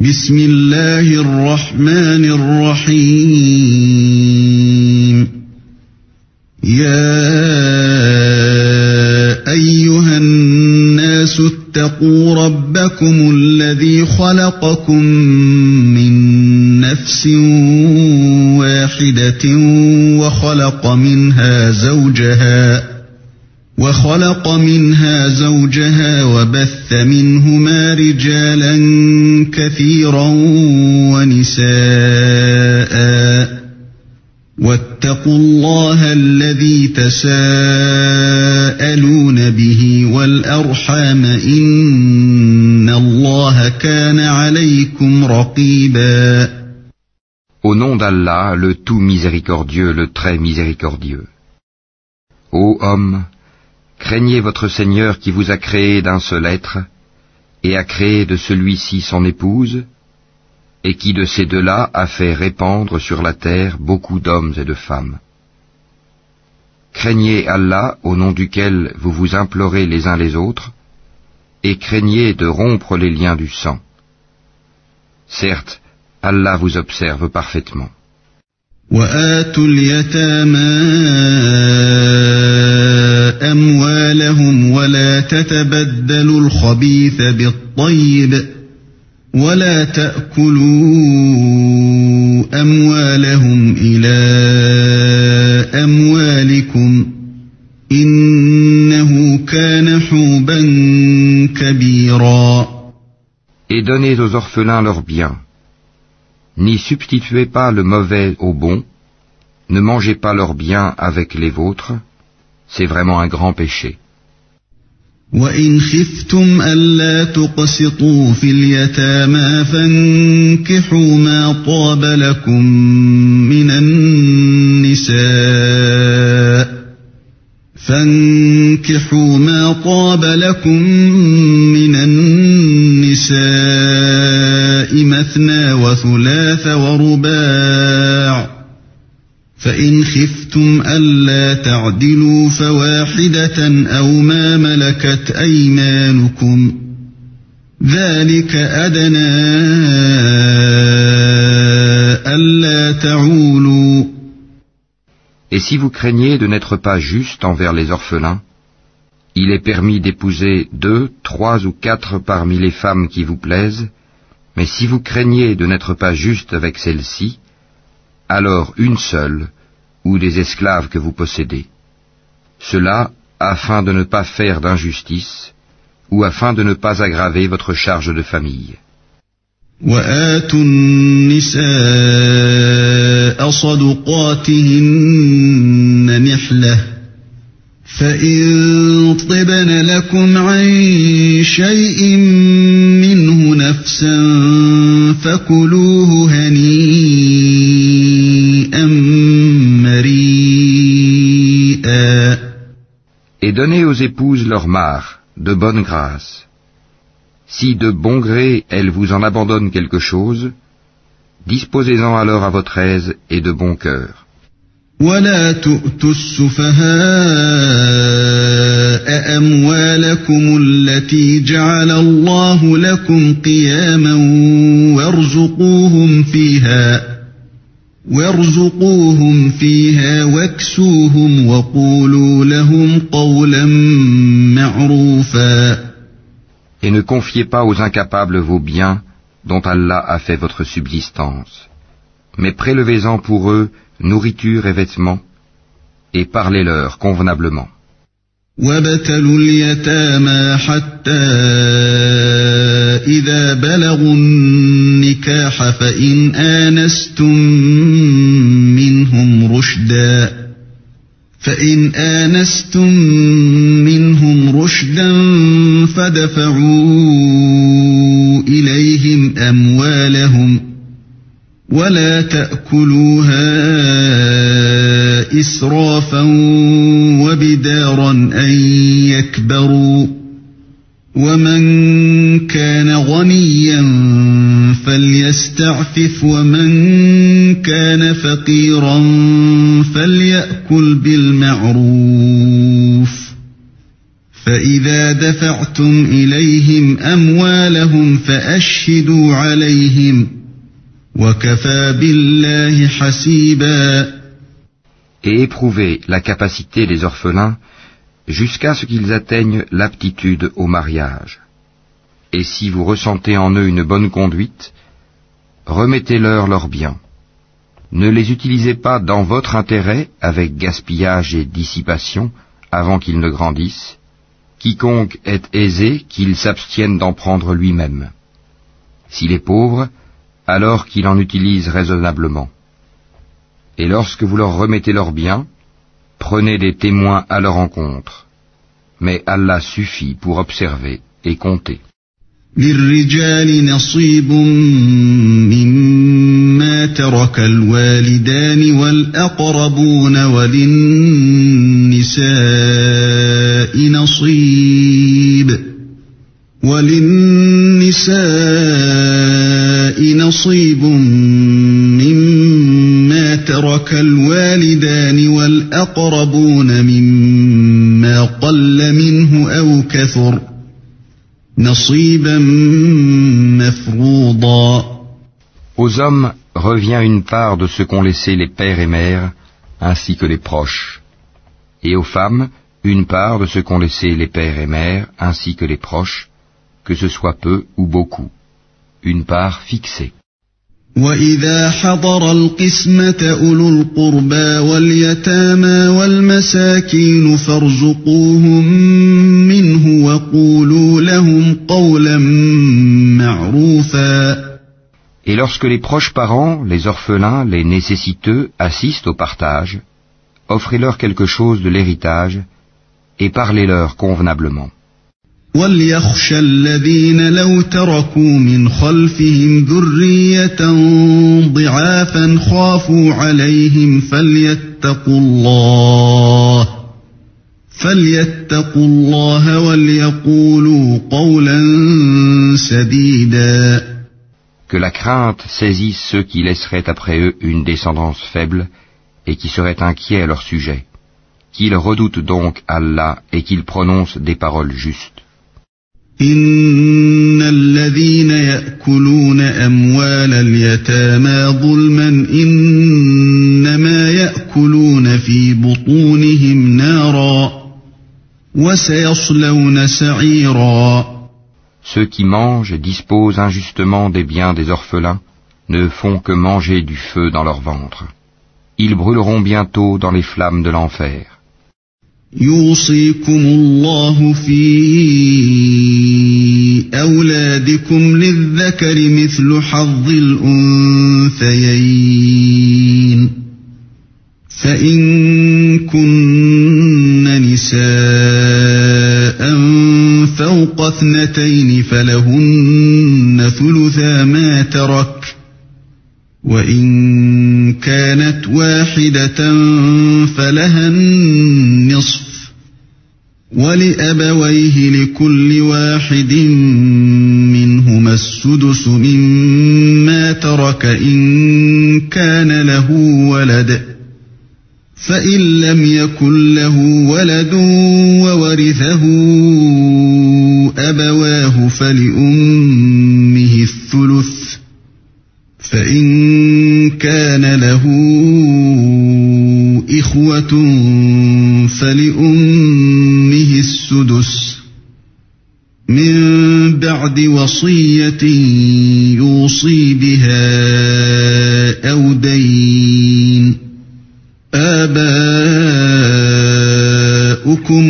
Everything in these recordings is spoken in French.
بسم الله الرحمن الرحيم يا أيها الناس اتقوا ربكم الذي خلقكم من نفس واحدة وخلق منها زوجها وبث منهما رجالا كثيرا ونساء واتقوا الله الذي تساءلون به والأرحام إن الله كان عليكم رقيبا. Au nom d'Allah, le tout miséricordieux, le très miséricordieux. Ô hommes, craignez votre Seigneur qui vous a créé d'un seul être, et a créé de celui-ci son épouse, et qui de ces deux-là a fait répandre sur la terre beaucoup d'hommes et de femmes. Craignez Allah au nom duquel vous vous implorez les uns les autres, et craignez de rompre les liens du sang. Certes, Allah vous observe parfaitement. وآتوا اليتامى أموالهم ولا تتبدلوا الخبيث بالطيب ولا تأكلوا أموالهم إلى أموالكم إنه كان حوبا كبيرا. Et donnez aux orphelins leurs biens. N'y substituez pas le mauvais au bon, ne mangez pas leurs biens avec les vôtres, c'est vraiment un grand péché. وَإِنْ خِفْتُمْ أَلَّا تُقْسِطُوا فِي الْيَتَامَى فَانكِحُوا ما طاب لكم من النساء مثنى وثلاث ورباع فإن خفتم ألا تعدلوا فواحدة أو ما ملكت أيمانكم ذلك أدنى ألا تعولوا. Et si vous craignez de n'être pas juste envers les orphelins, il est permis d'épouser 2, 3 ou 4 parmi les femmes qui vous plaisent, mais si vous craignez de n'être pas juste avec celles-ci, alors une seule, ou des esclaves que vous possédez. Cela afin de ne pas faire d'injustice, ou afin de ne pas aggraver votre charge de famille. وآتوا النساء صدقاتهن نحلة فإن طبن لكم عن شيء منه نفسا فكلوه هنيئا مريئا. Et donnez aux épouses leur mare, de bonne grâce. Si de bon gré elles vous en abandonnent quelque chose, disposez-en alors à votre aise et de bon cœur. ولا تؤتوا السفهاء أموالكم التي جعل الله لكم قياما وارزقوهم فيها واكسوهم وقولوا لهم قولا معروفا. Et ne confiez pas aux incapables vos biens dont Allah a fait votre subsistance, mais prélevez-en pour eux nourriture et vêtements, et parlez-leur convenablement. وابتلوا اليتامى حتى إذا بلغوا النكاح فإن آنستم منهم رشدا فدفعوا إليهم أموالهم ولا تأكلوها إسرافا وبدارا أن يكبروا ومن كان غنيا فليستعفف ومن كان فقيرا فليأكل بالمعروف فإذا دفعتم إليهم أموالهم فأشهدوا عليهم وكفى بالله حسيبا. Et éprouvez la capacité des orphelins jusqu'à ce qu'ils atteignent l'aptitude au mariage. Et si vous ressentez en eux une bonne conduite, remettez-leur leurs biens. Ne les utilisez pas dans votre intérêt avec gaspillage et dissipation avant qu'ils ne grandissent. Quiconque est aisé, qu'il s'abstienne d'en prendre lui-même. S'il est pauvre, alors qu'il en utilise raisonnablement. Et lorsque vous leur remettez leurs biens, prenez des témoins à leur encontre. Mais Allah suffit pour observer et compter. للرجال نصيب مما ترك الوالدان والأقربون وللنساء نصيب مما ترك الوالدان والأقربون مما قل منه أو كثر نصيبا مفروضا. Aux hommes revient une part de ce qu'ont laissé les pères et mères, ainsi que les proches. Et aux femmes, une part de ce qu'ont laissé les pères et mères, ainsi que les proches, que ce soit peu ou beaucoup. Une part fixée. وَإِذَا حَضَرَ الْقِسْمَةَ أُولُو الْقُرْبَى وَالْيَتَامَى وَالْمَسَاكِينُ فَارْزُقُوهُم مِّنْهُ وَقُولُوا لَهُمْ قَوْلًا مَّعْرُوفًا. Et lorsque les proches parents, les orphelins, les nécessiteux assistent au partage, offrez-leur quelque chose de l'héritage et parlez-leur convenablement. وَلْيَخْشَ الَّذِينَ لَوْ تَرَكُوا مِنْ خَلْفِهِمْ ذُرِّيَّةً ضِعَافًا خَافُوا عَلَيْهِمْ فَلْيَتَّقُوا اللَّهَ وَلْيَقُولُوا قَوْلًا سَدِيدًا. Que la crainte saisisse ceux qui laisseraient après eux une descendance faible et qui seraient inquiets à leur sujet. Qu'ils redoutent donc Allah et qu'ils prononcent des paroles justes. إن الذين يأكلون أموال اليتامى ظلما إنما يأكلون في بطونهم نارا وسيصلون سعيرا. Ceux qui mangent et disposent injustement des biens des orphelins ne font que manger du feu dans leur ventre. Ils brûleront bientôt dans les flammes de l'enfer. يوصيكم الله في أولادكم للذكر مثل حظ الأنثيين فإن كن نساء فوق 2 فلهن ثلثا ما ترك وإن كانت واحدة فلها النصف ولأبويه لكل واحد منهما السدس مما ترك إن كان له ولد فإن لم يكن له ولد وورثه أبواه فلأمه الثلث فإن كان له إخوة فلأمه السدس من بعد وصية يوصي بها أو دين آباؤكم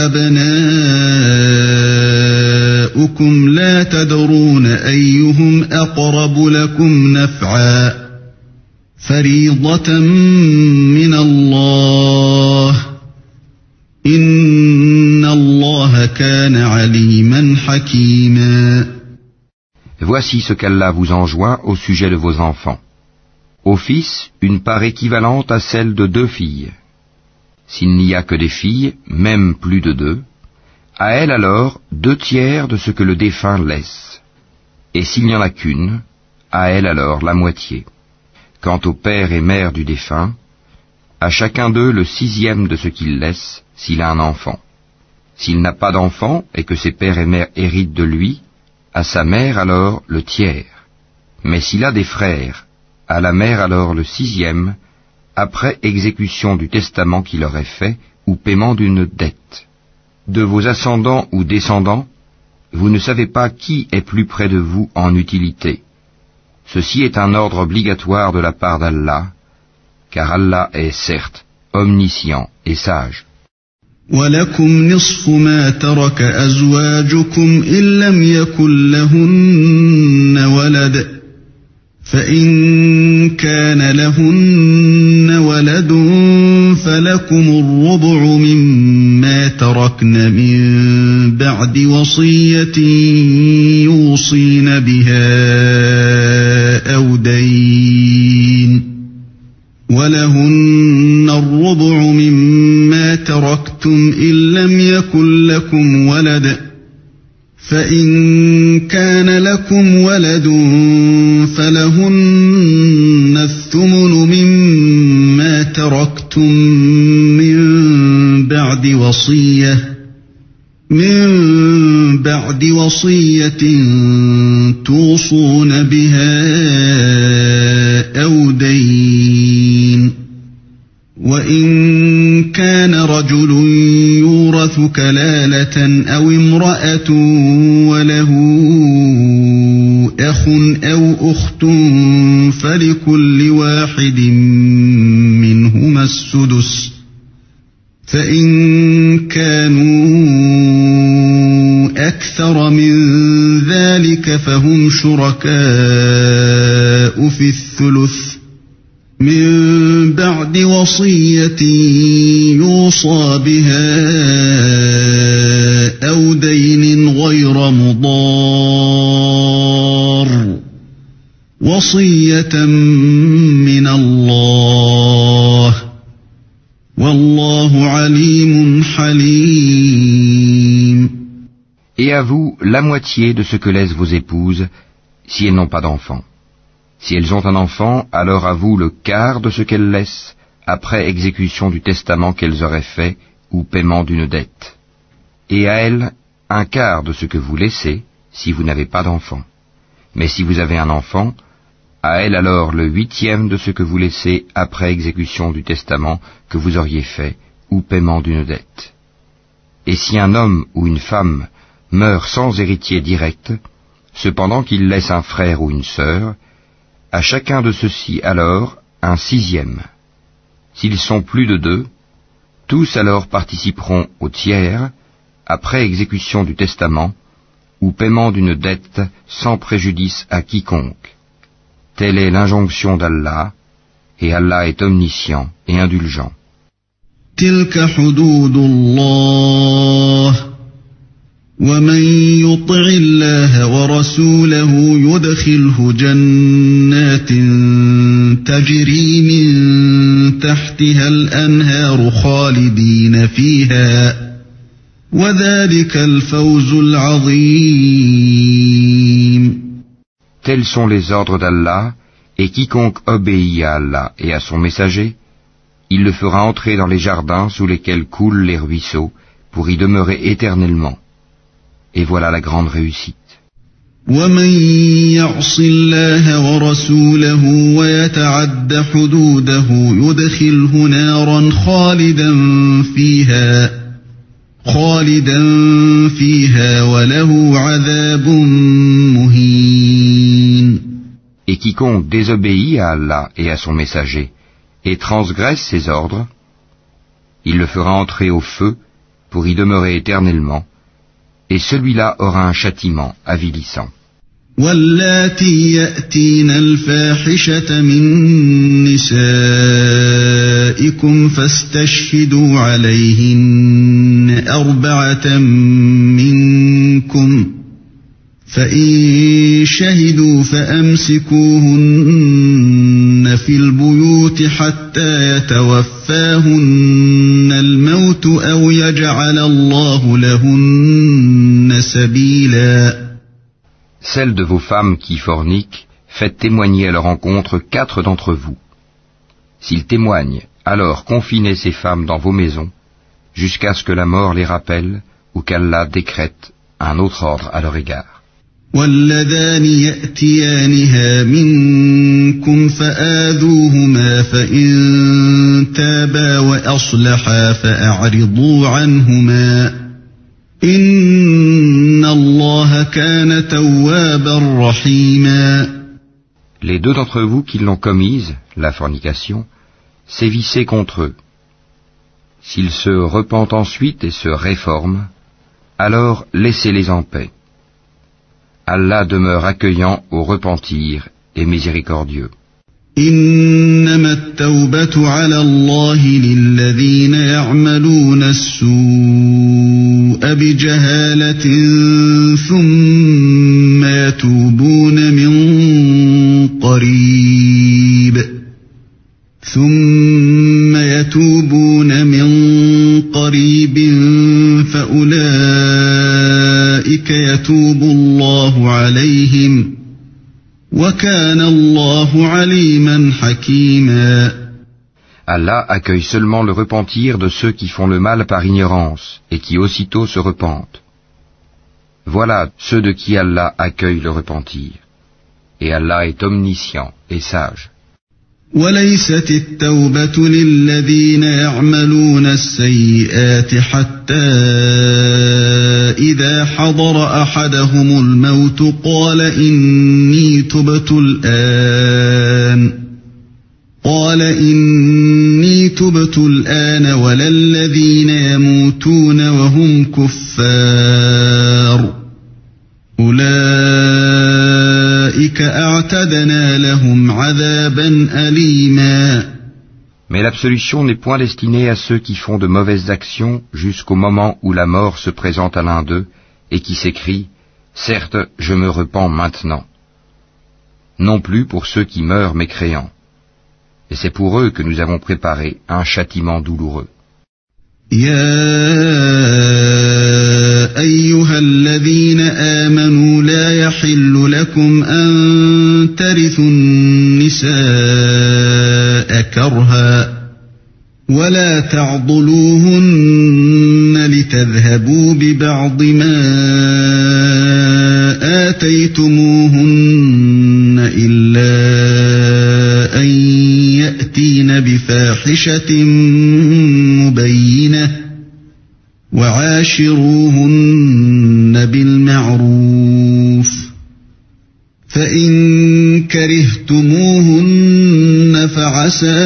وأبناؤكم لا تدرون أيهم أقرب لكم نفعا فريضة من الله إن الله كان عليما حكيما. Voici ce qu'Allah vous enjoint au sujet de vos enfants. Au fils, une part équivalente à celle de 2 filles. S'il n'y a que des filles, même plus de 2, à elles alors 2/3 de ce que le défunt laisse. Et s'il n'y en a qu'une, à elle alors la moitié. Quant au père et mère du défunt, à chacun d'eux le 6e de ce qu'il laisse, s'il a un enfant. S'il n'a pas d'enfant et que ses pères et mères héritent de lui, à sa mère alors le tiers. Mais s'il a des frères, à la mère alors le 6e, après exécution du testament qu'il aurait fait ou paiement d'une dette. De vos ascendants ou descendants, vous ne savez pas qui est plus près de vous en utilité. Ceci est un ordre obligatoire de la part d'Allah, car Allah est certes omniscient et sage. وَلَكُمْ نِصْفُ مَا تَرَكَ أَزْوَاجُكُمْ إِن لَّمْ يَكُن لَّهُنَّ وَلَدٌ فَإِن كَانَ لَهُنَّ وَلَدٌ فَلَكُمُ الرُّبُعُ مِمَّا تَرَكْنَ مِن بَعْدِ وَصِيَّةٍ يُوصِينَ بِهَا أَوْ دَيْنٍ وَلَهُنَّ الرُّبُعُ مِمَّا تَرَكْتُمْ إِن لَّمْ يَكُن لَّكُمْ وَلَدٌ فَإِن كَانَ لَكُمْ وَلَدٌ فَلَهُنَّ الثُّمُنُ مِمَّا تَرَكْتُم من بعد وصية توصون بها أو دين وإن كان رجل يورث كلالة أو امرأة وله أخ أو أخت فلكل واحد منهما السدس فإن كانوا أكثر من ذلك فهم شركاء في الثلث من بعد وصية يوصى بها أو دين غير مضار وصية من الله والله عليم حليم. Et à vous la moitié de ce que laissent vos épouses, si elles n'ont pas d'enfant. Si elles ont un enfant, alors à vous le quart de ce qu'elles laissent, après exécution du testament qu'elles auraient fait, ou paiement d'une dette. Et à elles, un quart de ce que vous laissez, si vous n'avez pas d'enfant. Mais si vous avez un enfant, à elle alors le 8e de ce que vous laissez après exécution du testament que vous auriez fait, ou paiement d'une dette. Et si un homme ou une femme meurt sans héritier direct, cependant qu'il laisse un frère ou une sœur, à chacun de ceux-ci alors un 6e. S'ils sont plus de 2, tous alors participeront au tiers, après exécution du testament, ou paiement d'une dette sans préjudice à quiconque. Telle est l'injonction d'Allah, et Allah est omniscient et indulgent. تلك حدود الله ومن يطع الله ورسوله يدخله جنات تجري من تحتها الأنهار خالدين فيها وذلك الفوز العظيم. Tels sont les ordres d'Allah, et quiconque obéit à Allah et à son messager, il le fera entrer dans les jardins sous lesquels coulent les ruisseaux, pour y demeurer éternellement. Et voilà la grande réussite. وَمَن يَعْصِ اللَّهَ وَرَسُولَهُ وَيَتَعَدَّ حُدُودَهُ يُدْخِلْهُ نَارًا خالدا فيها وله عذاب مهين. Et quiconque désobéit à Allah et à son messager, et transgresse ses ordres, il le fera entrer au feu pour y demeurer éternellement, et celui-là aura un châtiment avilissant. واللاتي يأتين الفاحشة من نسائكم فاستشهدوا عليهن 4 منكم فإن شهدوا فأمسكوهن في البيوت حتى يتوفاهن الموت أو يجعل الله لهن سبيلا. Celles de vos femmes qui forniquent, faites témoigner à leur encontre 4 d'entre vous. S'ils témoignent, alors confinez ces femmes dans vos maisons, jusqu'à ce que la mort les rappelle, ou qu'Allah décrète un autre ordre à leur égard. واللذان يأتيانها منكم فآذوهما فإن تابا وأصلحا فأعرضوا عنهما إن الله كان توابا رحيما. Les deux d'entre vous qui l'ont commise, la fornication, sévissez contre eux. S'ils se repentent ensuite et se réforment, alors laissez-les en paix. Allah demeure accueillant au repentir et miséricordieux. إنما التوبة على الله للذين يعملون السوء بجهالة ثم يتوبون من قريب فأولئك يتوب الله عليهم وكان الله عليما حكيما. Allah accueille seulement le repentir de ceux qui font le mal par ignorance et qui aussitôt se repentent. Voilà ceux de qui Allah accueille le repentir. Et Allah est omniscient et sage. وليست التوبة للذين يعملون السيئات حتى إذا حضر أحدهم الموت قال إني تبت الآن ولا الذين يموتون وهم كفار أولئك أعتدنا لهم عذابا أليما. Mais l'absolution n'est point destinée à ceux qui font de mauvaises actions jusqu'au moment où la mort se présente à l'un d'eux et qui s'écrie « Certes, je me repens maintenant ». Non plus pour ceux qui meurent mécréants. Et c'est pour eux que nous avons préparé un châtiment douloureux. أيها الذين آمنوا لا يحل لكم أن ترثوا النساء كرها ولا تعضلوهن لتذهبوا ببعض ما آتيتموهن إلا أن يأتين بفاحشة مبينة وعاشروهن بالمعروف فإن كرهتموهن فعسى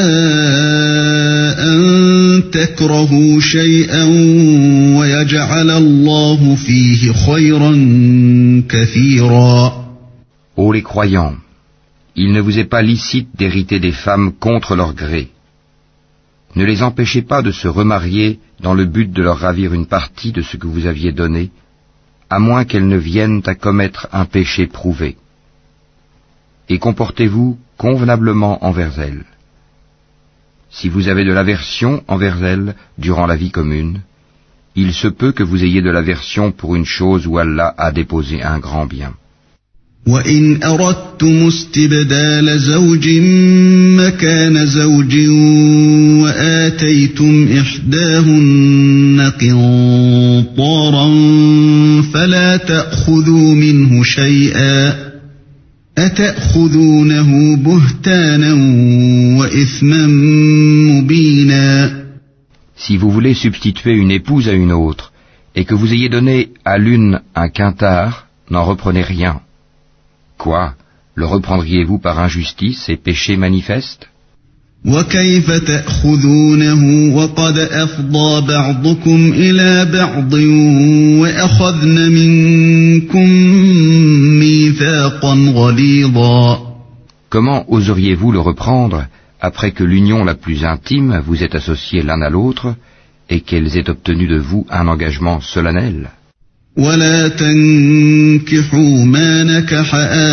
أن تكرهوا شيئا ويجعل الله فيه خيرا كثيرا. Ô les croyants, il ne vous est pas licite d'hériter des femmes contre leur gré. Ne les empêchez pas de se remarier dans le but de leur ravir une partie de ce que vous aviez donné, à moins qu'elles ne viennent à commettre un péché prouvé. Et comportez-vous convenablement envers elles. Si vous avez de l'aversion envers elles durant la vie commune, il se peut que vous ayez de l'aversion pour une chose où Allah a déposé un grand bien. وَإِنْ أَرَدْتُمُ اسْتِبْدَالَ زَوْجٍ مَّكَانَ زَوْجٍ وَآتَيْتُمْ إِحْدَاهُنَّ قِنطَارًا فَلَا تَأْخُذُوا مِنْهُ شَيْئًا أَتَأْخُذُونَهُ بُهْتَانًا وَإِثْمًا مُّبِينًا. Si vous voulez substituer une épouse à une autre, et que vous ayez donné à l'une un quintard, n'en reprenez rien. Quoi? Le reprendriez-vous par injustice et péché manifeste? وَكَيْفَ تَأْخُذُونَهُ وَقَدْ أَفْضَىٰ بَعْضُكُمْ إِلَىٰ بَعْضٍ وَأَخَذْنَ مِنكُم مِّيثَاقًا غَلِيظًا. Comment oseriez-vous le reprendre après que l'union la plus intime vous ait associés l'un à l'autre et qu'elles aient obtenu de vous un engagement solennel? ولا تنكحوا ما نكح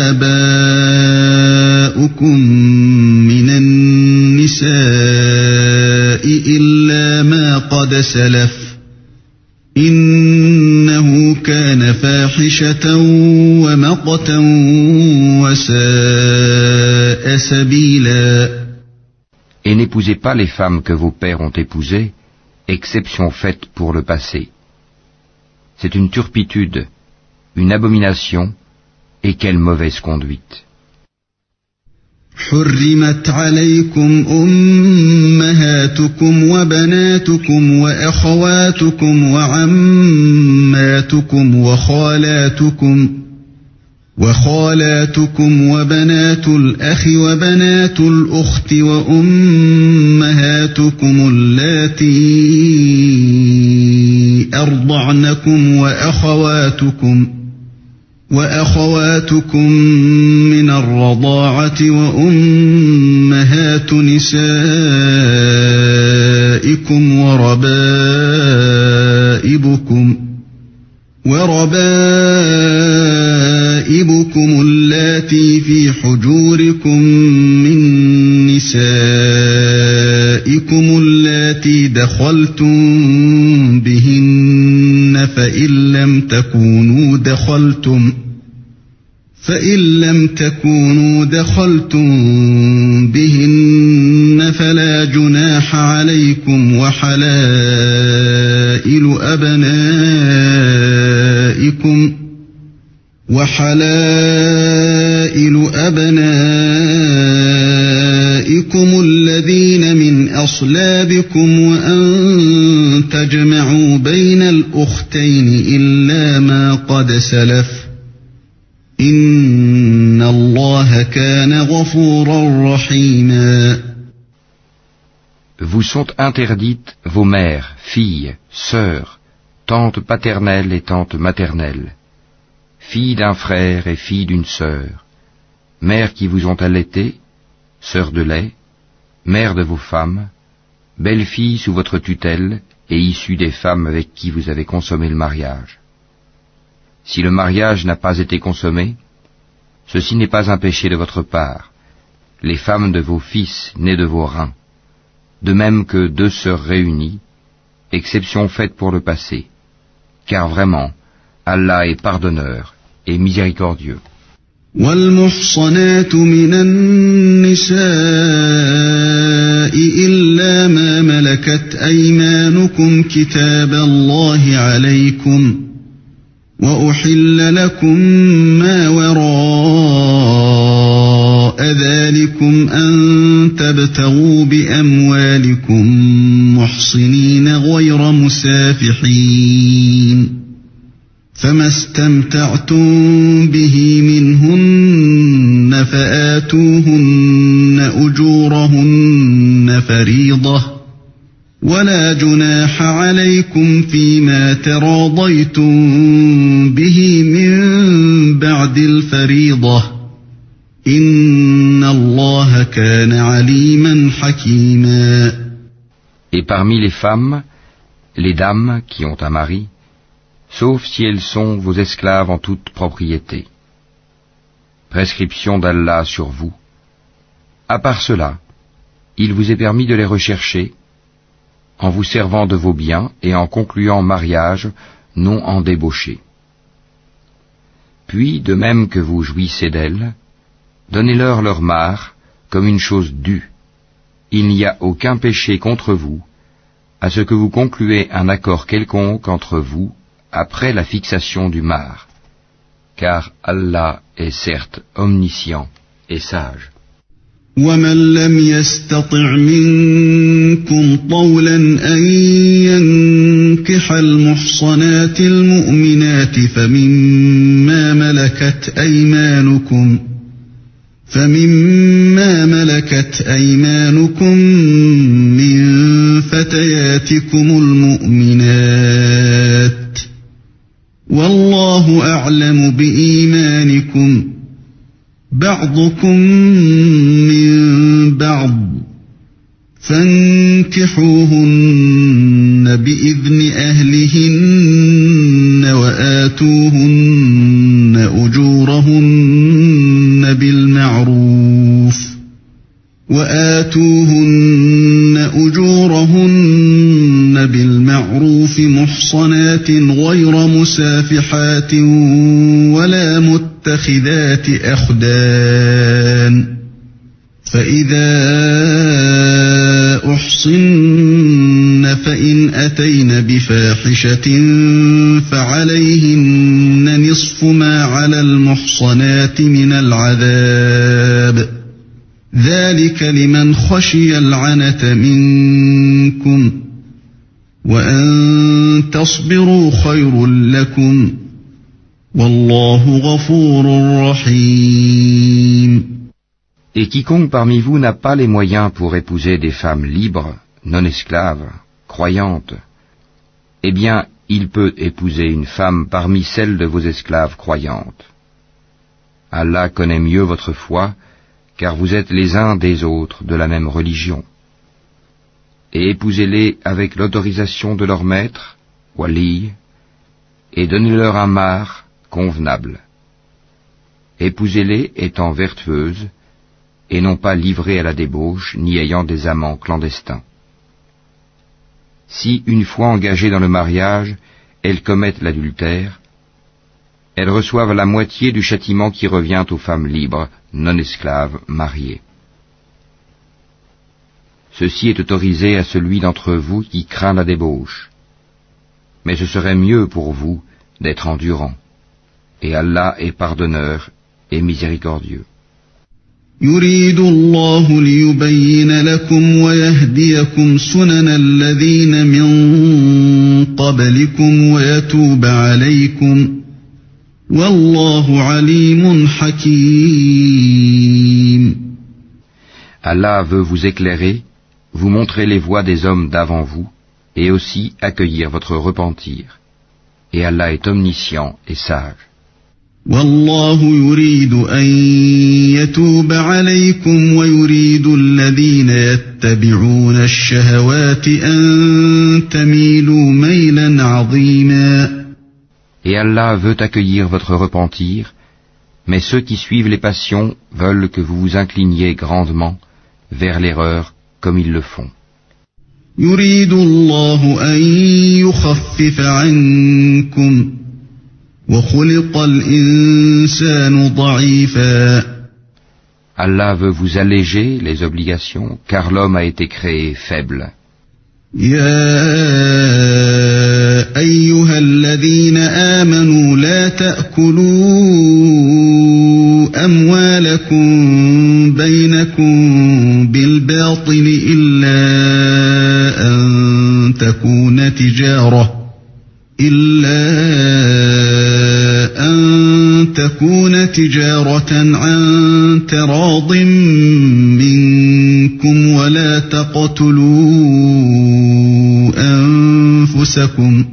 آباؤكم من النساء إلا ما قد سلف إنه كان فاحشة ومقتا وساء سبيلا. Et n'épousez pas les femmes que vos pères ont épousées, exception faite pour le passé. C'est une turpitude, une abomination, et quelle mauvaise conduite. حرمت عليكم أمهاتكم وبناتكم وأخواتكم وعماتكم وخالاتكم وبنات الأخ وبنات الأخت وأمهاتكم اللاتي أرضعنكم وأخواتكم من الرضاعة وأمهات نسائكم وربائبكم اللاتي في حجوركم من نسائكم اللاتي دخلتم بهن فإن لم تكونوا دخلتم بهن فلا جناح عليكم وحلائل أبنائكم الذين من أصلابكم وأن تجمعوا بين الأختين إلا ما قد سلف إن الله كان غفورا رحيما. Vous sont interdites vos mères, filles, sœurs, tantes paternelles et tantes maternelles, filles d'un frère et filles d'une sœur, mères qui vous ont allaité, sœurs de lait, mères de vos femmes, belles-filles sous votre tutelle et issues des femmes avec qui vous avez consommé le mariage. Si le mariage n'a pas été consommé, ceci n'est pas un péché de votre part, les femmes de vos fils nés de vos reins, de même que deux sœurs réunies, exception faite pour le passé, car vraiment, Allah est pardonneur et miséricordieux. والمحصنات من النساء إلا ما ملكت أيمانكم كتاب الله عليكم وأحل لكم ما وراء ذلكم أن تبتغوا بأموالكم محصنين غير مسافحين فما استمتعتم به منهن فآتوهن أجورهن فريضة ولا جناح عليكم فيما تراضيتم به من بعد الفريضة إن الله كان عليما حكيما. Et parmi les femmes, les dames qui ont un mari, sauf si elles sont vos esclaves en toute propriété. Prescription d'Allah sur vous. À part cela, il vous est permis de les rechercher en vous servant de vos biens et en concluant mariage, non en débauché. Puis, de même que vous jouissez d'elles, donnez-leur leur part comme une chose due. Il n'y a aucun péché contre vous, à ce que vous concluez un accord quelconque entre vous après la fixation du mar, car Allah est certes omniscient et sage. ومن لم يستطع منكم طولا أن ينكح المحصنات المؤمنات فمما ملكت أيمانكم من فتياتكم المؤمنات والله أعلم بإيمانكم بعضكم من بعض فانكحوهن بإذن أهلهن وآتوهن أجورهن بالمعروف محصنات غير مسافحات ولا متخذات أخدان فإذا أحصن فإن أتين بفاحشة فعليهن نصف ما على المحصنات من العذاب ذلك لمن خشي العنة منكم وأن تصبروا خير لكم والله غفور رحيم. Et quiconque parmi vous n'a pas les moyens pour épouser des femmes libres, non esclaves, croyantes, eh bien, il peut épouser une femme parmi celles de vos esclaves croyantes. Allah connaît mieux votre foi, car vous êtes les uns des autres de la même religion. Et épousez-les avec l'autorisation de leur maître, wali, et donnez-leur un mahr convenable. Épousez-les étant vertueuses, et non pas livrées à la débauche, ni ayant des amants clandestins. Si, une fois engagées dans le mariage, elles commettent l'adultère, elles reçoivent la moitié du châtiment qui revient aux femmes libres, non esclaves, mariées. Ceci est autorisé à celui d'entre vous qui craint la débauche. Mais ce serait mieux pour vous d'être endurant. Et Allah est pardonneur et miséricordieux. يريد الله ليبين لكم ويهديكم سنن الذين من قبلكم ويتوب عليكم والله عليم حكيم. Allah veut vous éclairer, vous montrer les voies des hommes d'avant vous, et aussi accueillir votre repentir. Et Allah est omniscient et sage. والله يريد أن يتوب عليكم ويريد الذين يتبعون الشهوات أن تميلوا ميلا عظيما. Et Allah veut accueillir votre repentir, mais ceux qui suivent les passions veulent que vous vous incliniez grandement vers l'erreur comme ils le font. يريد الله أن يخفف عنكم وخلق الإنسان ضعيفا. Allah veut vous alléger les obligations, car l'homme a été créé faible. يا أيها الذين آمنوا لا تأكلوا أموالكم بينكم بالباطل إلا أن تكون تجارة عن تراض منكم ولا تقتلوا أنفسكم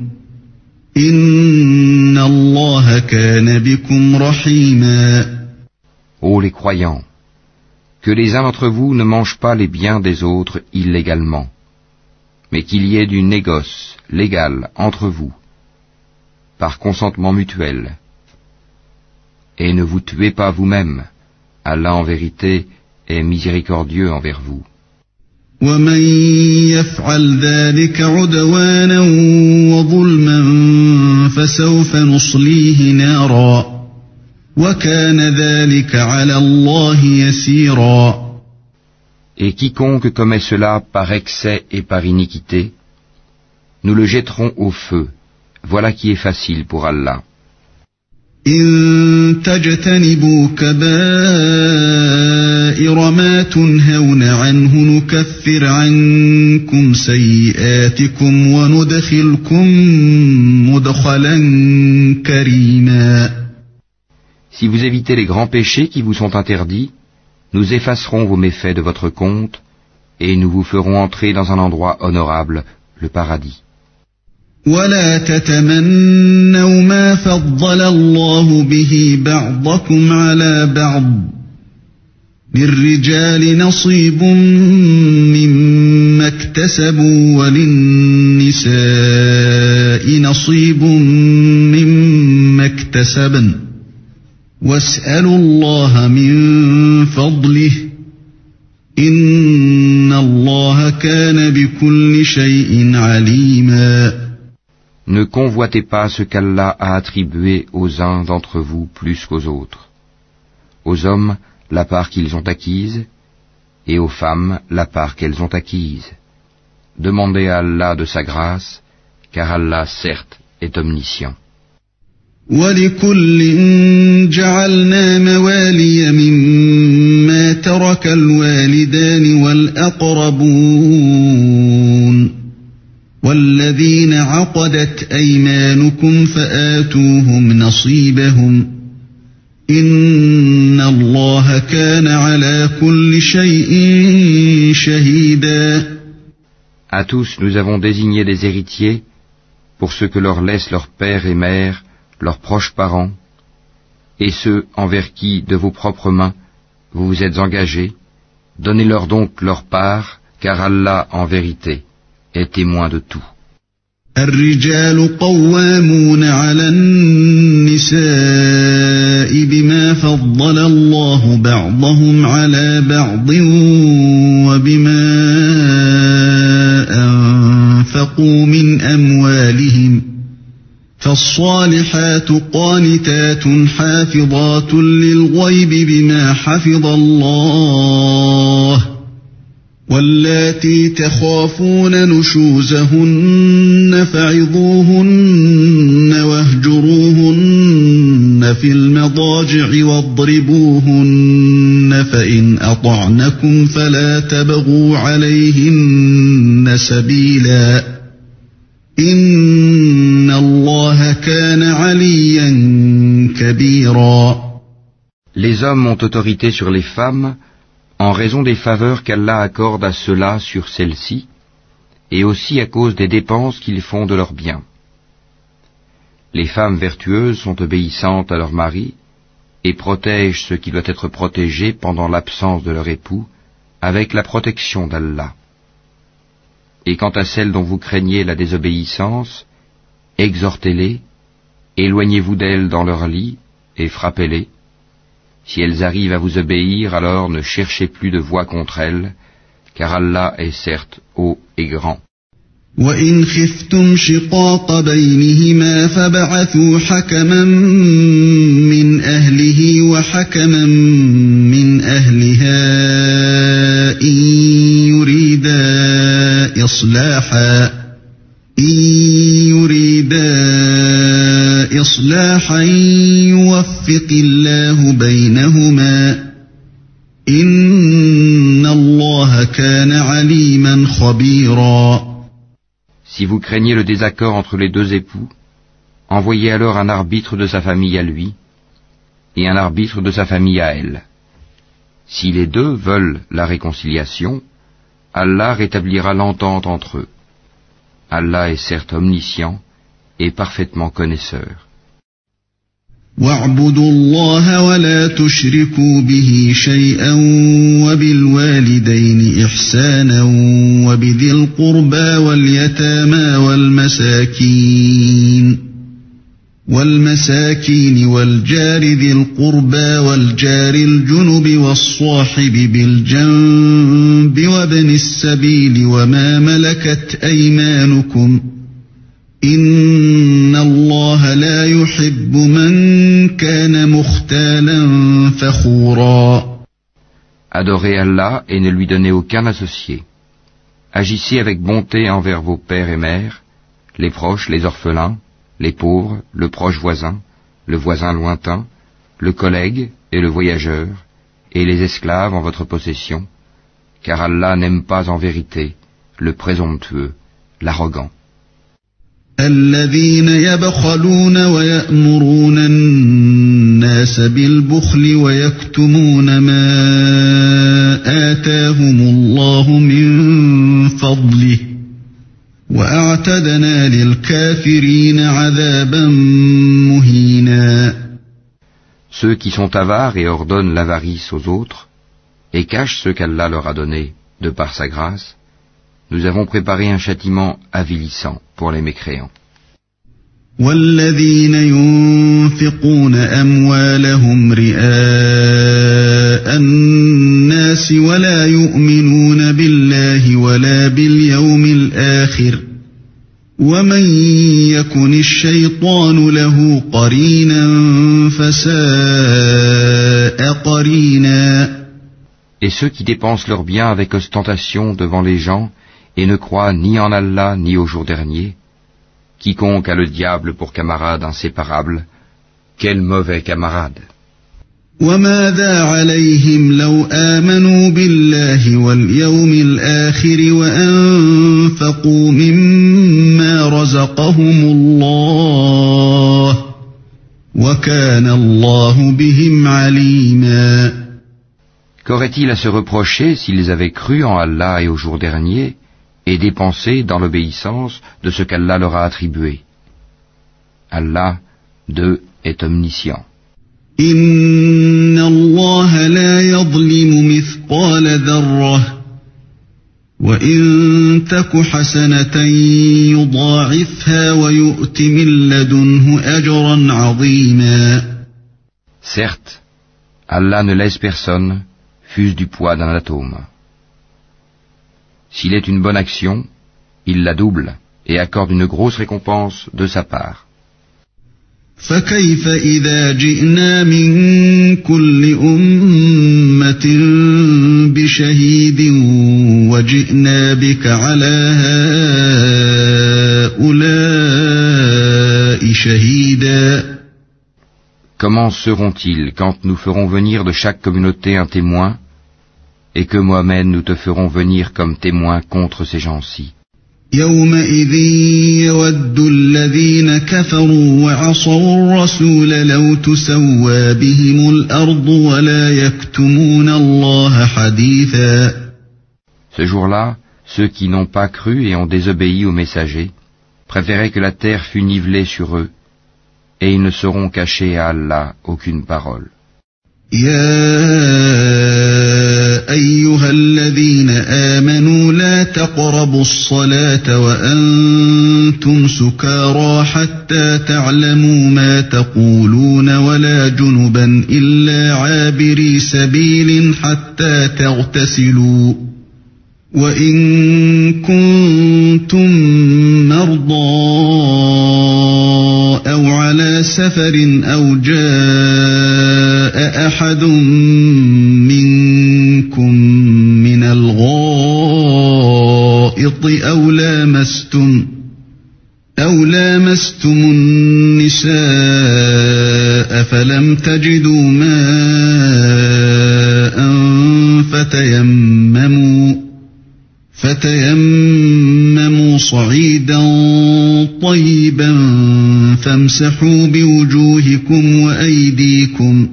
إن الله كان بكم رحيما. Ô les croyants, que les uns d'entre vous ne mangent pas les biens des autres illégalement, mais qu'il y ait du négoce légal entre vous, par consentement mutuel. Et ne vous tuez pas vous-même, Allah en vérité est miséricordieux envers vous. ومن يفعل ذلك عدوانا وظلما فسوف نصليه نارا وكان ذلك على الله يسيرا. Et quiconque commet cela par excès et par iniquité, nous le jetterons au feu. Voilà qui est facile pour Allah. إن تجتنبوا كبائر ما تنهون عنه نكفر عنكم سيئاتكم وندخلكم مدخلا كريما. Si vous évitez les grands péchés qui vous sont interdits, nous effacerons vos méfaits de votre compte et nous vous ferons entrer dans un endroit honorable, le paradis. ولا تتمنوا ما فضل الله به بعضكم على بعض للرجال نصيب مما اكتسبوا وللنساء نصيب مما اكتسبن واسألوا الله من فضله إن الله كان بكل شيء عليما. Ne convoitez pas ce qu'Allah a attribué aux uns d'entre vous plus qu'aux autres. Aux hommes, la part qu'ils ont acquise, et aux femmes, la part qu'elles ont acquise. demandez à Allah de sa grâce, car Allah, certes, est omniscient. وَلِكُلٍّ جَعَلْنَا مَوَالِيَ مِمَّا تَرَكَ الْوَالِدَانِ وَالْأَقْرَبُونَ وَالَّذِينَ عَقَدَتْ أَيْمَانُكُمْ فَآتُوهُمْ نَصِيبَهُمْ إِنَّ اللَّهَ كَانَ عَلَى كُلِّ شَيْءٍ شَهِيدًا. À tous, nous avons désigné des héritiers pour ce que leur laissent leurs pères et mères, leurs proches parents, et ceux envers qui, de vos propres mains, vous vous êtes engagés, donnez-leur donc leur part, car Allah, en vérité, est témoin de tout. الرجال قوامون على النساء بما فضل الله بعضهم على بعض وبما أنفقوا من أموالهم فالصالحات قانتات حافظات للغيب بما حفظ الله واللاتي تخافون نشوزهن فعظوهن واهجروهن في المضاجع واضربوهن فإن أطعنكم فلا تبغوا عليهن سبيلا إن الله كان عليا كبيرا. Les hommes ont autorité sur les femmes en raison des faveurs qu'Allah accorde à ceux-là sur celles-ci, et aussi à cause des dépenses qu'ils font de leurs biens. Les femmes vertueuses sont obéissantes à leur mari, et protègent ce qui doit être protégé pendant l'absence de leur époux, avec la protection d'Allah. Et quant à celles dont vous craignez la désobéissance, exhortez-les, éloignez-vous d'elles dans leur lit, et frappez-les. Si elles arrivent à vous obéir, alors ne cherchez plus de voie contre elles, car Allah est certes haut et grand. وَإِنْ خِفْتُمْ شِقَاقَ بَيْنِهِمَا فَابْعَثُوا حَكَمًا مِّنْ أَهْلِهِ وَحَكَمًا مِّنْ أَهْلِهَا إِنْ يُرِيدَا إِصْلَاحًا يُوَفِّقِ اللَّهُ بَيْنَهُمَا إِنَّ اللَّهَ كَانَ عَلِيمًا خَبِيرًا. Si vous craignez le désaccord entre les deux époux, envoyez alors un arbitre de sa famille à lui, et un arbitre de sa famille à elle. Si les deux veulent la réconciliation, Allah rétablira l'entente entre eux. Allah est certes omniscient et parfaitement connaisseur. وَاعْبُدُوا اللَّهَ وَلَا تُشْرِكُوا بِهِ شَيْئًا وَبِالْوَالِدَيْنِ إِحْسَانًا وَبِذِي الْقُرْبَى وَالْيَتَامَى وَالْمَسَاكِينِ وَالْجَارِ ذِي الْقُرْبَى وَالْجَارِ الْجُنُبِ وَالصَّاحِبِ بِالْجَنبِ وَابْنِ السَّبِيلِ وَمَا مَلَكَتْ أَيْمَانُكُمْ إِنَّ اللَّهَ لَا يُحِبُّ مَنْ كَانَ مُخْتَالًا فَخُورًا. Adorez Allah et ne lui donnez aucun associé. Agissez avec bonté envers vos pères et mères, les proches, les orphelins, les pauvres, le proche voisin, le voisin lointain, le collègue et le voyageur, et les esclaves en votre possession, car Allah n'aime pas en vérité le présomptueux, l'arrogant. الذين يبخلون ويأمرون الناس بالبخل ويكتمون ما آتاهم الله من فضله وأعتدنا للكافرين عذابا مهينا. Ceux qui sont avares et ordonnent l'avarice aux autres, et cachent ce qu'Allah leur a donné de par sa grâce, nous avons préparé un châtiment avilissant pour les mécréants. وَالَّذِينَ يُنْفِقُونَ أَمْوَالَهُمْ رِئَاءَ النَّاسِ وَلَا يُؤْمِنُونَ بِاللَّهِ وَلَا بِالْيَوْمِ الْآخِرِ وَمَنْ يَكُنِ الشَّيْطَانُ لَهُ قَرِينًا فَسَاءَ قَرِينًا. Et ceux qui dépensent leurs biens avec ostentation devant les gens et ne croit ni en Allah ni au jour dernier, quiconque a le diable pour camarade inséparable, quel mauvais camarade. وماذا عليهم لو آمنوا بالله واليوم الآخر وأنفقوا مما رزقهم الله وكان الله بهم عليما. Qu'aurait-il à se reprocher s'ils avaient cru en Allah et au jour dernier et dépensé dans l'obéissance de ce qu'Allah leur a attribué? Allah, d'eux, est omniscient. إن الله لا يظلم مثقال ذرة وإن تك حسنة يضاعفها ويؤت من لدنه أجرا عظيما. Certes, Allah ne laisse personne, fût-ce du poids d'un atome. S'il est une bonne action, il la double et accorde une grosse récompense de sa part. فكيف إذا جئنا من كل أمة بشهيد وجئنا بك على هؤلاء شهيدا. Comment seront-ils quand nous ferons venir de chaque communauté un témoin et que Mohammed nous te ferons venir comme témoin contre ces gens-ci? يومئذ يود الذين كفروا وعصوا الرسول لو تسوى بهم الأرض ولا يكتمون الله حديثا. Ce jour-là, ceux qui n'ont pas cru et ont désobéi aux messagers préféraient que la terre fût nivelée sur eux, et ils ne sauront cacher à Allah aucune parole. أيها الذين آمنوا لا تقربوا الصلاة وأنتم سكارى حتى تعلموا ما تقولون ولا جنبا إلا عابري سبيل حتى تغتسلوا وإن كنتم مرضى أو على سفر أو جاء أحد منكم من الغائط أو لامستم النساء فلم تجدوا ماء فتيمموا صعيدا طيبا فامسحوا بوجوهكم وأيديكم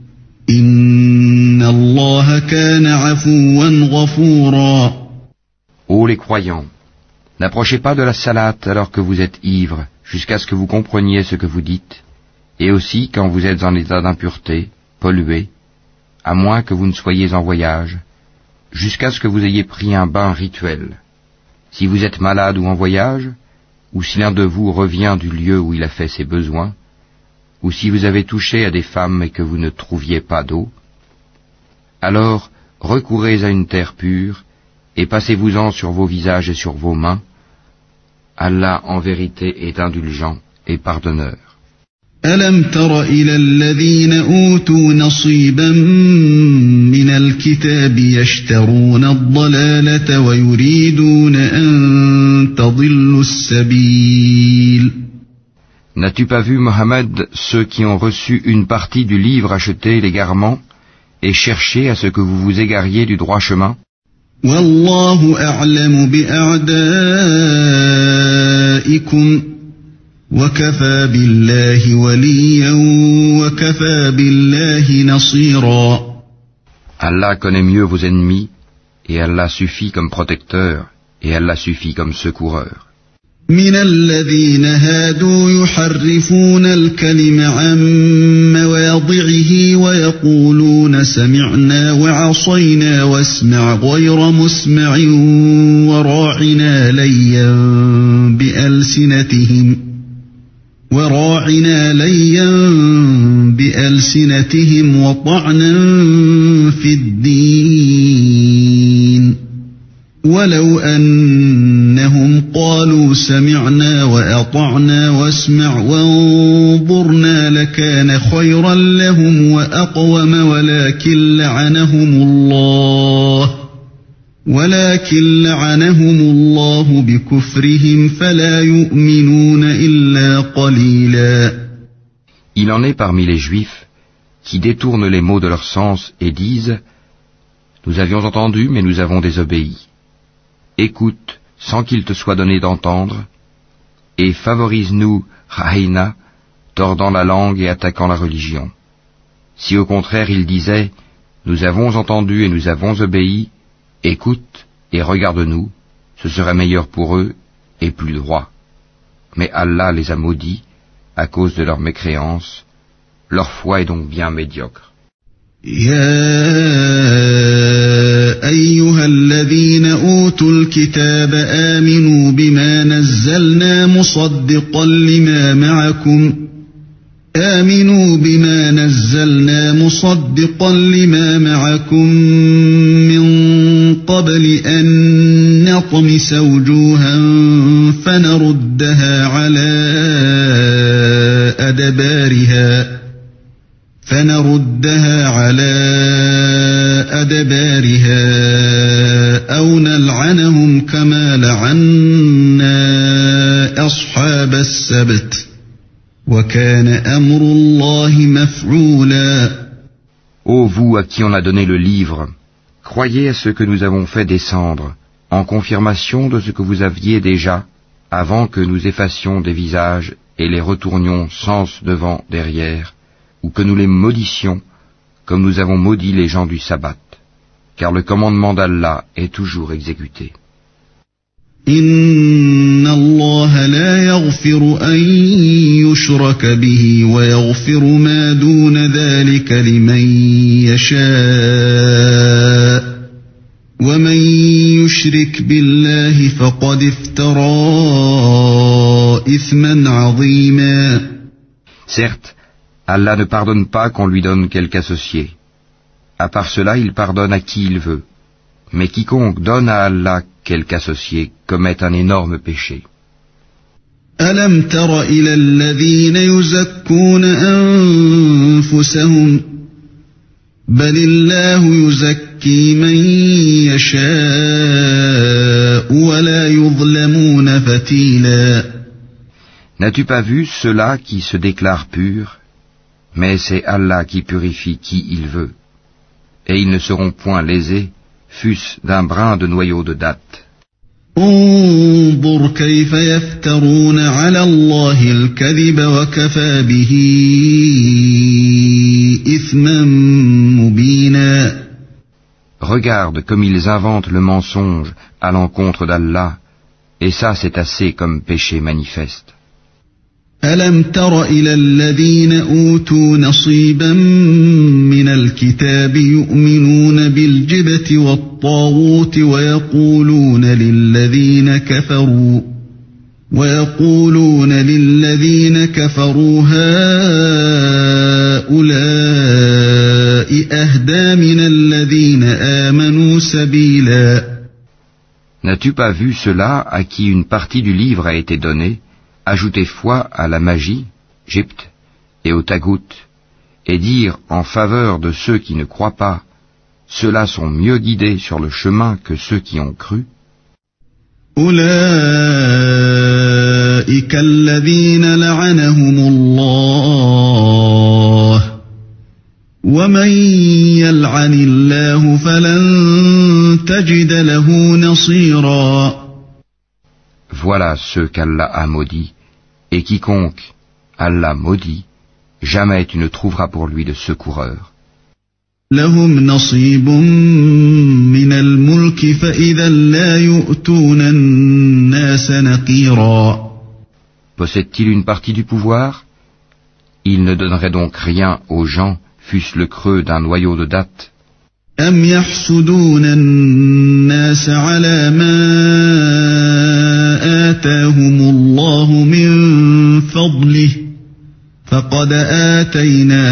إن الله كان عفوا غفورا. Ô les croyants, n'approchez pas de la salate alors que vous êtes ivres, jusqu'à ce que vous compreniez ce que vous dites, et aussi quand vous êtes en état d'impureté, pollué, à moins que vous ne soyez en voyage, jusqu'à ce que vous ayez pris un bain rituel. Si vous êtes malade ou en voyage, ou si l'un de vous revient du lieu où il a fait ses besoins, ou si vous avez touché à des femmes et que vous ne trouviez pas d'eau, alors recourez à une terre pure et passez-vous-en sur vos visages et sur vos mains. Allah en vérité est indulgent et pardonneur. ألم تر إلى الذين أوتوا نصيبا من الكتاب يشترون الضلالة ويريدون أن تضلوا السبيل. N'as-tu pas vu, Mohammed, ceux qui ont reçu une partie du livre acheter l'égarement et chercher à ce que vous vous égariez du droit chemin? والله أعلم بأعدائكم وكفى بالله وليا وكفى بالله نصيرا. Allah connaît mieux vos ennemis, et Allah suffit comme protecteur, et Allah suffit comme secoureur. من الذين هادوا يحرفون الكلم عن مواضعه ويقولون سمعنا وعصينا واسمع غير مسمع وراعنا ليا بألسنتهم وطعنا في الدين ولو أنهم قالوا سمعنا وأطعنا واسمع وانظرنا لكان خيرا لهم وأقوم ولكن ولكن لعنهم الله بكفرهم فلا يؤمنون إلا قليلا. Il en est parmi les Juifs qui détournent les mots de leur sens et disent « Nous avions entendu, mais nous avons désobéi. » Écoute, sans qu'il te soit donné d'entendre, et favorise-nous, Raïna, tordant la langue et attaquant la religion. Si au contraire ils disaient « Nous avons entendu et nous avons obéi », écoute et regarde-nous, ce serait meilleur pour eux et plus droit. Mais Allah les a maudits à cause de leur mécréance, leur foi est donc bien médiocre. يا أيها الذين أوتوا الكتاب آمنوا بما نزلنا مصدقا لما معكم من قبل أن نطمس وجوها فنردها على أدبارها أو نلعنهم كما لعنا أصحاب السبت وكان أمر الله مفعولا. Ô vous à qui on a donné le livre, croyez à ce que nous avons fait descendre, en confirmation de ce que vous aviez déjà, avant que nous effacions des visages et les retournions sens devant, derrière, ou que nous les maudissions, comme nous avons maudit les gens du sabbat, car le commandement d'Allah est toujours exécuté. إن الله لا يغفر أن يشرك به ويغفر ما دون ذلك لمن يشاء ومن يشرك بالله فقد افترى إثما عظيما. Certes, Allah ne pardonne pas qu'on lui donne quelque associé. À part cela, il pardonne à qui il veut. Mais quiconque donne à Allah quelque associé commet un énorme péché. ألم تر إلى الذين يزكون أنفسهم بل الله يزكي من يشاء ولا يظلمون فتيلا. N'as-tu pas vu ceux-là qui se déclarent purs? Mais c'est Allah qui purifie qui il veut. Et ils ne seront point lésés, fût-ce d'un brin de noyau de date. انظر كيف يفترون على الله الكذب وكفى به إثما مبينا. Regarde comme ils inventent le mensonge à l'encontre d'Allah, et ça c'est assez comme péché manifeste. ألم تر إلى الذين أوتوا نصيبا من الكتاب يؤمنون بالجبت والطاغوت ويقولون للذين كفروا هؤلاء أهدى من الذين آمنوا سبيلا. N'as-tu pas vu ceux-là à qui une partie du livre a été donnée, ajouter foi à la magie, Gypte, et au tagout, et dire en faveur de ceux qui ne croient pas, ceux-là sont mieux guidés sur le chemin que ceux qui ont cru. أولئك الذين لعنهم الله ومن يلعن الله فلن تجد له نصيرا. Voilà ceux qu'Allah a maudits, et quiconque Allah maudit, jamais tu ne trouveras pour lui de secoureur. لهم نصيب من الملك فإذا لا يؤتون الناس نقيرا. Possède-t-il une partie du pouvoir? Il ne donnerait donc rien aux gens, fût-ce le creux d'un noyau de date. أم يحسدون الناس على ما آتاهم الله من فضله فقد آتينا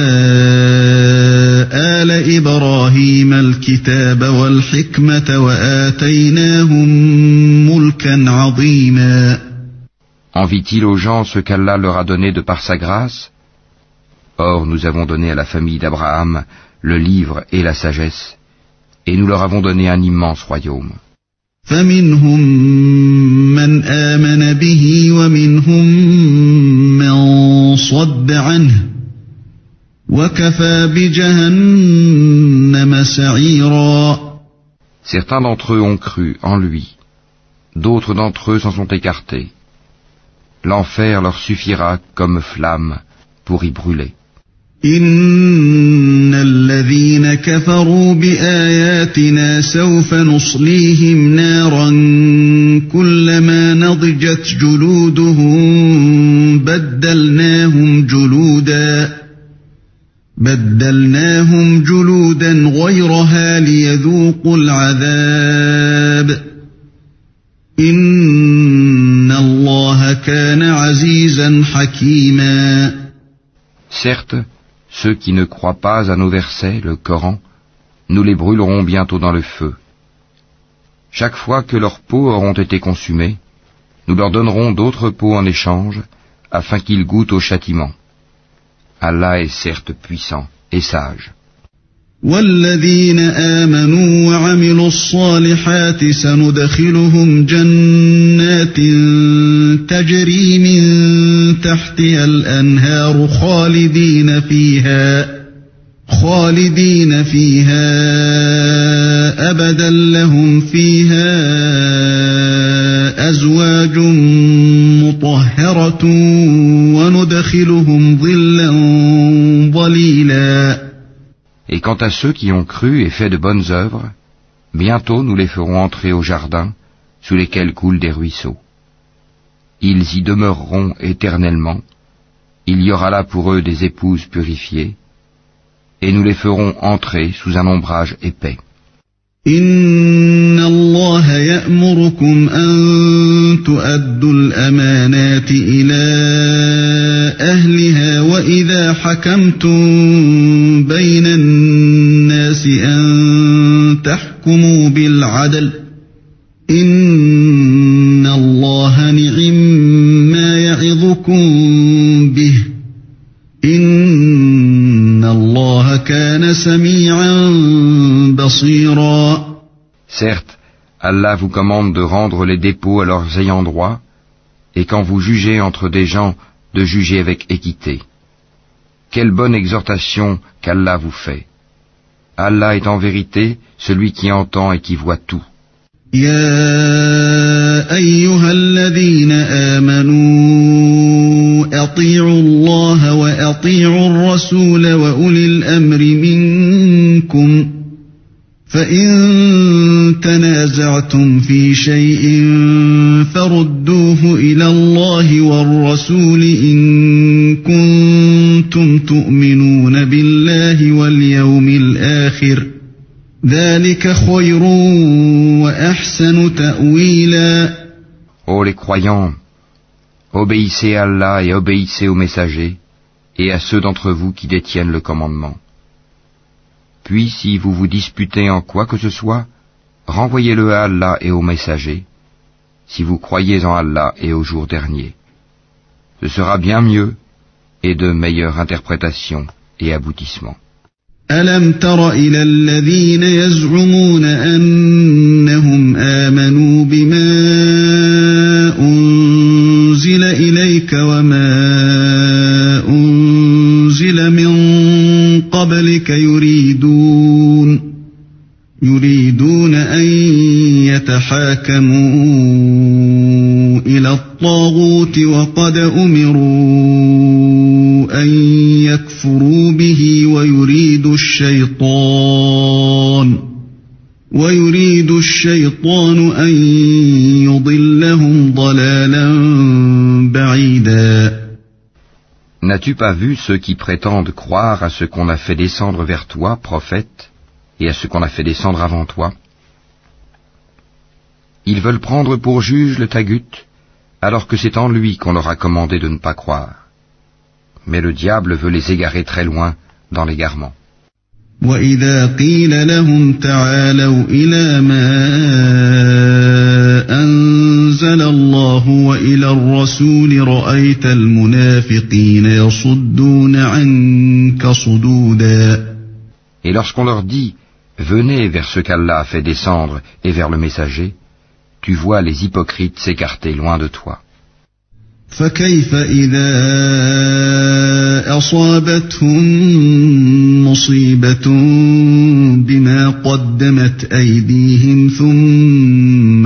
آل إبراهيم الكتاب والحكمة وآتيناهم ملكا عظيما. Envie-t-il aux gens ce qu'Allah leur a donné de par sa grâce? Or nous avons donné à la famille d'Abraham le livre et la sagesse, Et nous leur avons donné un immense royaume. فمنهم من آمن به ومنهم من صد عنه وكفى بجهنم سعيرا. Certains d'entre eux ont cru en lui, d'autres d'entre eux s'en sont écartés. L'enfer leur suffira comme flamme pour y brûler. إن الذين كفروا بآياتنا سوف نصليهم نارا كلما نضجت جلودهم بدلناهم جلودا غيرها ليذوقوا العذاب إن الله كان عزيزا حكيما. Certes, ceux qui ne croient pas à nos versets, le Coran, nous les brûlerons bientôt dans le feu. Chaque fois que leurs peaux auront été consumées, nous leur donnerons d'autres peaux en échange, afin qu'ils goûtent au châtiment. Allah est certes puissant et sage. والذين آمنوا وعملوا الصالحات سندخلهم جنات تجري من تحتها الأنهار خالدين فيها أبدا لهم فيها أزواج مطهرة وندخلهم ظلا ظليلا. Et quant à ceux qui ont cru et fait de bonnes œuvres, bientôt nous les ferons entrer au jardin, sous lesquels coulent des ruisseaux. Ils y demeureront éternellement, il y aura là pour eux des épouses purifiées, et nous les ferons entrer sous un ombrage épais. Inna Allah ya'murukum an tu'addu al-amanati ila ahliha wa idha hakamtum bayna an-nasi an tahkumu bil-'adl. Inna Allah ni'ma ya'idhukum bih. Inna Allah kana sami'an basira. Certes, Allah vous commande de rendre les dépôts à leurs ayants droit, et quand vous jugez entre des gens, de juger avec équité. Quelle bonne exhortation qu'Allah vous fait. Allah est en vérité celui qui entend et qui voit tout. يا أيها الذين آمنوا أطيعوا الله وأطيعوا الرسول وأولي الأمر منكم فإن تنازعتم في شيء فردوه إلى الله والرسول إن كنتم تؤمنون بالله واليوم الآخر ذلك خير وأحسن تأويلا. Ô les croyants, obéissez à Allah et obéissez aux messagers et à ceux d'entre vous qui détiennent le commandement. Puis si vous vous disputez en quoi que ce soit, renvoyez-le à Allah et aux messagers, si vous croyez en Allah et au jour dernier. Ce sera bien mieux et de meilleure interprétation et aboutissement. ألم تر إلى الذين يزعمون أنهم آمنوا بما أنزل إليك وما أنزل من قبلك يريدون أن يتحاكموا إلى الطاغوت وقد أمروا أن يكفروا به ويريد الشيطان أن يضلهم ضلالا بعيدا. N'as-tu pas vu ceux qui prétendent croire à ce qu'on a fait descendre vers toi, prophète, et à ce qu'on a fait descendre avant toi? Ils veulent prendre pour juge le tagut, alors que c'est en lui qu'on leur a commandé de ne pas croire. Mais le diable veut les égarer très loin dans l'égarement. وَإِذَا قِيلَ لَهُمْ تَعَالَوْا إِلَى مَا أَنزَلَ اللَّهُ وَإِلَى الرَّسُولِ رَأَيْتَ الْمُنَافِقِينَ يَصُدُّونَ عَنكَ صُدُودًا. Et lorsqu'on leur dit, Venez vers ce qu'Allah a fait descendre et vers le messager, tu vois les hypocrites s'écarter loin de toi. فكيف إذا أصابتهم مصيبة بما قدمت أيديهم ثم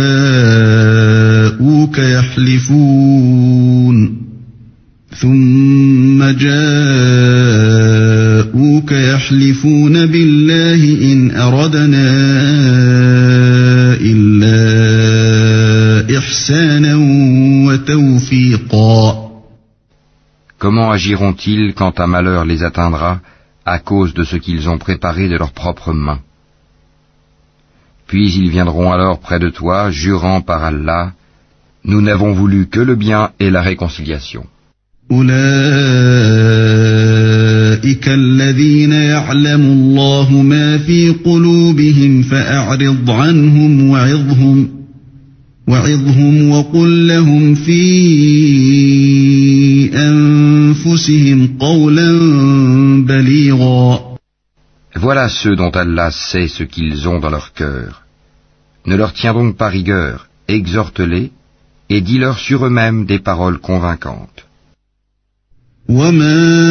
جاءوك يحلفون بالله إن أردنا إلا إحسانا وتوفيقا. Comment agiront-ils quand un malheur les atteindra à cause de ce qu'ils ont préparé de leurs propres mains? Puis ils viendront alors près de toi, jurant par Allah, nous n'avons voulu que le bien et la réconciliation. أولئك الذين يعلم الله ما في قلوبهم فأعرض عنهم وعظهم وقل لهم في أنفسهم قولا بليغا. Voilà ceux dont Allah sait ce qu'ils ont dans leur cœur. Ne leur tiens donc pas rigueur, exhorte-les et dis-leur sur eux-mêmes des paroles convaincantes. وما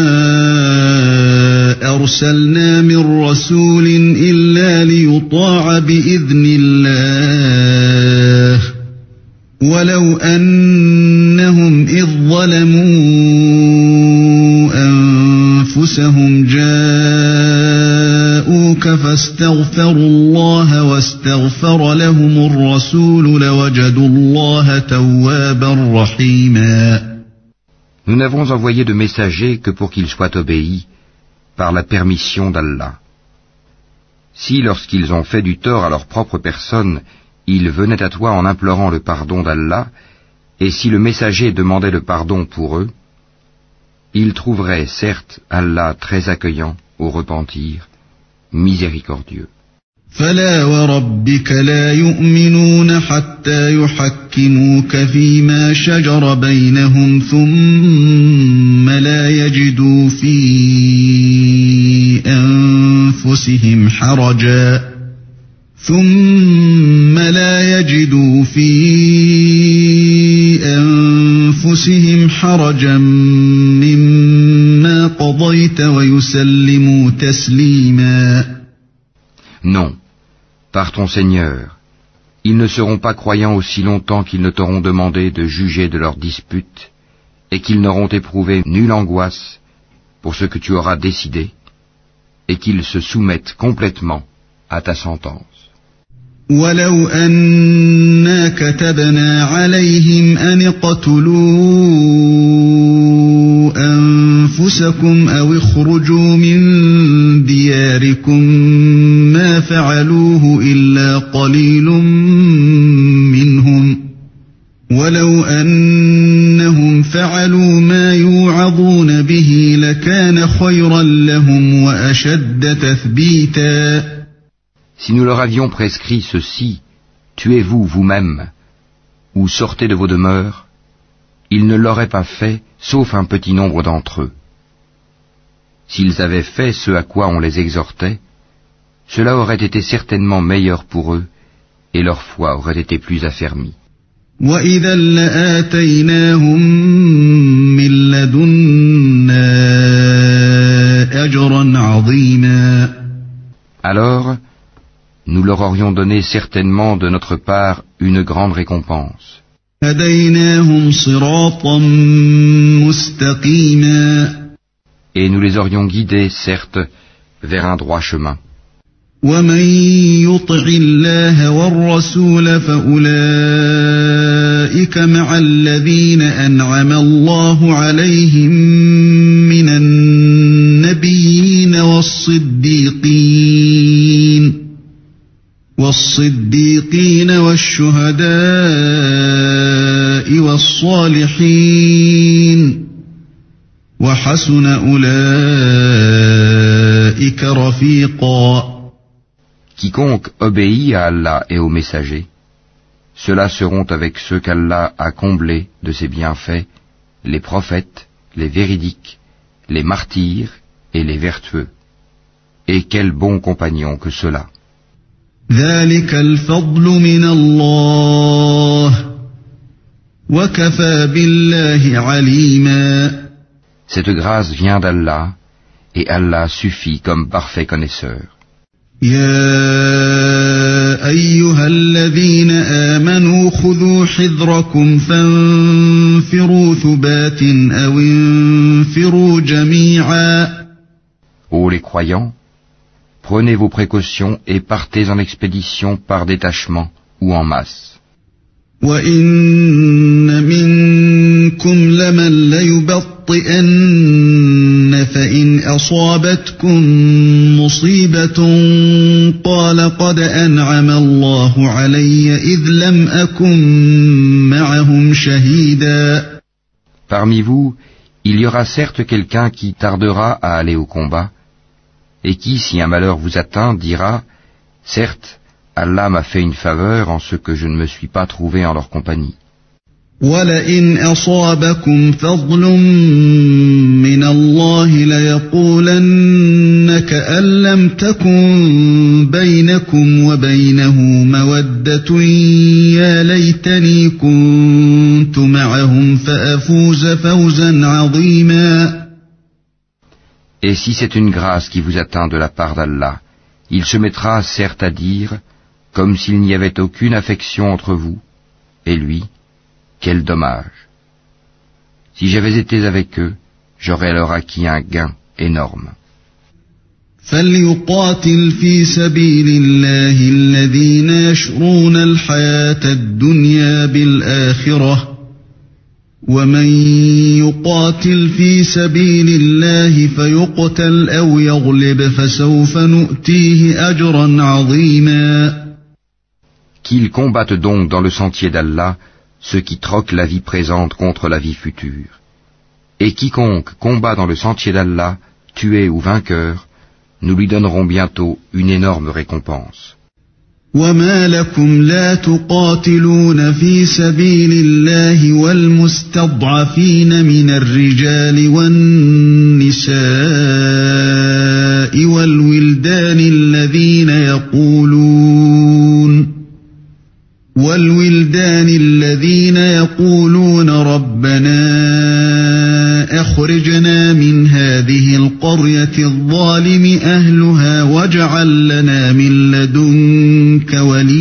أرسلنا من رسول إلا ليطاع بإذن الله ولو أنهم إذ ظلموا أنفسهم جاءوك فاستغفروا الله واستغفر لهم الرسول لوجدوا الله توابا رحيما. Nous n'avons envoyé de messagers que pour qu'ils soient obéis par la permission d'Allah. Si, lorsqu'ils ont fait du tort à leur propre personne, ils venaient à toi en implorant le pardon d'Allah, et si le messager demandait le pardon pour eux, ils trouveraient certes Allah très accueillant au repentir, miséricordieux. فلا وربك لا يؤمنون حتى يحكموك فيما شجر بينهم ثم لا يجدوا في أنفسهم حرجا مما قضيت ويسلموا تسليما. Non, par ton Seigneur, ils ne seront pas croyants aussi longtemps qu'ils ne t'auront demandé de juger de leurs disputes et qu'ils n'auront éprouvé nulle angoisse pour ce que tu auras décidé et qu'ils se soumettent complètement à ta sentence. ولو أنا كتبنا عليهم أن اقتلوا أنفسكم أو اخرجوا من دياركم ما فعلوه إلا قليل منهم ولو أنهم فعلوا ما يوعظون به لكان خيرا لهم وأشد تثبيتا. Si nous leur avions prescrit ceci, tuez-vous vous-même, ou sortez de vos demeures, ils ne l'auraient pas fait, sauf un petit nombre d'entre eux. S'ils avaient fait ce à quoi on les exhortait, cela aurait été certainement meilleur pour eux, et leur foi aurait été plus affermie. وَإِذًا لَآتَيْنَاهُمْ مِن لَّدُنَّا أَجْرًا عَظِيمًا. Alors, nous leur aurions donné certainement de notre part une grande récompense. هَدَيْنَاهُمْ صِرَاطًا مُّسْتَقِيمًا. Et nous les aurions guidés, certes, vers un droit chemin. وَمَن يُطِعِ اللَّهَ وَالرَّسُولَ فَأُولَٰئِكَ مَعَ الَّذِينَ أَنْعَمَ اللَّهُ عَلَيْهِم مِّنَ النَّبِيِّينَ والصديقين والشهداء والصالحين وحسن أولئك رفيقا. Quiconque obéit à Allah et aux messagers, ceux-là seront avec ceux qu'Allah a comblés de ses bienfaits, les prophètes, les véridiques, les martyrs et les vertueux. Et quel bon compagnon que cela. ذلك الفضل من الله وكفى بالله عليما. Cette grâce vient d'Allah, et Allah suffit comme parfait connaisseur. يا أيها الذين آمنوا خذوا حذركم فانفروا ثبات أو انفروا جميعا. Ô les croyants, prenez vos précautions et partez en expédition par détachement ou en masse. وَإِنَّ مِنكُمْ لَمَن لَّيُبَطِّئَنَّ فَإِنْ أَصَابَتْكُم مُّصِيبَةٌ قَالَ قَدْ أَنْعَمَ اللَّهُ عَلَيَّ إِذْ لَمْ أَكُن مَّعَهُمْ شَهِيدًا. Parmi vous, il y aura certes quelqu'un qui tardera à aller au combat, et qui, si un malheur vous atteint, dira « Certes, Allah m'a fait une faveur en ce que je ne me suis pas trouvé en leur compagnie. » وَلَئِنْ أَصَابَكُمْ فَضْلٌ مِّنَ اللَّهِ لَيَقُولَنَّ كَأَن لَّمْ تَكُن بَيْنَكُمْ وَبَيْنَهُ مَوَدَّةٌ يَا لَيْتَنِي كُنتُ مَعَهُمْ فَأَفُوزَ فَوْزًا عَظِيمًا. Et si c'est une grâce qui vous atteint de la part d'Allah, il se mettra certes à dire, comme s'il n'y avait aucune affection entre vous, et lui, quel dommage. Si j'avais été avec eux, j'aurais alors acquis un gain énorme. فَلْيُقَاتِلْ فِي سَبِيلِ اللَّهِ الَّذِينَ يَشْرُونَ الْحَيَاةَ الدُّنْيَا بِالْآخِرَةِ وَمَن يُقَاتِلْ فِي سَبِيلِ اللَّهِ فَيُقْتَلْ أَوْ يَغْلِبْ فَسَوْفَ نُؤْتِيهِ أَجْرًا عَظِيمًا. Qu'ils combattent donc dans le sentier d'Allah ceux qui troquent la vie présente contre la vie future. Et quiconque combat dans le sentier d'Allah, tué ou vainqueur, nous lui donnerons bientôt une énorme récompense. وَمَا لَكُمْ لَا تُقَاتِلُونَ فِي سَبِيلِ اللَّهِ وَالْمُسْتَضْعَفِينَ مِنَ الرِّجَالِ وَالنِّسَاءِ وَالْوِلْدَانِ الَّذِينَ يَقُولُونَ رَبَّنَا أَخْرِجْنَا مِنْ هَذِهِ الْقَرْيَةِ الظَّالِمِ أَهْلُهَا وَاجْعَل لَّنَا مِن لَّدُنكَ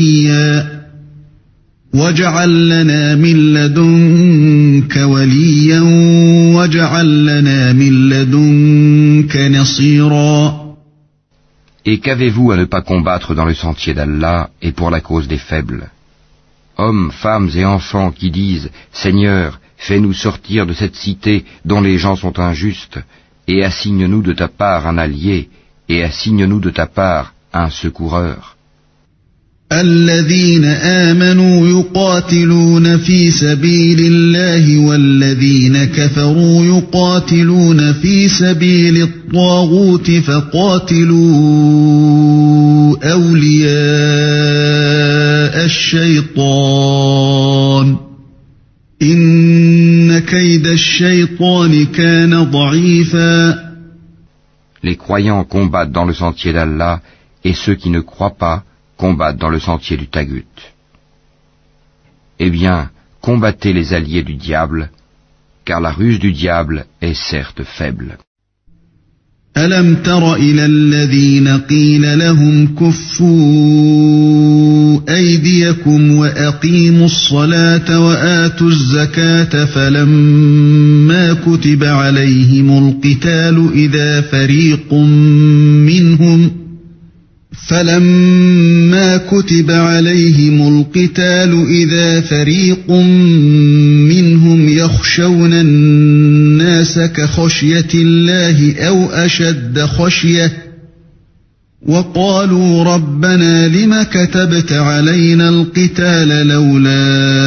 وَلِيًّا وَاجْعَل لَّنَا مِن لَّدُنكَ نَصِيرًا. Et qu'avez-vous à ne pas combattre dans le sentier d'Allah et pour la cause des faibles? Hommes, femmes et enfants qui disent « Seigneur, fais-nous sortir de cette cité dont les gens sont injustes, et assigne-nous de ta part un allié, et assigne-nous de ta part un secoureur. » الذين آمنوا يقاتلون في سبيل الله والذين كفروا يقاتلون في سبيل الطاغوت فقاتلوا أولياء الشيطان إن كيد الشيطان كان ضعيفا. Les croyants combattent dans le sentier d'Allah et ceux qui ne croient pas combattent dans le sentier du Tagut. Eh bien, combattez les alliés du diable, car la ruse du diable est certes faible. ألم تر إلى الذين قيل لهم كفوا أيديكم وأقيموا الصلاة وآتوا الزكاة فلما كتب عليهم القتال إذا فريق منهم يخشون الناس كخشية الله أو أشد خشية وقالوا ربنا لم كتبت علينا القتال لولا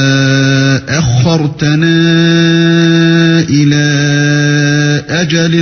أخرتنا إلى أجل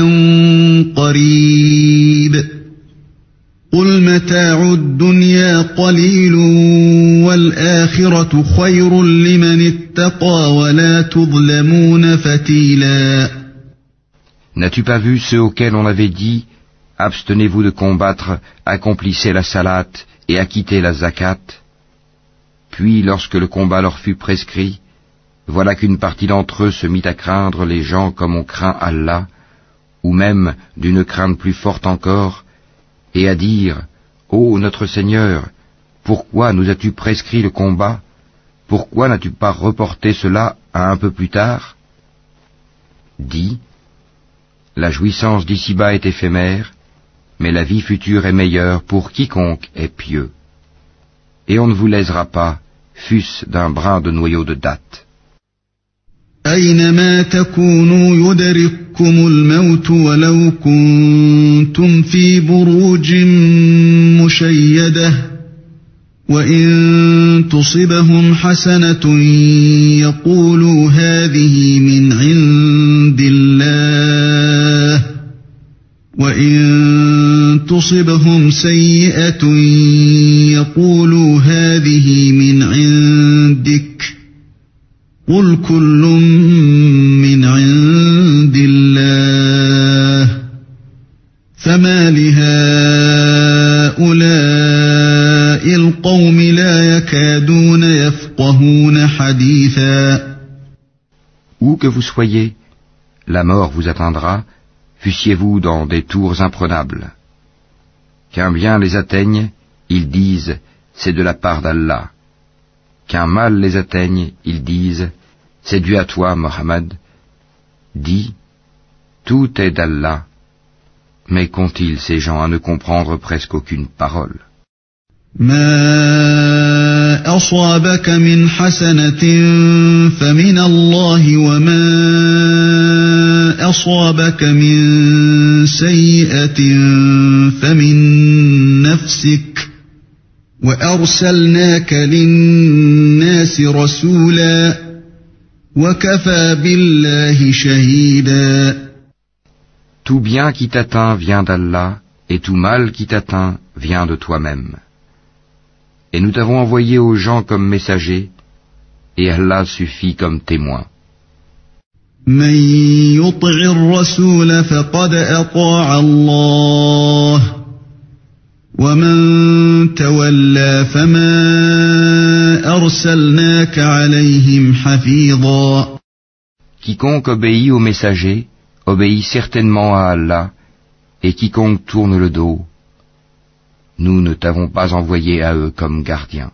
قريب قل متاع الدنيا قليل والآخرة خير لمن اتقى ولا تظلمون فتيلا. N'as-tu pas vu ceux auxquels on avait dit abstenez-vous de combattre, accomplissez la salate et acquittez la zakat. Puis, lorsque le combat leur fut prescrit, voilà qu'une partie d'entre eux se mit à craindre les gens comme on craint Allah, ou même d'une crainte plus forte encore, et à dire « Ô notre Seigneur, pourquoi nous as-tu prescrit le combat? Pourquoi n'as-tu pas reporté cela à un peu plus tard ?» Dis « La jouissance d'ici-bas est éphémère, mais la vie future est meilleure pour quiconque est pieux. Et on ne vous lésera pas, fût-ce d'un brin de noyau de date. » أينما تكونوا يدرككم الموت ولو كنتم في بروج مشيدة وإن تصبهم حسنة يقولوا هذه من عند الله وإن تصبهم سيئة يقولوا هذه من عندك قل كل من عند الله فما لهؤلاء القوم لا يكادون يفقهون حديثا. Où que vous soyez, la mort vous atteindra, fussiez-vous dans des tours imprenables. Qu'un bien les atteigne, ils disent « c'est de la part d'Allah ». Qu'un mal les atteigne, ils disent « c'est dû à toi, Mohammed ». Dis « tout est d'Allah ». Mais qu'ont-ils ces gens à ne comprendre presque aucune parole? ما أصابك من حسنة فمن الله وما أصابك من سيئة فمن نفسك وأرسلناك للناس رسولا وكفى بالله شهيدا. Tout bien qui t'atteint vient d'Allah, et tout mal qui t'atteint vient de toi-même. Et nous t'avons envoyé aux gens comme messagers, et Allah suffit comme témoin. من يطع الرسول فقد أطاع الله ومن تولى فما أرسلناك عليهم حفيظا. Quiconque obéit aux messagers obéit certainement à Allah, et quiconque tourne le dos, nous ne t'avons pas envoyé à eux comme gardiens.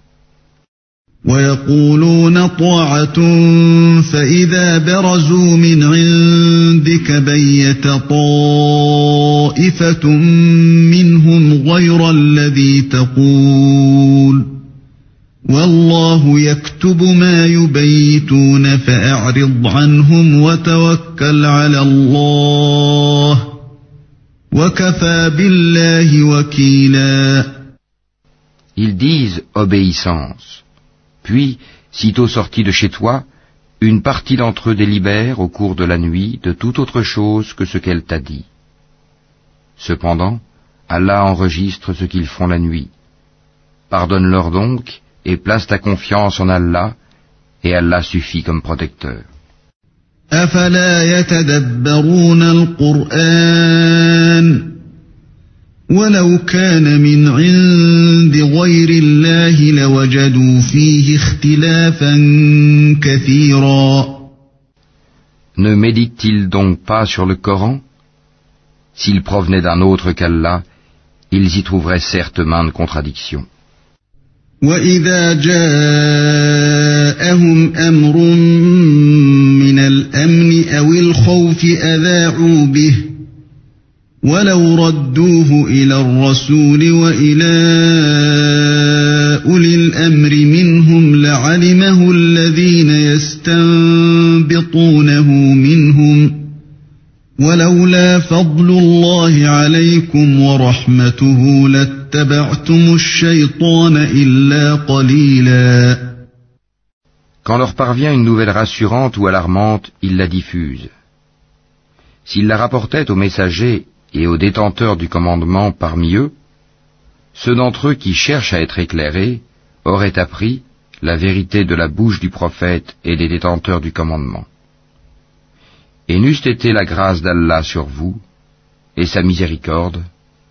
ويقولون طاعة فإذا برزوا من عندك بيت طائفة منهم غير الذي تقول والله يكتب ما يبيتون فأعرض عنهم وتوكل على الله وكفى بالله وكيلا. Ils disent obéissance. Puis, sitôt sortis de chez toi, une partie d'entre eux délibère au cours de la nuit de toute autre chose que ce qu'elle t'a dit. Cependant, Allah enregistre ce qu'ils font la nuit. Pardonne-leur donc et place ta confiance en Allah, et Allah suffit comme protecteur. أفلا يتدبرون القرآن ولو كان من عند غير الله لوجدوا فيه اختلافا كثيرا. Ne méditent-ils donc pas sur le Coran? S'il provenait d'un autre qu'Allah, ils y trouveraient certes maintes contradictions. وإذا جاءهم أمر من الأمن أو الخوف أذاعوا به ولو ردوه إلى الرسول وإلى أولي الأمر منهم لعلمه الذين يستنبطونه منهم ولولا فضل الله عليكم ورحمته لاتبعتم الشيطان إلا قليلا. Quand leur parvient une nouvelle rassurante ou alarmante, ils la diffusent. S'ils la rapportaient aux messagers et aux détenteurs du commandement parmi eux, ceux d'entre eux qui cherchent à être éclairés auraient appris la vérité de la bouche du prophète et des détenteurs du commandement. Et n'eût été la grâce d'Allah sur vous, et sa miséricorde,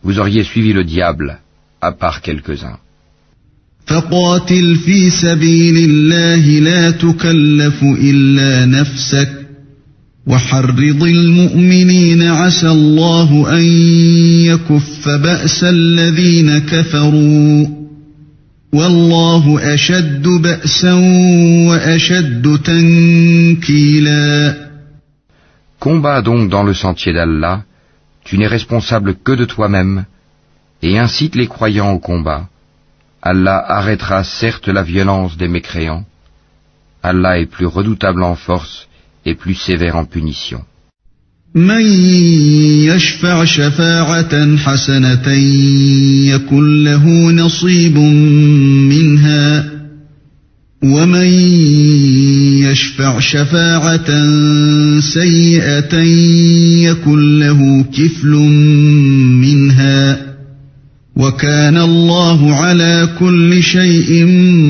vous auriez suivi le diable, à part quelques-uns. فقاتل في سبيل الله لا تكلف إلا نفسك وحرض المؤمنين عسى الله أن يكف بأس الذين كفروا والله أشد بأسا وأشد تنكيلا. Combat donc dans le sentier d'Allah, tu n'es responsable que de toi-même, et incite les croyants au combat. Allah arrêtera certes la violence des mécréants. Allah est plus redoutable en force et plus sévère en punition. من يشفع شفاعة حسنة يكن له نصيب منها ومن يشفع شفاعة سيئة يكن له كفل منها وكان الله على كل شيء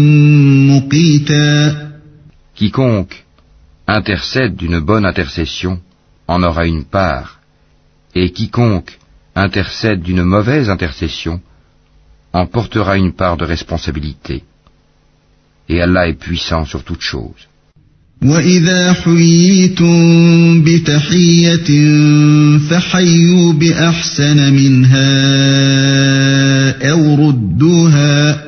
مقيتا. Quiconque intercède d'une bonne intercession en aura une part, et quiconque intercède d'une mauvaise intercession en portera une part de responsabilité. Et Allah est puissant sur toutes choses. وَإِذَا حُيِّيتُم بِتَحِيَّةٍ فَحَيُّوا بِأَحْسَنَ مِنْهَا أَوْ رُدُّوهَا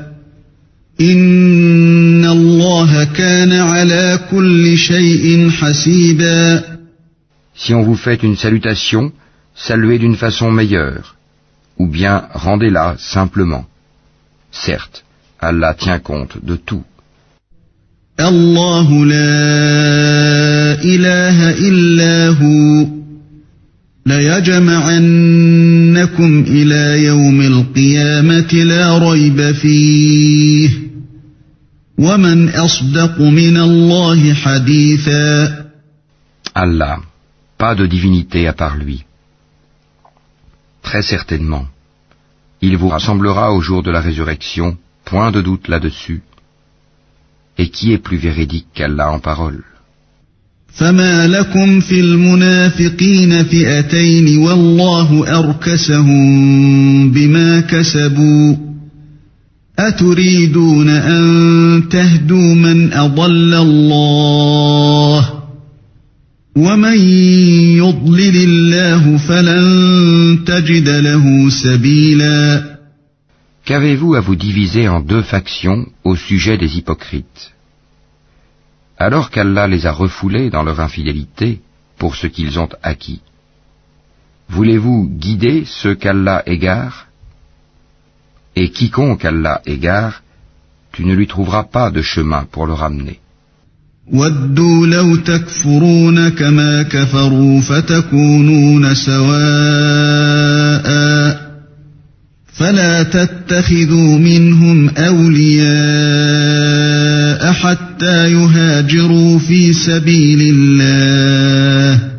إِنَّ اللَّهَ كَانَ عَلَى كُلِّ شَيْءٍ حَسِيبًا. Si on vous fait une salutation, saluez d'une façon meilleure, ou bien rendez-la simplement. Certes, Allah tient compte de tout. الله لا إله إلا هو ليجمعنكم إلى يوم القيامة لا ريب فيه ومن أصدق من الله حديثا. Allah, pas de divinité à part lui. Très certainement, il vous rassemblera au jour de la résurrection, point de doute là-dessus. Et qui est plus véridique qu'Allah en parole? فما لكم في المنافقين فئتين والله أركسهم بما كسبوا أتريدون أن تهدوا من أضل الله ومن يضلل الله فلن تجد له سبيلا. Qu'avez-vous à vous diviser en deux factions au sujet des hypocrites? Alors qu'Allah les a refoulés dans leur infidélité pour ce qu'ils ont acquis. Voulez-vous guider ceux qu'Allah égare? Et quiconque Allah égare, tu ne lui trouveras pas de chemin pour le ramener. وَدُّوا لَوْ تَكْفُرُونَ كَمَا كَفَرُوا فَتَكُونُونَ سَوَاءً فلا تتخذوا منهم أولياء حتى يهاجروا في سبيل الله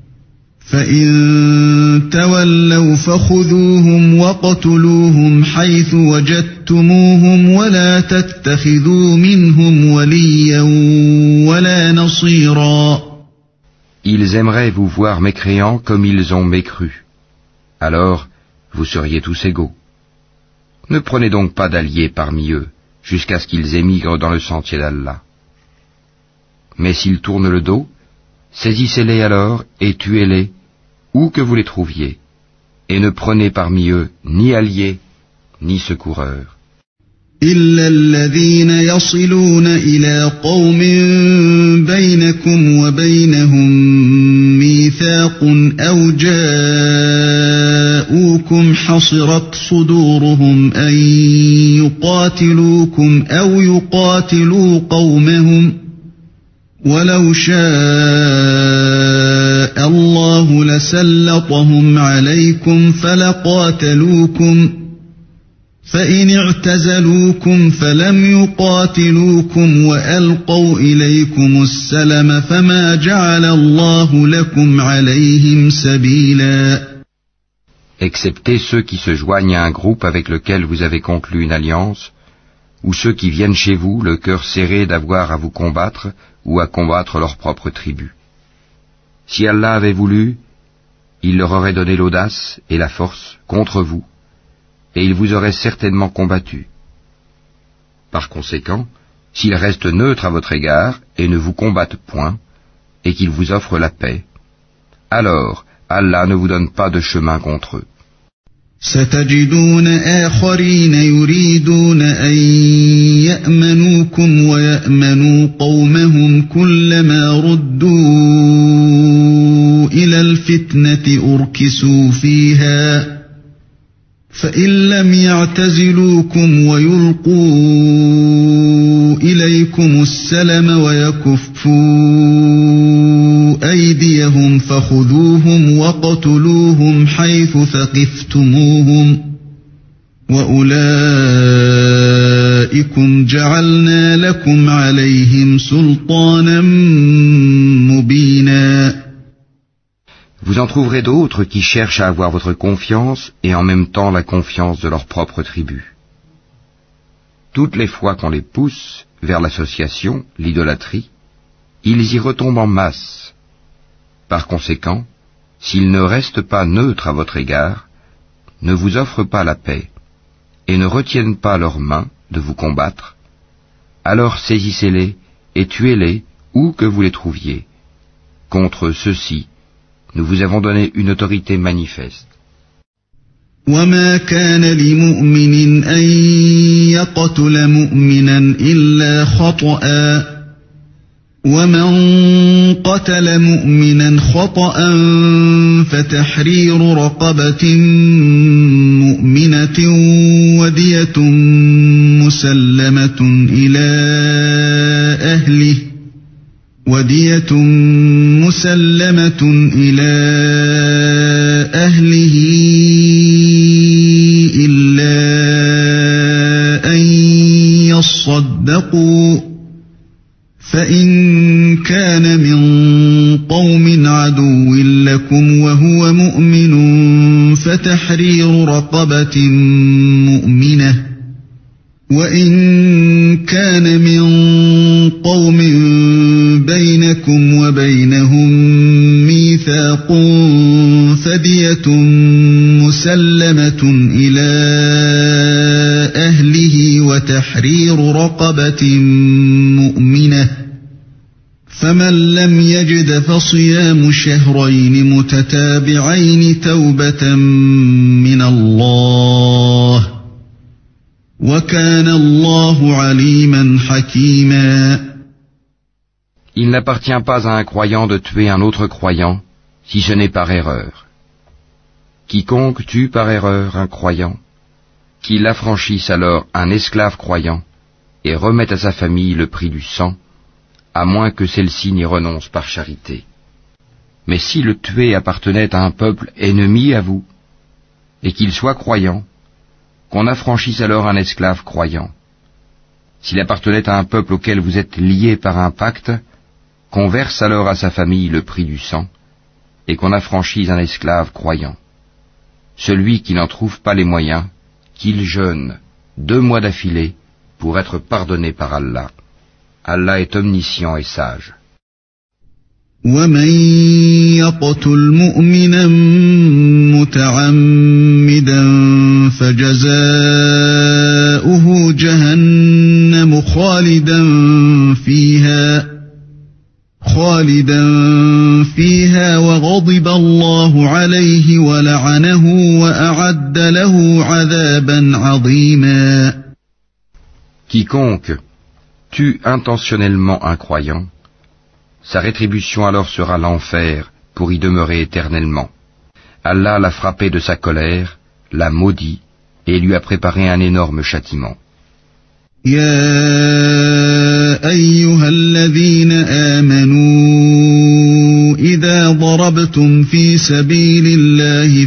فإن تولوا فخذوهم وقتلوهم حيث وجدتموهم ولا تتخذوا منهم وليا ولا نصيرا. Ils aimeraient vous voir mécréants comme ils ont mécru. Alors, vous seriez tous égaux. Ne prenez donc pas d'alliés parmi eux, jusqu'à ce qu'ils émigrent dans le sentier d'Allah. Mais s'ils tournent le dos, saisissez-les alors et tuez-les, où que vous les trouviez, et ne prenez parmi eux ni alliés, ni secoureurs. إلا الذين يصلون إلى قوم بينكم وبينهم ميثاق أو جاءوكم حصرت صدورهم أن يقاتلوكم أو يقاتلوا قومهم ولو شاء الله لسلطهم عليكم فلقاتلوكم فإن اعتزلوكم فلم يقاتلوكم وألقوا إليكم السلم فما جعل الله لكم عليهم سبيلا. Excepté ceux qui se joignent à un groupe avec lequel vous avez conclu une alliance, ou ceux qui viennent chez vous le cœur serré d'avoir à vous combattre ou à combattre leur propre tribu. Si Allah avait voulu, il leur aurait donné l'audace et la force contre vous, et il vous aurait certainement combattu. Par conséquent, s'ils restent neutres à votre égard et ne vous combattent point, et qu'ils vous offrent la paix, alors Allah ne vous donne pas de chemin contre eux. ستجدون آخرين يريدون أن يأمنوكم ويأمنوا قومهم كلما ردوا إلى الفتنة أركسوا فيها فإن لم يعتزلوكم ويلقوا إليكم السلم ويكفوا أيديهم فخذوهم وقتلوهم حيث ثقفتموهم وأولئكم جعلنا لكم عليهم سلطانا مبينا. Vous en trouverez d'autres qui cherchent à avoir votre confiance et en même temps la confiance de leur propre tribu. Toutes les fois qu'on les pousse vers l'association, l'idolâtrie, ils y retombent en masse. Par conséquent, s'ils ne restent pas neutres à votre égard, ne vous offrent pas la paix, et ne retiennent pas leurs mains de vous combattre, alors saisissez-les et tuez-les où que vous les trouviez. Contre ceux-ci, nous vous avons donné une autorité manifeste. وما كان لمؤمن أن يقتل مؤمنا إلا خطأ ومن قتل مؤمنا خطأ فتحرير رقبة مؤمنة ودية مسلمة إلى أهله إلا أن يصدقوا فإن كان من قوم عدو لكم وهو مؤمن فتحرير رقبة مؤمنة وإن كان من قوم بينكم وبينهم ميثاق فدية مسلمة إلى أهله وتحرير رقبة مؤمنة فمن لم يجد فصيام شهرين متتابعين توبة من الله وكان الله عليما حكيما. Il n'appartient pas à un croyant de tuer un autre croyant, si ce n'est par erreur. Quiconque tue par erreur un croyant, qu'il affranchisse alors un esclave croyant, et remette à sa famille le prix du sang, à moins que celle-ci n'y renonce par charité. Mais si le tué appartenait à un peuple ennemi à vous, et qu'il soit croyant, qu'on affranchisse alors un esclave croyant. S'il appartenait à un peuple auquel vous êtes liés par un pacte, qu'on verse alors à sa famille le prix du sang, et qu'on affranchisse un esclave croyant. Celui qui n'en trouve pas les moyens, qu'il jeûne 2 mois d'affilée pour être pardonné par Allah. Allah est omniscient et sage. ومن يقتل مؤمنا متعمدا فجزاؤه جهنم خالدا فيها وغضب الله عليه ولعنه وأعد له عذابا عظيما. Quiconque tue intentionnellement un croyant, sa rétribution alors sera l'enfer pour y demeurer éternellement. Allah l'a frappé de sa colère, l'a maudit et lui a préparé un énorme châtiment. يا أيها الذين آمنوا إذا ضربتم في سبيل الله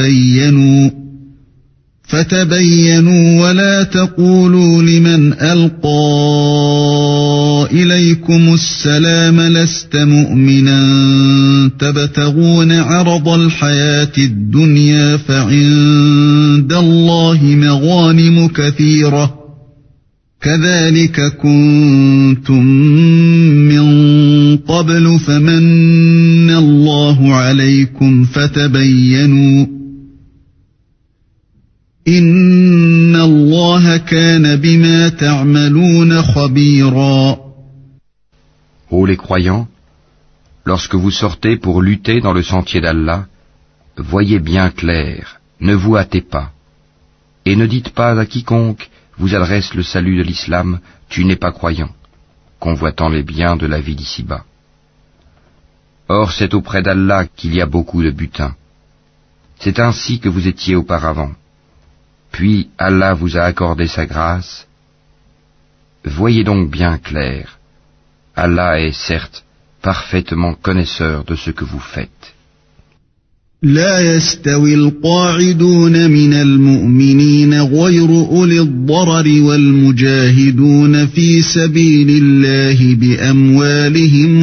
فتبينوا ولا تقولوا لمن ألقى إليكم السلام لست مؤمنا تبتغون عرض الحياة الدنيا فعند الله مغانم كثيرة كذلك كنتم من قبل فمن الله عليكم فتبينوا إن الله كان بما تعملون خبيرا. Ô les croyants, lorsque vous sortez pour lutter dans le sentier d'Allah, voyez bien clair, ne vous hâtez pas, et ne dites pas à quiconque vous adresse le salut de l'islam, tu n'es pas croyant, convoitant les biens de la vie d'ici-bas. Or c'est auprès d'Allah qu'il y a beaucoup de butin. C'est ainsi que vous étiez auparavant. Puis Allah vous a accordé sa grâce. Voyez donc bien clair. Allah est certes parfaitement connaisseur de ce que vous faites. لا يستوي القاعدون من المؤمنين غير أولي الضرر والمجاهدون في سبيل الله بأموالهم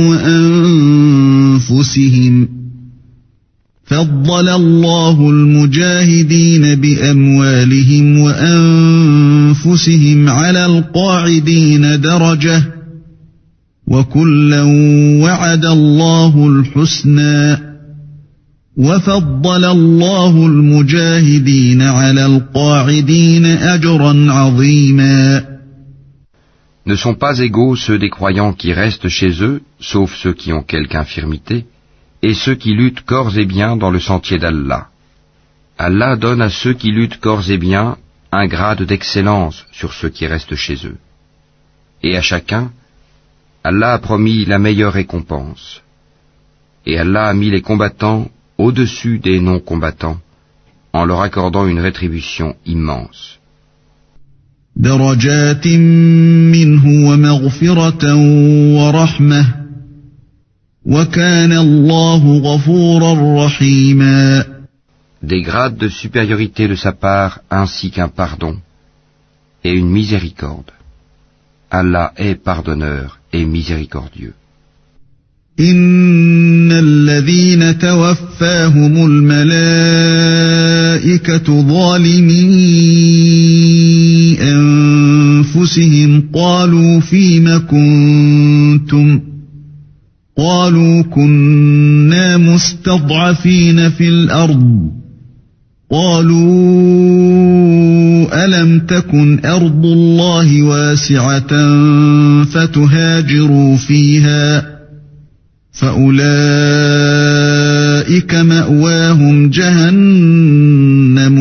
وأنفسهم فضل الله المجاهدين بأموالهم وأنفسهم على القاعدين درجة وكلا وعد الله الحسنى وفضل الله المجاهدين على القاعدين أجرا عظيما. Ne sont pas égaux ceux des croyants qui restent chez eux, sauf ceux qui ont quelque infirmité, et ceux qui luttent corps et biens dans le sentier d'Allah. Allah donne à ceux qui luttent corps et biens un grade d'excellence sur ceux qui restent chez eux. Et à chacun, Allah a promis la meilleure récompense. Et Allah a mis les combattants au-dessus des non-combattants, en leur accordant une rétribution immense. درجات منه ومغفرة ورحمة وكان الله غفورا رحيما. Des grades de supériorité de sa part ainsi qu'un pardon et une miséricorde. Allah est pardonneur et miséricordieux. إن الذين توفاهم الملائكة ظالمي أنفسهم قالوا فيم كنتم قالوا كنا مستضعفين في الأرض قالوا ألم تكن أرض الله واسعة فتهاجروا فيها فأولئك مأواهم جهنم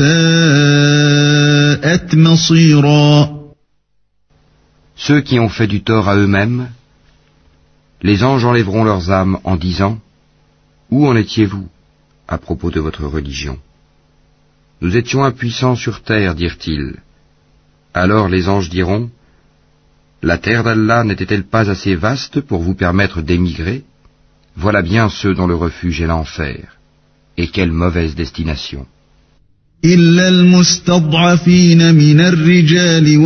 وساءت مصيرا. Ceux qui ont fait du tort à eux-mêmes, les anges enlèveront leurs âmes en disant « Où en étiez-vous à propos de votre religion ? Nous étions impuissants sur terre, dirent-ils. Alors les anges diront « La terre d'Allah n'était-elle pas assez vaste pour vous permettre d'émigrer ? Voilà bien ceux dont le refuge est l'enfer. Et quelle mauvaise destination !» إلا المستضعفين من الرجال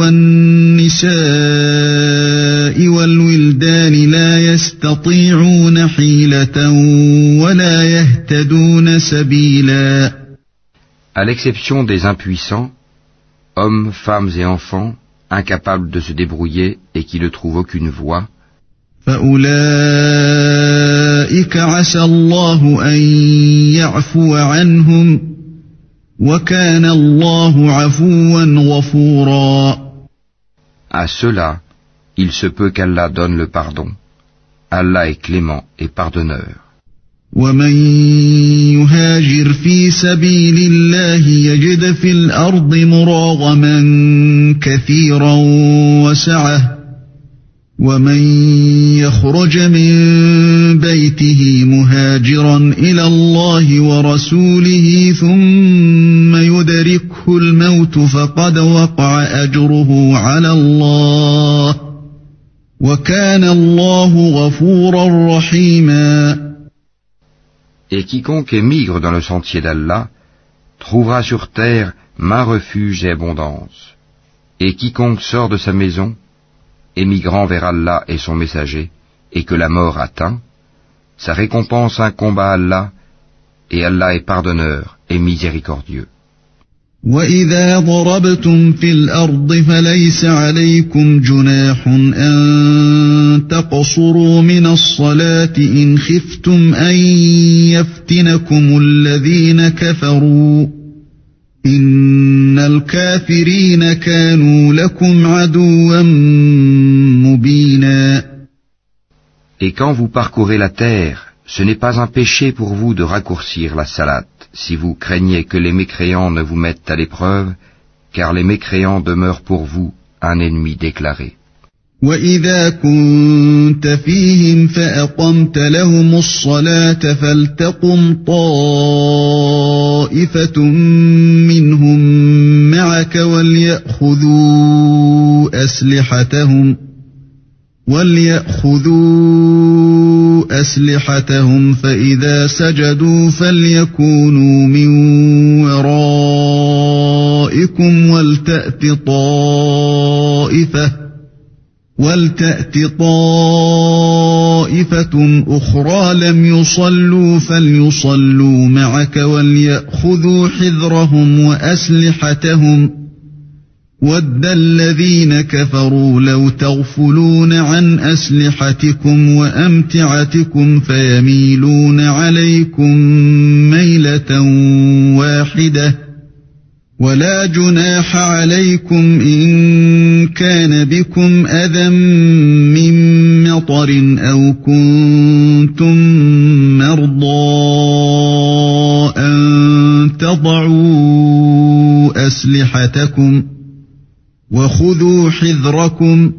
والنساء والولدان لا يستطيعون حيلة ولا يهتدون سبيلا. À l'exception des impuissants, hommes, femmes et enfants, incapables de se débrouiller et qui ne trouvent aucune voie, فأولئك عسى الله أن يعفو عنهم وكان الله عفوا غفورا. à ceux-là, il se peut qu'Allah donne le pardon. Allah est clément et pardonneur. ومن يهاجر في سبيل الله يجد في الأرض مراغما كثيرا وسعة ومن يخرج من بيته مهاجرا إلى الله ورسوله ثم يدركه الموت فقد وقع أجره على الله وكان الله غفورا رحيما. Et quiconque émigre dans le sentier d'Allah trouvera sur terre maint refuge et abondance. Et quiconque sort de sa maison, émigrant vers Allah et son messager, et que la mort atteint, sa récompense incombe à Allah, et Allah est pardonneur et miséricordieux. وَإِذَا ضَرَبْتُمْ فِي الْأَرْضِ فَلَيْسَ عَلَيْكُمْ جُنَاحٌ أَن تَقْصُرُوا مِنَ الصَّلَاةِ إِنْ خِفْتُمْ أَن يَفْتِنَكُمُ الَّذِينَ كَفَرُوا إِنَّ الكافرين كانوا لكم عدوا مبينا. Et quand vous parcourez la terre, ce n'est pas un péché pour vous de raccourcir la salate, si vous craignez que les mécréants ne vous mettent à l'épreuve, car les mécréants demeurent pour vous un ennemi déclaré. وَإِذَا كُنْتَ فِيهِمْ فَأَقَمْتَ لَهُمُ الصَّلَاةَ فَلْتَقُمْ طَائِفَةٌ مِّنْهُمْ مَعَكَ وَلْيَأْخُذُوا أَسْلِحَتَهُمْ فَإِذَا سَجَدُوا فَلْيَكُونُوا مِنْ وَرَائِكُمْ وَلْتَأْتِ طَائِفَةٌ أُخْرَى لَمْ يُصَلُّوا فَلْيُصَلُّوا مَعَكَ وَلْيَأْخُذُوا حِذْرَهُمْ وَأَسْلِحَتَهُمْ وَدَّ الَّذِينَ كَفَرُوا لَوْ تَغْفُلُونَ عَنْ أَسْلِحَتِكُمْ وَأَمْتِعَتِكُمْ فَيَمِيلُونَ عَلَيْكُمْ مَيْلَةً وَاحِدَةً وَلَا جُنَاحَ عَلَيْكُمْ إِن كَانَ بِكُمْ أَذًى مِّن مَّطَرٍ أَوْ كُنتُم مَّرْضَىٰ أَن تَضَعُوا أَسْلِحَتَكُمْ وَخُذُوا حِذْرَكُمْ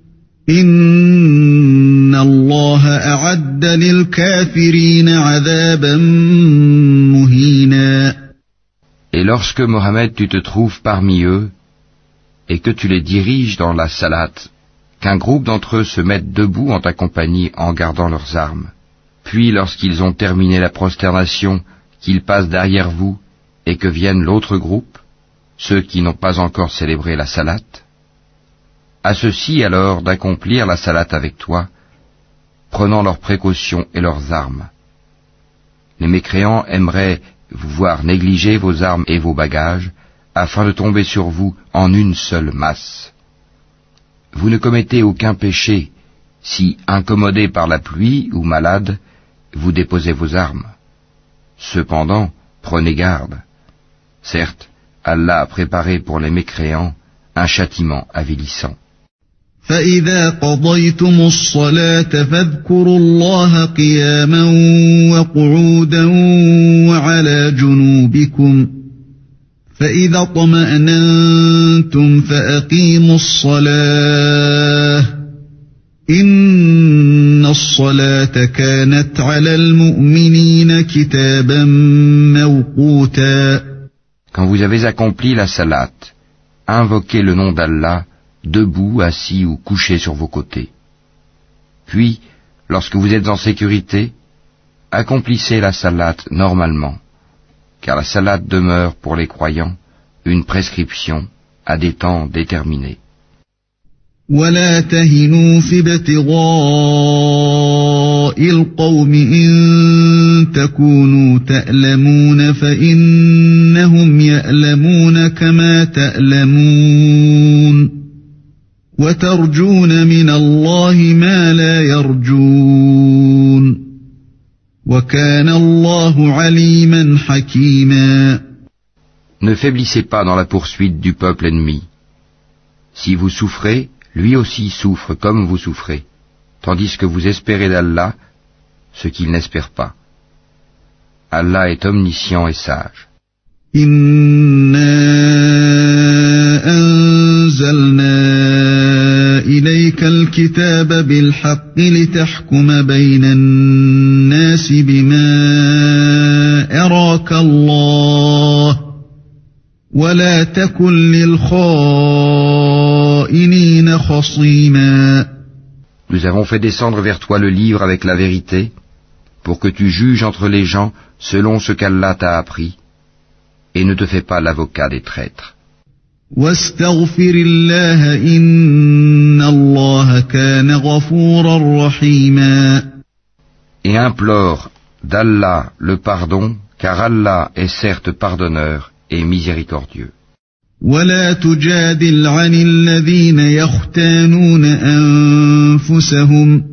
إِنَّ اللَّهَ أَعَدَّ لِلْكَافِرِينَ عَذَابًا مُّهِينًا. Et lorsque, Mohammed, tu te trouves parmi eux, et que tu les diriges dans la salate, qu'un groupe d'entre eux se mette debout en ta compagnie en gardant leurs armes, puis lorsqu'ils ont terminé la prosternation, qu'ils passent derrière vous, et que vienne l'autre groupe, ceux qui n'ont pas encore célébré la salate, à ceux-ci alors d'accomplir la salate avec toi, prenant leurs précautions et leurs armes. Les mécréants aimeraient vous voir négliger vos armes et vos bagages, afin de tomber sur vous en une seule masse. Vous ne commettez aucun péché, si, incommodé par la pluie ou malade, vous déposez vos armes. Cependant, prenez garde. Certes, Allah a préparé pour les mécréants un châtiment avilissant. فَإِذَا قَضَيْتُمُ الصَّلَاةَ فَاذْكُرُوا اللَّهَ قِيَامًا وَقُعُودًا وَعَلَى جُنُوبِكُمْ فَإِذَا اطْمَأْنَنْتُمْ فَأَقِيمُوا الصَّلَاةَ إِنَّ الصَّلَاةَ كَانَتْ عَلَى الْمُؤْمِنِينَ كِتَابًا مَوْقُوتًا. Quand vous avez accompli la salate, invoquez le nom d'Allah, debout, assis ou couché sur vos côtés. Puis, lorsque vous êtes en sécurité, accomplissez la salate normalement, car la salate demeure pour les croyants une prescription à des temps déterminés. وَلَا تَهِنُوا فِي ابْتِغَاءِ الْقَوْمِ إِن تَكُونُوا تَأْلَمُونَ فَإِنَّهُمْ يَأْلَمُونَ كَمَا تَأْلَمُونَ وَتَرْجُونَ مِنَ اللَّهِ مَا لَا يَرْجُونَ وَكَانَ اللَّهُ عَلِيمًا حَكِيمًا. Ne faiblissez pas dans la poursuite du peuple ennemi. Si vous souffrez, lui aussi souffre comme vous souffrez, tandis que vous espérez d'Allah ce qu'il n'espère pas. Allah est omniscient et sage. إليك الكتاب بالحق لتحكم بين الناس بما أراك الله ولا تكن للخائنين خصيما. Nous avons fait descendre vers toi le livre avec la vérité, pour que tu juges entre les gens selon ce qu'Allah t'a appris, et ne te fais pas l'avocat des traîtres. واستغفر الله إن الله كان غفورا رحيما. Et implore d'Allah le pardon, car Allah est certes pardonneur et miséricordieux. ولا تجادل عن الذين يختانون أنفسهم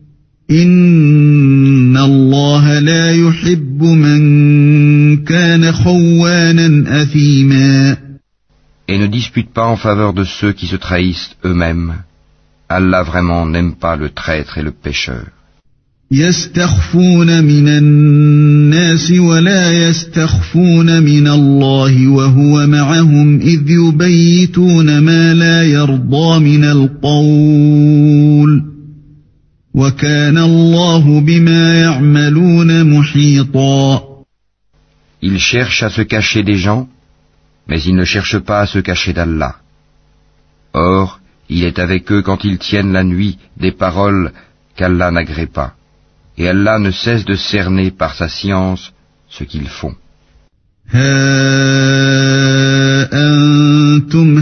إن الله لا يحب من كان خوانا أثيما. Et ne dispute pas en faveur de ceux qui se trahissent eux-mêmes. Allah vraiment n'aime pas le traître et le pécheur. يستخفون من الناس ولا يستخفون من الله وهو معهم إذ يبيتون ما لا يرضى من القول وكان الله بما يعملون محيطا. Ils cherchent à se cacher des gens, mais ils ne cherchent pas à se cacher d'Allah. Or, il est avec eux quand ils tiennent la nuit des paroles qu'Allah n'agrée pas. Et Allah ne cesse de cerner par sa science ce qu'ils font. ها أنتم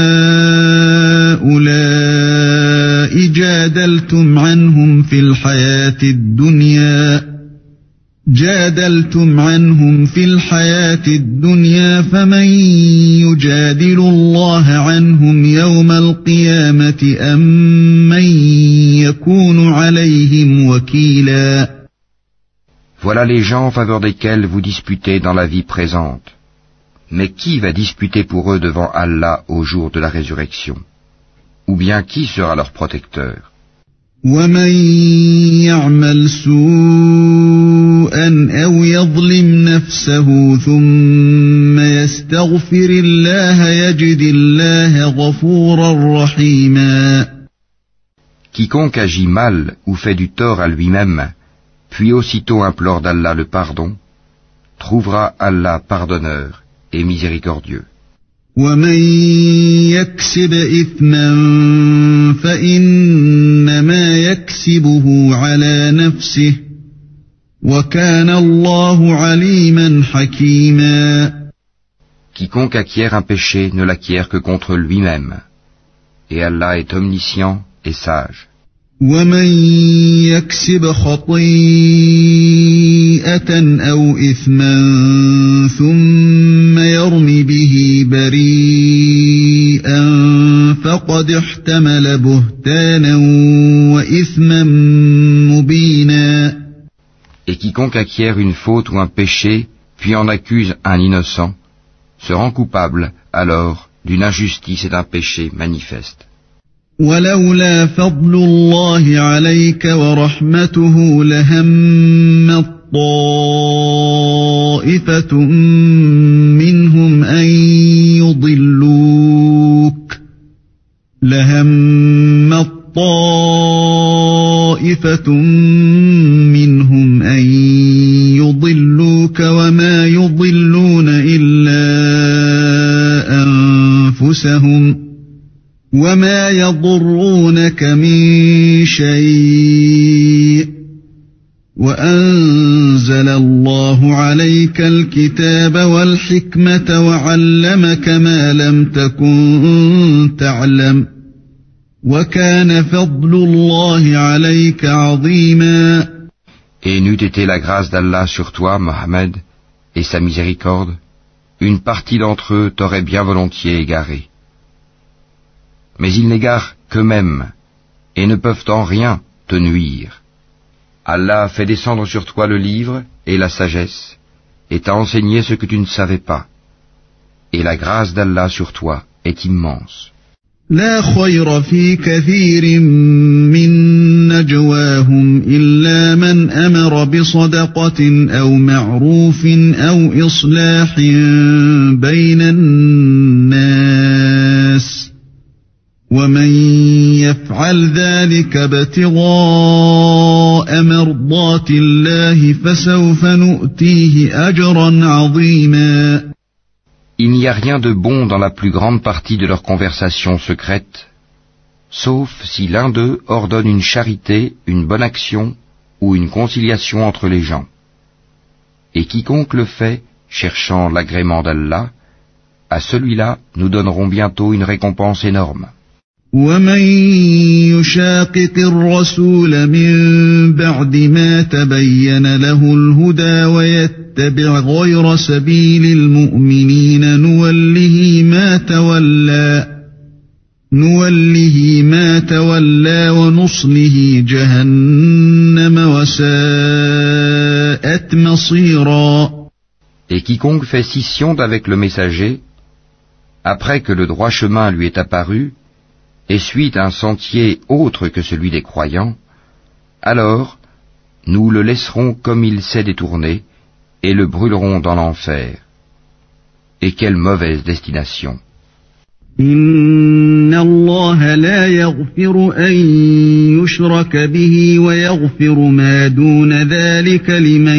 هؤلاء جادلتم عنهم في الحياة الدنيا فمن يجادل الله عنهم يوم القيامة أم من يكون عليهم وكيلا. Voilà les gens en faveur desquels vous disputez dans la vie présente. Mais qui va disputer pour eux devant Allah au jour de la résurrection? Ou bien qui sera leur protecteur? ومن يعمل سوءا أو يظلم نفسه ثم يستغفر الله يجد الله غفورا رحيما. Quiconque agit mal ou fait du tort à lui-même, puis aussitôt implore d'Allah le pardon, trouvera Allah pardonneur et miséricordieux. ومن يكسب إثما فإنما يكسبه على نفسه وكان الله عليما حكيما. Quiconque acquiert un péché ne l'acquiert que contre lui-même, et Allah est omniscient et sage. ومن يكسب خطيئة أو إثما ثم يرم به بريئا فقد احتمل بهتانا وإثما مبينا. Et quiconque acquiert une faute ou un péché, puis en accuse un innocent, se rend coupable alors d'une injustice et d'un péché manifeste. ولولا فضل الله عليك ورحمته لهم طائفة منهم أن يضلوك وما يضلون إلا أنفسهم وما يضرونك من شيء وأنزل الله عليك الكتاب والحكمة وعلمك ما لم تكن تعلم وكان فضل الله عليك عظيما. Et n'eût été la grâce d'Allah sur toi, Mohammed, et sa miséricorde, une partie d'entre eux t'aurait bien volontiers égaré. Mais ils n'égarent qu'eux-mêmes, et ne peuvent en rien te nuire. Allah a fait descendre sur toi le livre et la sagesse, et t'a enseigné ce que tu ne savais pas. Et la grâce d'Allah sur toi est immense. لا خير في كثير من نجواهم إلا من أمر بصدقة أو معروف أو إصلاح بين الناس ومن يفعل ذلك ابتغاء مرضات الله فسوف نؤتيه أجرا عظيما. Il n'y a rien de bon dans la plus grande partie de leur conversation secrète, sauf si l'un d'eux ordonne une charité, une bonne action ou une conciliation entre les gens. Et quiconque le fait, cherchant l'agrément d'Allah, à celui-là nous donnerons bientôt une récompense énorme. ومن يشاقق الرسول من بعد ما تبين له الهدى ويتبع غير سبيل المؤمنين نوله ما تولى ونصله جهنم وساءت مصيرا. Et quiconque fait scission d'avec le messager, après que le droit chemin lui est apparu, et suit un sentier autre que celui des croyants, alors nous le laisserons comme il s'est détourné, et le brûlerons dans l'enfer. Et quelle mauvaise destination! إن الله لا يغفر أن يشرك به ويغفر ما دون ذلك لمن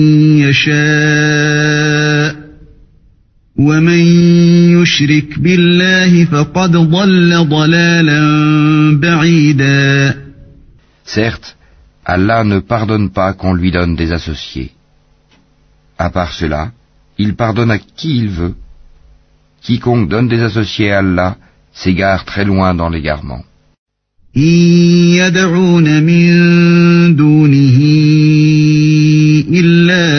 يشاء ومن يشرك بالله فقد ضل ضلالا بعيدا. Certes, Allah ne pardonne pas qu'on lui donne des associés. À part cela, il pardonne à qui il veut. Quiconque donne des associés à Allah s'égare très loin dans l'égarement. إن يدعون من دونه إلا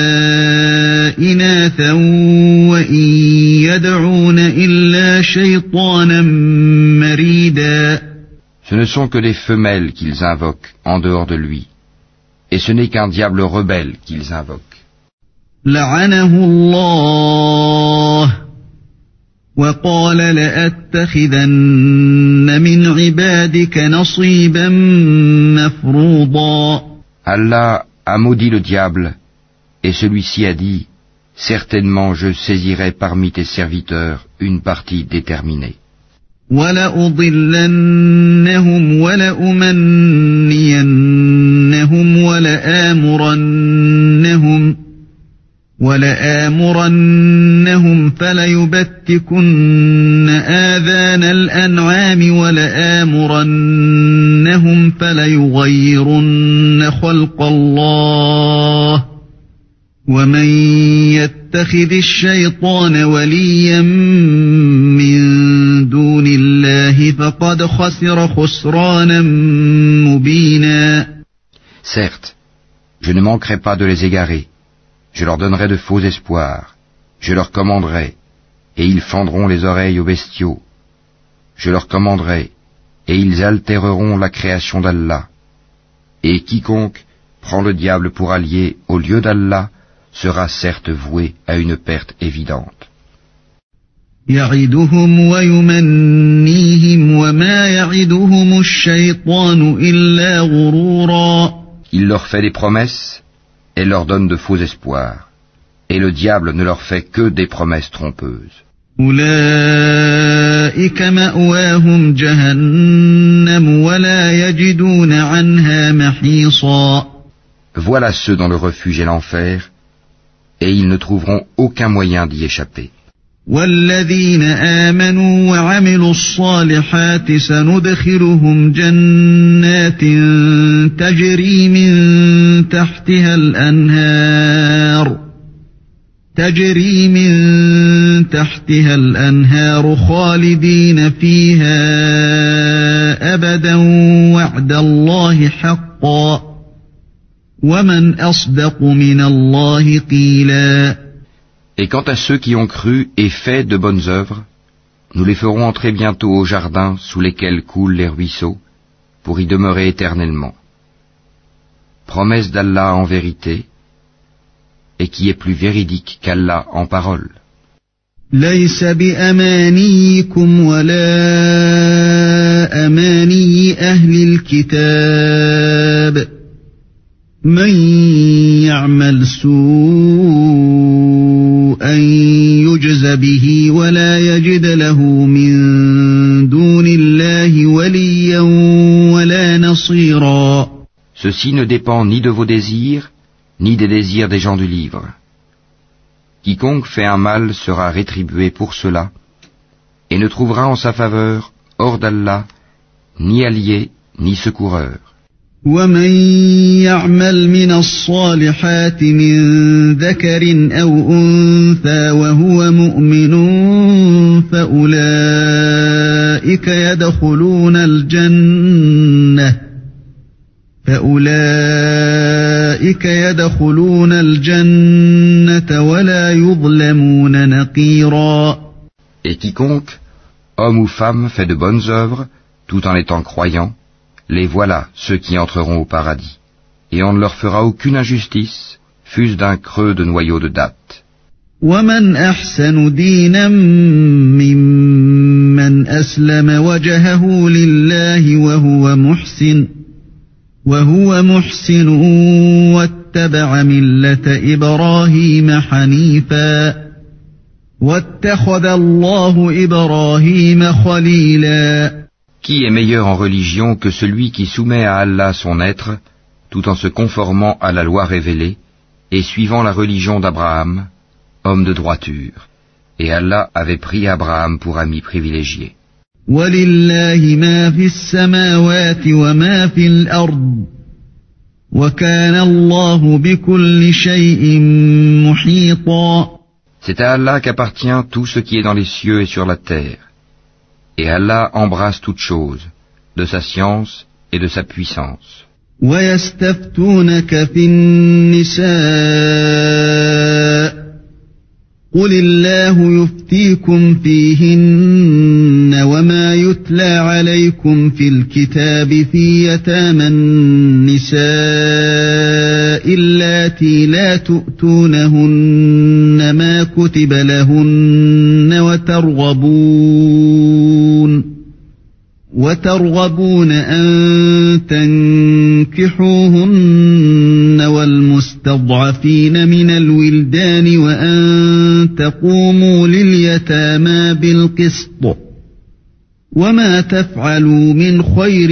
إناثا وإن يدعون إلا شيطانا مريدا. Ce ne sont que des femelles qu'ils invoquent en dehors de lui, et ce n'est qu'un diable rebelle qu'ils invoquent. لعنه الله وقال لأتخذن من عبادك نصيبا مفروضا. Allah a maudit le diable, et celui-ci a dit, certainement je saisirai parmi tes serviteurs une partie déterminée. وَلَأُضِلَّنَّهُمْ وَلَأُمَنِّيَنَّهُمْ وَلَآمُرَنَّهُمْ فَلَيُبَتِّكُنَّ آذَانَ الْأَنْعَامِ وَلَآمُرَنَّهُمْ فَلَيُغَيِّرُنَّ خَلْقَ اللَّهِ وَمَنْ يَتَّخِذِ الشَّيْطَانَ وَلِيًّا مِّن دُونِ اللَّهِ فَقَدْ خَسِرَ خُسْرَانًا مُبِينًا. Certes, je ne manquerai pas de les égarer. Je leur donnerai de faux espoirs, je leur commanderai, et ils fendront les oreilles aux bestiaux. Je leur commanderai, et ils altéreront la création d'Allah. Et quiconque prend le diable pour allié au lieu d'Allah sera certes voué à une perte évidente. يَعِدُهُمْ وَيُمَنِّيهِمْ وَمَا يَعِدُهُمُ الشَّيْطَانُ إِلَّا غُرُورًا. Il leur fait des promesses et leur donne de faux espoirs, et le diable ne leur fait que des promesses trompeuses. أُولَئِكَ مَأْوَاهُمْ جَهَنَّمُ وَلَا يَجِدُونَ عَنْهَا مَحِيصًا. Voilà ceux dont le refuge est l'enfer, et ils ne trouveront aucun moyen d'y échapper. وَالَّذِينَ آمَنُوا وَعَمِلُوا الصَّالِحَاتِ سَنُدْخِلُهُمْ جَنَّاتٍ تَجْرِي مِن تحتها الأنهار خالدين فيها أبدا وعد الله حقا ومن أصدق من الله قيلا. Et quant à ceux qui ont cru et fait de bonnes œuvres, nous les ferons entrer bientôt au jardin sous lesquels coulent les ruisseaux, pour y demeurer éternellement. Promesse d'Allah en vérité, et qui est plus véridique qu'Allah en parole. ليس بأمانيكم ولا أماني أهل الكتاب من يعمل سوءا يجز به ولا يجد له من دون الله وليا ولا نصيرا. Ceci ne dépend ni de vos désirs, ni des désirs des gens du livre. Quiconque fait un mal sera rétribué pour cela, et ne trouvera en sa faveur, hors d'Allah, ni allié, ni secoureur. وَمَنْ يَعْمَلْ مِنَ الصَّالِحَاتِ مِنْ ذَكَرٍ أَوْ أُنْثَى وَهُوَ مُؤْمِنٌ فَأُولَئِكَ يدخلون الجنة ولا يظلمون نقيرا. Et quiconque, homme ou femme, fait de bonnes œuvres, tout en étant croyant, les voilà ceux qui entreront au paradis, et on ne leur fera aucune injustice, fût-ce d'un creux de noyau de dattes. ومن أحسن دينا ممن أسلم وجهه لله وهو محسن واتبع ملة إبراهيم حنيفا واتخذ الله إبراهيم خليلا. Qui est meilleur en religion que celui qui soumet à Allah son être, tout en se conformant à la loi révélée, et suivant la religion d'Abraham, homme de droiture. Et Allah avait pris Abraham pour ami privilégié. وَلِلَّهِ مَا فِي السَّمَاوَاتِ وَمَا فِي الْأَرْضِ وَكَانَ اللَّهُ بِكُلِّ شَيْءٍ مُحِيطًا. C'est à Allah qu'appartient tout ce qui est dans les cieux et sur la terre. Et Allah embrasse toutes choses, de sa science et de sa puissance. وَيَسْتَفْتُونَكَ فِي النِّسَاءِ قُلِ اللَّهُ يُفْتِيكُمْ فِيهِنَّ وَمَا يُتْلَى عَلَيْكُمْ فِي الْكِتَابِ فِي يَتَامَى النِّسَاءِ اللَّاتِي لَا تُؤْتُونَهُنَّ مَا كُتِبَ لَهُنَّ وترغبون أن تنكحوهن والمستضعفين من الولدان وأن تقوموا لليتامى بالقسط وما تفعلوا من خير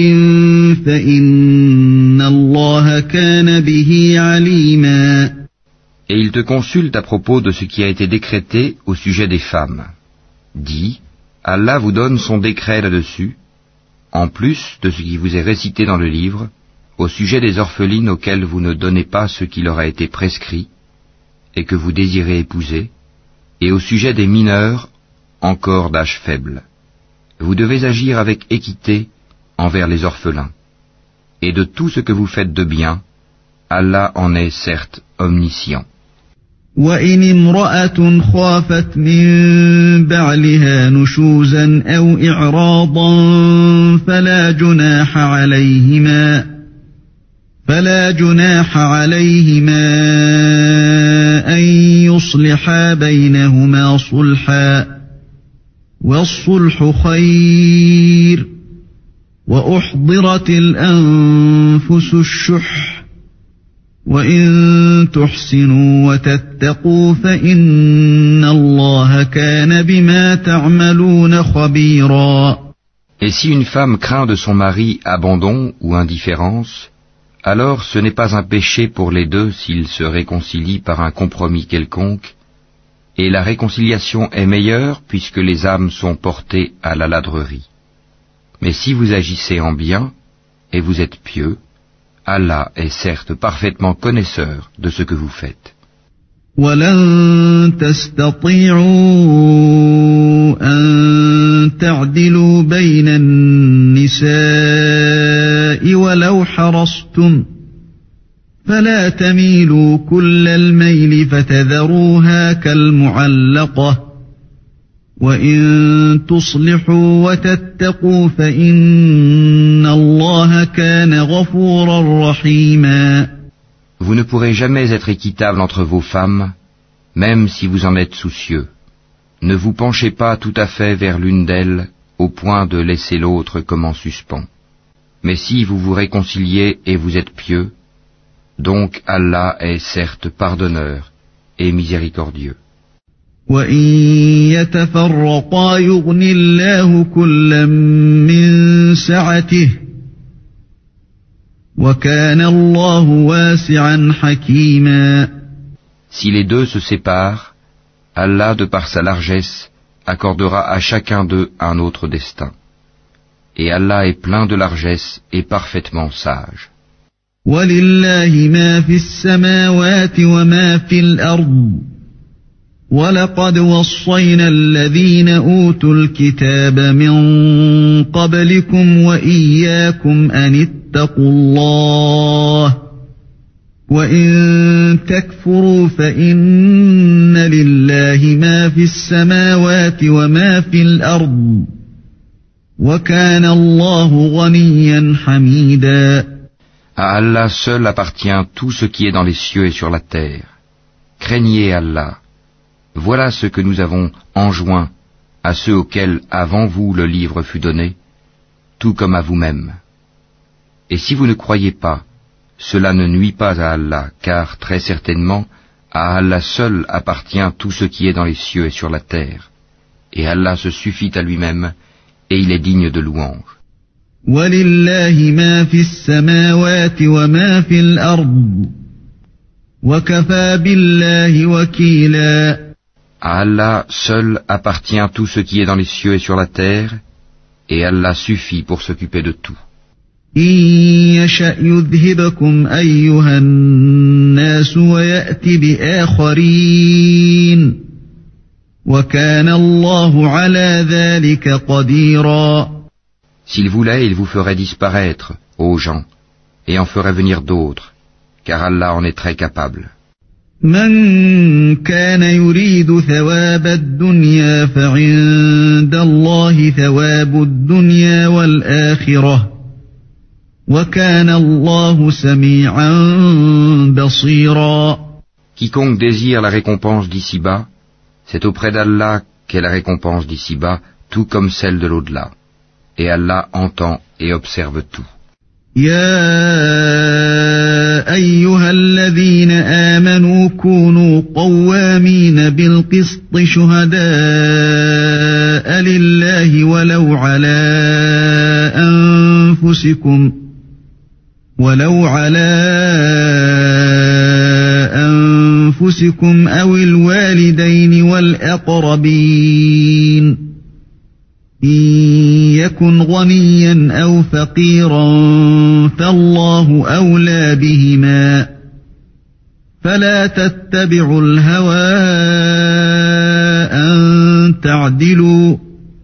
فإن الله كان به عليما. Et il te consulte à propos de ce qui a été décrété au sujet des femmes. Dis, Allah vous donne son décret là-dessus, en plus de ce qui vous est récité dans le livre, au sujet des orphelines auxquelles vous ne donnez pas ce qui leur a été prescrit, et que vous désirez épouser, et au sujet des mineurs, encore d'âge faible. Vous devez agir avec équité envers les orphelins. Et de tout ce que vous faites de bien, Allah en est certes omniscient. وَإِنِ امْرَأَةٌ خَافَتْ مِنْ بَعْلِهَا نُشُوزًا أَوْ إِعْرَاضًا فَلَا جُنَاحَ عَلَيْهِمَا أَنْ يُصْلِحَا بَيْنَهُمَا صُلْحًا وَالصُّلْحُ خَيْرٌ وَأُحْضِرَتِ الْأَنْفُسُ الشُّحَّ وَإِن تُحْسِنُوا وَتَتَّقُوا فَإِنَّ اللَّهَ كَانَ بِمَا تَعْمَلُونَ خَبِيرًا. Et si une femme craint de son mari abandon ou indifférence, alors ce n'est pas un péché pour les deux s'ils se réconcilient par un compromis quelconque, et la réconciliation est meilleure puisque les âmes sont portées à la ladrerie. Mais si vous agissez en bien, et vous êtes pieux, Allah est certes parfaitement connaisseur de ce que vous faites. وَلَن تَسْتَطِيعُوا أَن تَعْدِلُوا بَيْنَ النِّسَاءِ وَلَوْ حَرَصْتُمْ فَلَا تَمِيلُوا كُلَّ الْمَيْلِ فَتَذَرُوهَا كَالْمُعَلَّقَةِ وَإِن تُصْلِحُوا وَتَتَّقُوا فَإِنَّ اللَّهَ كَانَ غَفُورًا رَحِيمًا. Vous ne pourrez jamais être équitable entre vos femmes, même si vous en êtes soucieux. Ne vous penchez pas tout à fait vers l'une d'elles, au point de laisser l'autre comme en suspens. Mais si vous vous réconciliez et vous êtes pieux, donc Allah est certes pardonneur et miséricordieux. وَإِن يَتَفَرَّقَا يُغْنِ اللَّهُ كُلًّا مِّن سَعَتِهِ وَكَانَ اللَّهُ وَاسِعًا حَكِيمًا. Si les deux se séparent, Allah, de par sa largesse, accordera à chacun d'eux un autre destin. Et Allah est plein de largesse et parfaitement sage. وَلِلَّهِ مَا فِي السَّمَاوَاتِ وَمَا فِي الْأَرْضِ وَلَقَدْ وَصَّيْنَا الَّذِينَ أُوتُوا الْكِتَابَ مِنْ قَبْلِكُمْ وَإِيَّاكُمْ أَنِ اتَّقُوا اللَّهَ وَإِن تَكْفُرُوا فَإِنَّ لِلَّهِ مَا فِي السَّمَاوَاتِ وَمَا فِي الْأَرْضِ وَكَانَ اللَّهُ غَنِيًّا حَمِيدًا. À Allah seul appartient tout ce qui est dans les cieux et sur la terre. Craignez Allah. Voilà ce que nous avons enjoint à ceux auxquels avant vous le livre fut donné, tout comme à vous-même. Et si vous ne croyez pas, cela ne nuit pas à Allah, car très certainement, à Allah seul appartient tout ce qui est dans les cieux et sur la terre. Et Allah se suffit à lui-même, et il est digne de louange. وَلِلَّهِ مَا فِي السَّمَاوَاتِ وَمَا فِي الْأَرْضِ وَكَفَى بِاللَّهِ وَكِيلًا. À Allah seul appartient tout ce qui est dans les cieux et sur la terre, et Allah suffit pour s'occuper de tout. إِن يَشَأْ يُذْهِبْكُمْ أَيُّهَا النَّاسُ وَيَأْتِ بِآخَرِينَ وَكَانَ اللَّهُ عَلَى ذَلِكَ قَدِيرًا. S'il voulait, il vous ferait disparaître, ô gens, et en ferait venir d'autres, car Allah en est très capable. من كان يريد ثواب الدنيا فعند الله ثواب الدنيا والآخرة وكان الله سميعا بصيرا. Quiconque désire la récompense d'ici-bas, c'est auprès d'Allah qu'est la récompense d'ici-bas, tout comme celle de l'au-delà. Et Allah entend et observe tout. يا أيها الذين آمنوا كونوا قوامين بالقسط شهداء لله ولو على أنفسكم أو الوالدين والأقربين إن يكن غنيا أو فقيرا فالله أولى بهما فلا تتبعوا الهوى أن تعدلوا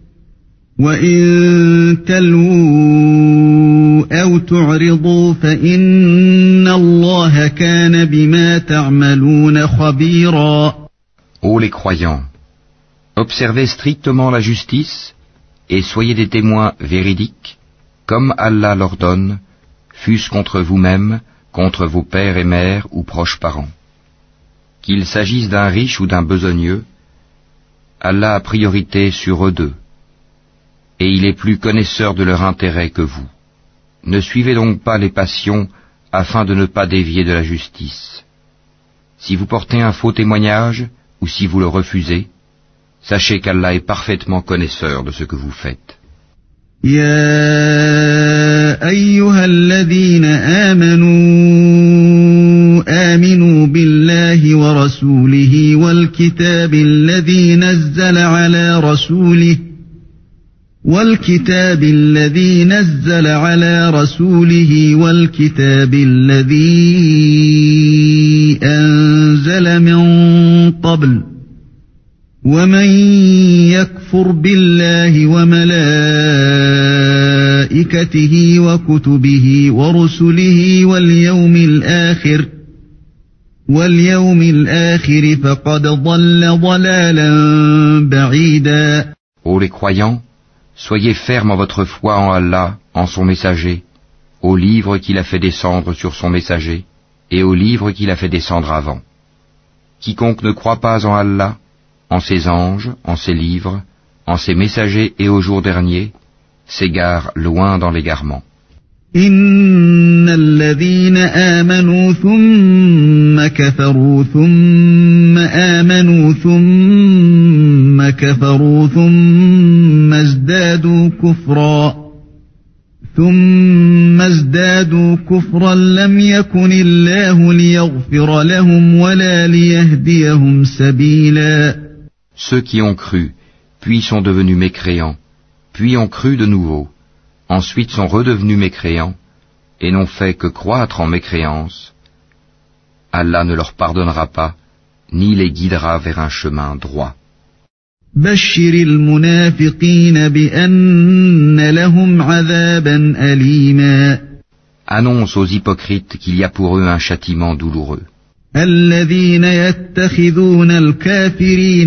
وإن تلووا أو تعرضوا فإن الله كان بما تعملون خبيرا. Ô les croyants, observez strictement la justice et soyez des témoins véridiques, comme Allah l'ordonne, fût-ce contre vous-même, contre vos pères et mères ou proches parents. Qu'il s'agisse d'un riche ou d'un besogneux, Allah a priorité sur eux deux, et il est plus connaisseur de leur intérêt que vous. Ne suivez donc pas les passions afin de ne pas dévier de la justice. Si vous portez un faux témoignage, ou si vous le refusez, sachez qu'Allah est parfaitement connaisseur de ce que vous faites. يا أيها الذين آمنوا آمنوا بالله ورسوله والكتاب الذي نزل على رسوله والكتاب الذي أنزل من قبل ومن يكفر بالله وملائكته وكتبه ورسله واليوم الآخر فقد ضل ضلالا بعيدا. Ô les croyants, soyez fermes en votre foi en Allah, en son messager, au livre qu'il a fait descendre sur son messager, et au livre qu'il a fait descendre avant. Quiconque ne croit pas en Allah, en ses anges, en ses livres, en ses messagers et au jour dernier, s'égare loin dans l'égarement. إن الذين آمنوا ثم كفروا ثم آمنوا ثم كفروا ثم ازدادوا كفرا لم يكن الله ليغفر لهم ولا ليهديهم سبيلا. Ceux qui ont cru, puis sont devenus mécréants, puis ont cru de nouveau, ensuite sont redevenus mécréants, et n'ont fait que croître en mécréance, Allah ne leur pardonnera pas, ni les guidera vers un chemin droit. بشر المنافقين بأن لهم عذابا أليما. Annonce aux hypocrites qu'il y a pour eux un châtiment douloureux. الذين يتخذون الكافرين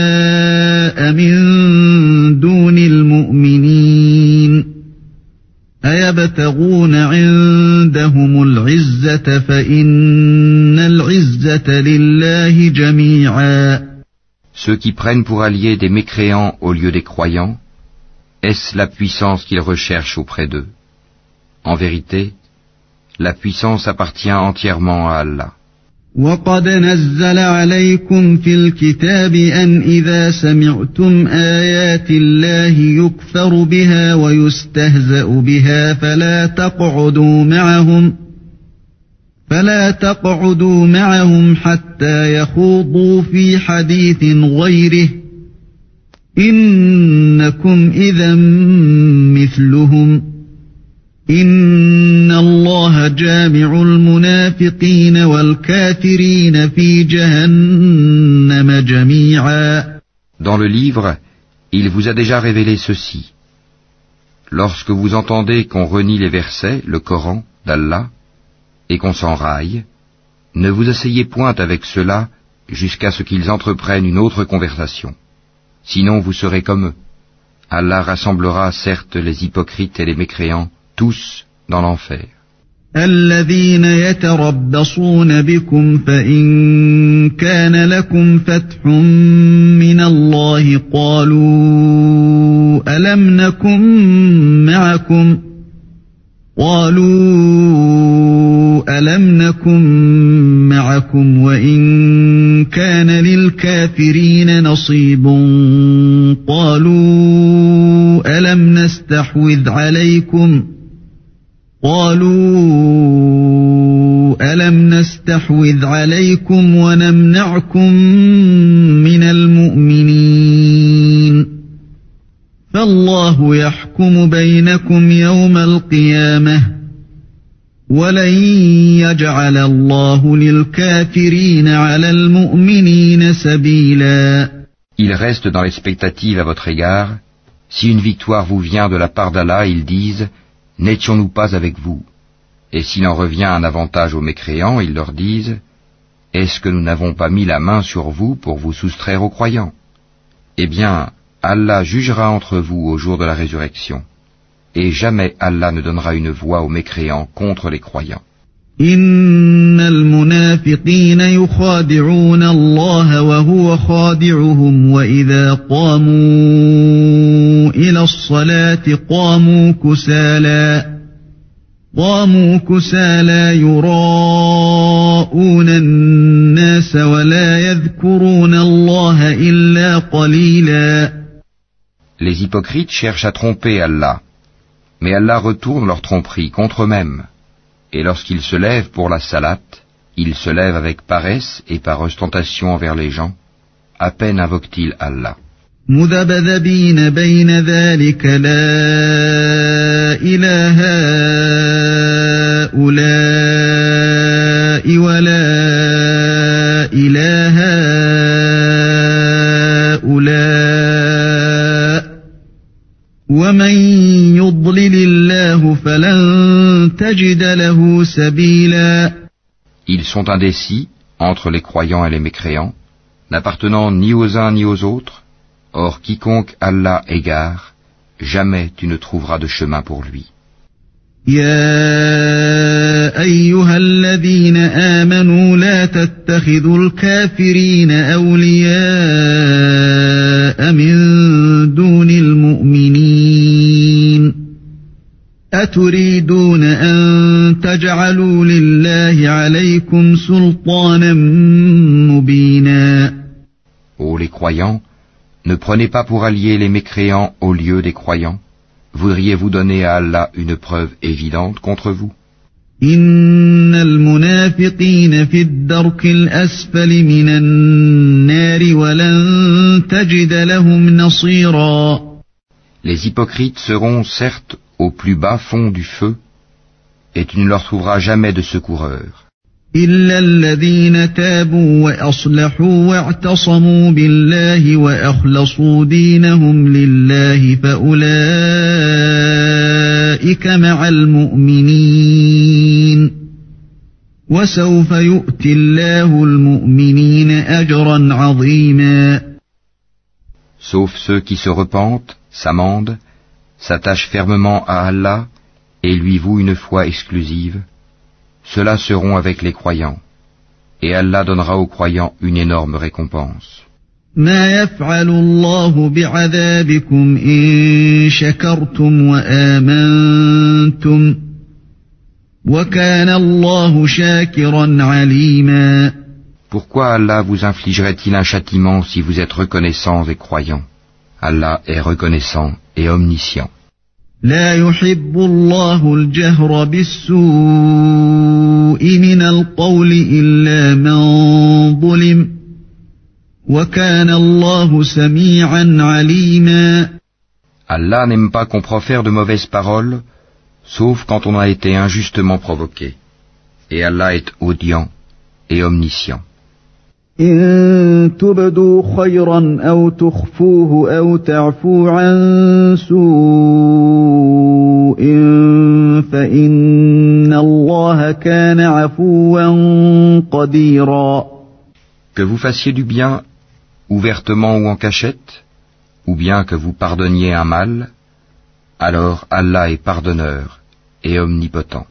أولياء من دون المؤمنين أيبتغون عندهم العزة فإن العزة لله جميعا. Ceux qui prennent pour alliés des mécréants au lieu des croyants, est-ce la puissance qu'ils recherchent auprès d'eux? En vérité, la puissance appartient entièrement à Allah. وقد نزل عليكم في الكتاب أن إذا سمعتم آيات الله يكفر بها ويستهزأ بها فلا تقعدوا معهم حتى يخوضوا في حديث غيره إنكم إذا مثلهم إن الله جامع المنافقين والكافرين في جهنم جميعا. Dans le livre, il vous a déjà révélé ceci. Lorsque vous entendez qu'on renie les versets, le Coran, d'Allah, et qu'on s'enraille, ne vous asseyez point avec ceux-là jusqu'à ce qu'ils entreprennent une autre conversation. Sinon vous serez comme eux. Allah rassemblera certes les hypocrites et les mécréants, tous dans l'enfer. الذين يتربصون بكم فإن كان لكم فتح من الله قالوا ألم نكن معكم وإن كان للكافرين نصيب قالوا ألم نستحوذ عليكم ونمنعكم من المؤمنين فالله يحكم بينكم يوم القيامة ولن يجعل الله للكافرين على المؤمنين سبيلا. Ils restent dans l'expectative à votre égard. Si une victoire vous vient de la part d'Allah, ils disent « N'étions-nous pas avec vous ?» Et s'il en revient un avantage aux mécréants, ils leur disent « Est-ce que nous n'avons pas mis la main sur vous pour vous soustraire aux croyants ?» Eh bien, Allah jugera entre vous au jour de la résurrection. Et jamais Allah ne donnera une voix aux mécréants contre les croyants. إن المنافقين يخادعون الله وهو خادعهم وإذا قاموا إلى الصلاة قاموا كسالى يراءون الناس ولا يذكرون الله إلا قليلا. Les hypocrites cherchent à tromper Allah, mais Allah retourne leur tromperie contre eux-mêmes. Et lorsqu'ils se lèvent pour la salate, ils se lèvent avec paresse et par ostentation envers les gens. À peine invoquent-ils Allah. مذبذبين بين ذلك لا إله هؤلاء ولا إله هؤلاء ومن يضلل الله فلن تجد له سبيلا. Ils sont indécis entre les croyants et les mécréants, n'appartenant ni aux uns ni aux autres. Or quiconque Allah égare, jamais tu ne trouveras de chemin pour lui. يا أيها الذين آمنوا لا تتخذوا الكافرين أولياء من دون المؤمنين أتريدون أن تجعلوا لله عليكم سلطانا مبينا. Ô les croyants, ne prenez pas pour alliés les mécréants au lieu des croyants. Voudriez-vous donner à Allah une preuve évidente contre vous? إن المنافقين في الدرك الأسفل من النار ولن تجد لهم نصيرا. Les hypocrites seront certes au plus bas fond du feu, et tu ne leur trouveras jamais de secoureur. إلا الذين تابوا وأصلحوا واعتصموا بالله وأخلصوا دينهم لله فأولئك مع المؤمنين وسوف يؤتي الله المؤمنين أجرا عظيما. Sauf ceux qui se repentent, s'amendent, s'attachent fermement à Allah et lui vouent une foi exclusive, ceux-là seront avec les croyants, et Allah donnera aux croyants une énorme récompense. ما يفعل الله بعذابكم إن شكرتم وآمنتم وكان الله شاكرا عليما. Pourquoi Allah vous infligerait-il un châtiment si vous êtes reconnaissants et croyants? Allah est reconnaissant et omniscient. لا يحب الله الجهر بالسوء من القول إلا من ظلم وكان الله سميعا عليما. Allah n'aime pas qu'on profère de mauvaises paroles, sauf quand on a été injustement provoqué. Et Allah est audient et omniscient. إن تبدوا خيرا أو تخفوه أو تعفو عن سوء فإن الله كان عفوا قديرا. Que vous fassiez du bien, ouvertement ou en cachette, ou bien que vous pardonniez un mal, alors Allah est pardonneur et omnipotent.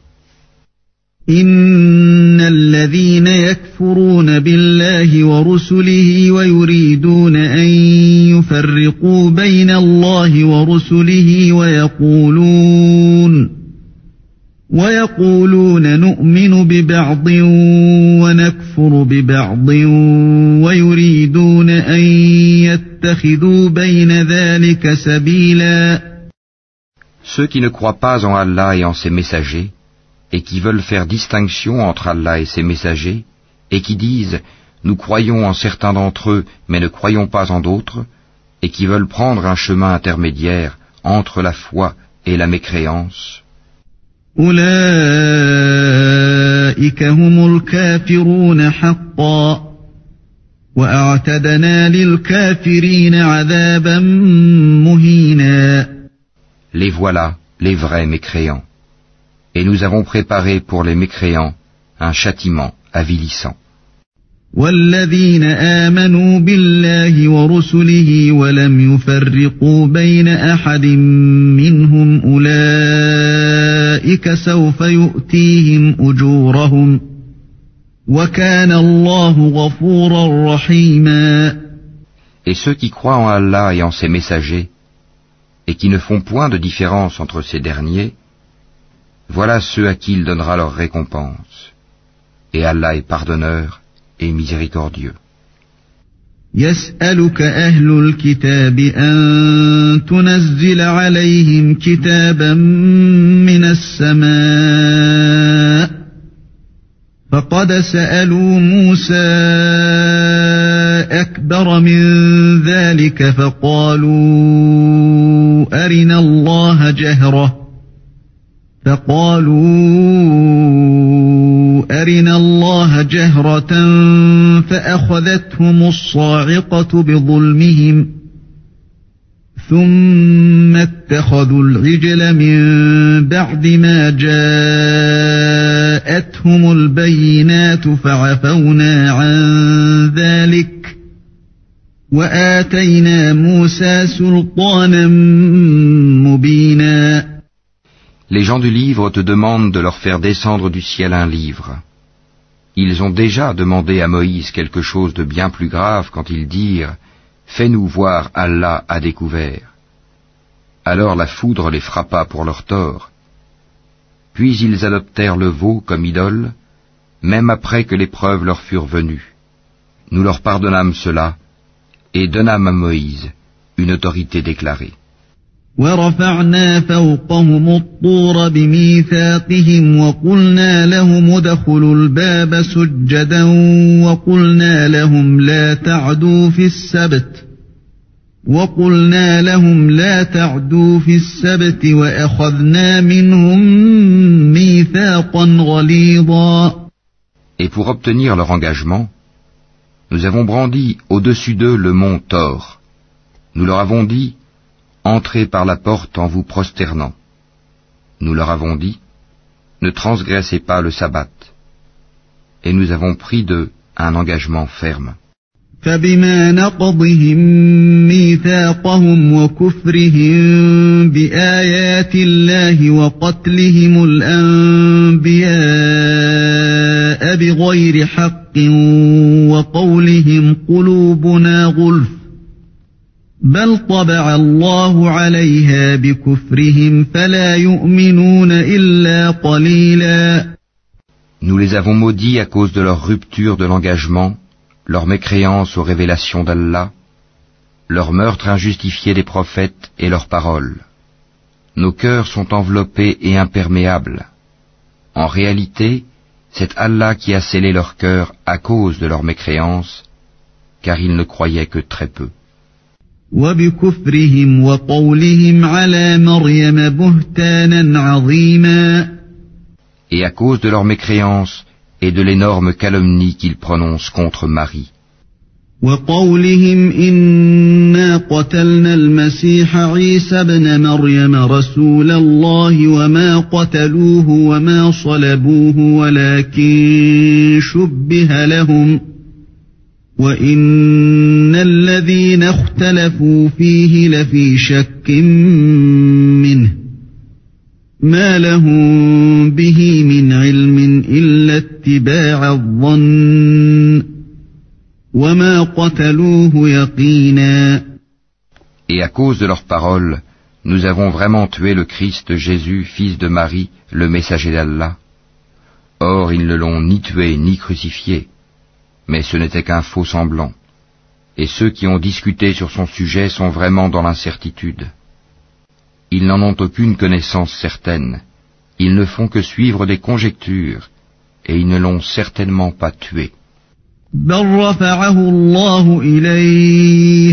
إن الذين يكفرون بالله ورسله ويريدون أن يفرقوا بين الله ورسله ويقولون نؤمن ببعض ونكفر ببعض ويريدون أن يتخذوا بين ذلك سبيلا. Ceux qui ne croient pas en Allah et en ses messagers, et qui veulent faire distinction entre Allah et ses messagers, et qui disent « Nous croyons en certains d'entre eux, mais ne croyons pas en d'autres », et qui veulent prendre un chemin intermédiaire entre la foi et la mécréance. أولئك هم الكافرون حقا وأعتدنا للكافرين عذابا مهينا. Les voilà, les vrais mécréants. Et nous avons préparé pour les mécréants un châtiment avilissant. والذين آمنوا بالله ورسله ولم يفرقوا بين أحد منهم أولئك سوف يؤتيهم أجورهم وكان الله غفورا رحيما. Et ceux qui croient en Allah et en ses messagers, et qui ne font point de différence entre ces derniers, voilà ceux à qui il donnera leur récompense. Et Allah est pardonneur et miséricordieux. يسألك أهل الكتاب أن تنزل عليهم كتابا من السماء فقد سألوا موسى أكبر من ذلك فقالوا أرنا الله جهرة فأخذتهم الصاعقة بظلمهم ثم اتخذوا العجل من بعد ما جاءتهم البينات فعفونا عن ذلك وآتينا موسى سلطانا مبينا. Les gens du livre te demandent de leur faire descendre du ciel un livre. Ils ont déjà demandé à Moïse quelque chose de bien plus grave quand ils dirent « Fais-nous voir Allah à découvert ». Alors la foudre les frappa pour leur tort. Puis ils adoptèrent le veau comme idole, même après que les preuves leur furent venues. Nous leur pardonnâmes cela et donnâmes à Moïse une autorité déclarée. ورفعنا فوقهم الطور بميثاقهم وقلنا لهم ادخلوا الباب سجدا وقلنا لهم لا تعدوا في السبت وأخذنا منهم ميثاقا غليظا. Et pour obtenir leur engagement, nous avons brandi au-dessus d'eux le mont Thor. Nous leur avons dit entrez par la porte en vous prosternant. Nous leur avons dit, ne transgressez pas le sabbat. Et nous avons pris d'eux un engagement ferme. فبما نقضهم ميثاقهم وكفرهم بآيات الله وقتلهم الأنبياء بغير حق وقولهم قلوبنا غلف بل طبع الله عليها بكفرهم فلا يؤمنون إلا قليلا. Nous les avons maudits à cause de leur rupture de l'engagement, leur mécréance aux révélations d'Allah, leur meurtre injustifié des prophètes et leurs paroles. Nos cœurs sont enveloppés et imperméables. En réalité, c'est Allah qui a scellé leur cœur à cause de leur mécréance, car ils ne croyaient que très peu. وبكفرهم وقولهم على مريم بهتانا عظيما. Et à cause de leur mécréance et de l'énorme calomnie qu'ils prononcent contre Marie. وقولهم إنا قتلنا المسيح عيسى ابن مريم رسول الله وما قتلوه وما صلبوه ولكن شبه لهم وإن الذين اختلفوا فيه لفي شك منه ما لهم به من علم إلا اتباع الظن وما قتلوه يقينا. Et à cause de leurs paroles, nous avons vraiment tué le Christ Jésus, fils de Marie, le messager d'Allah. Or, ils ne l'ont ni tué ni crucifié, mais ce n'était qu'un faux semblant. Et ceux qui ont discuté sur son sujet sont vraiment dans l'incertitude. Ils n'en ont aucune connaissance certaine. Ils ne font que suivre des conjectures, et ils ne l'ont certainement pas tué. بل رفعه الله إليه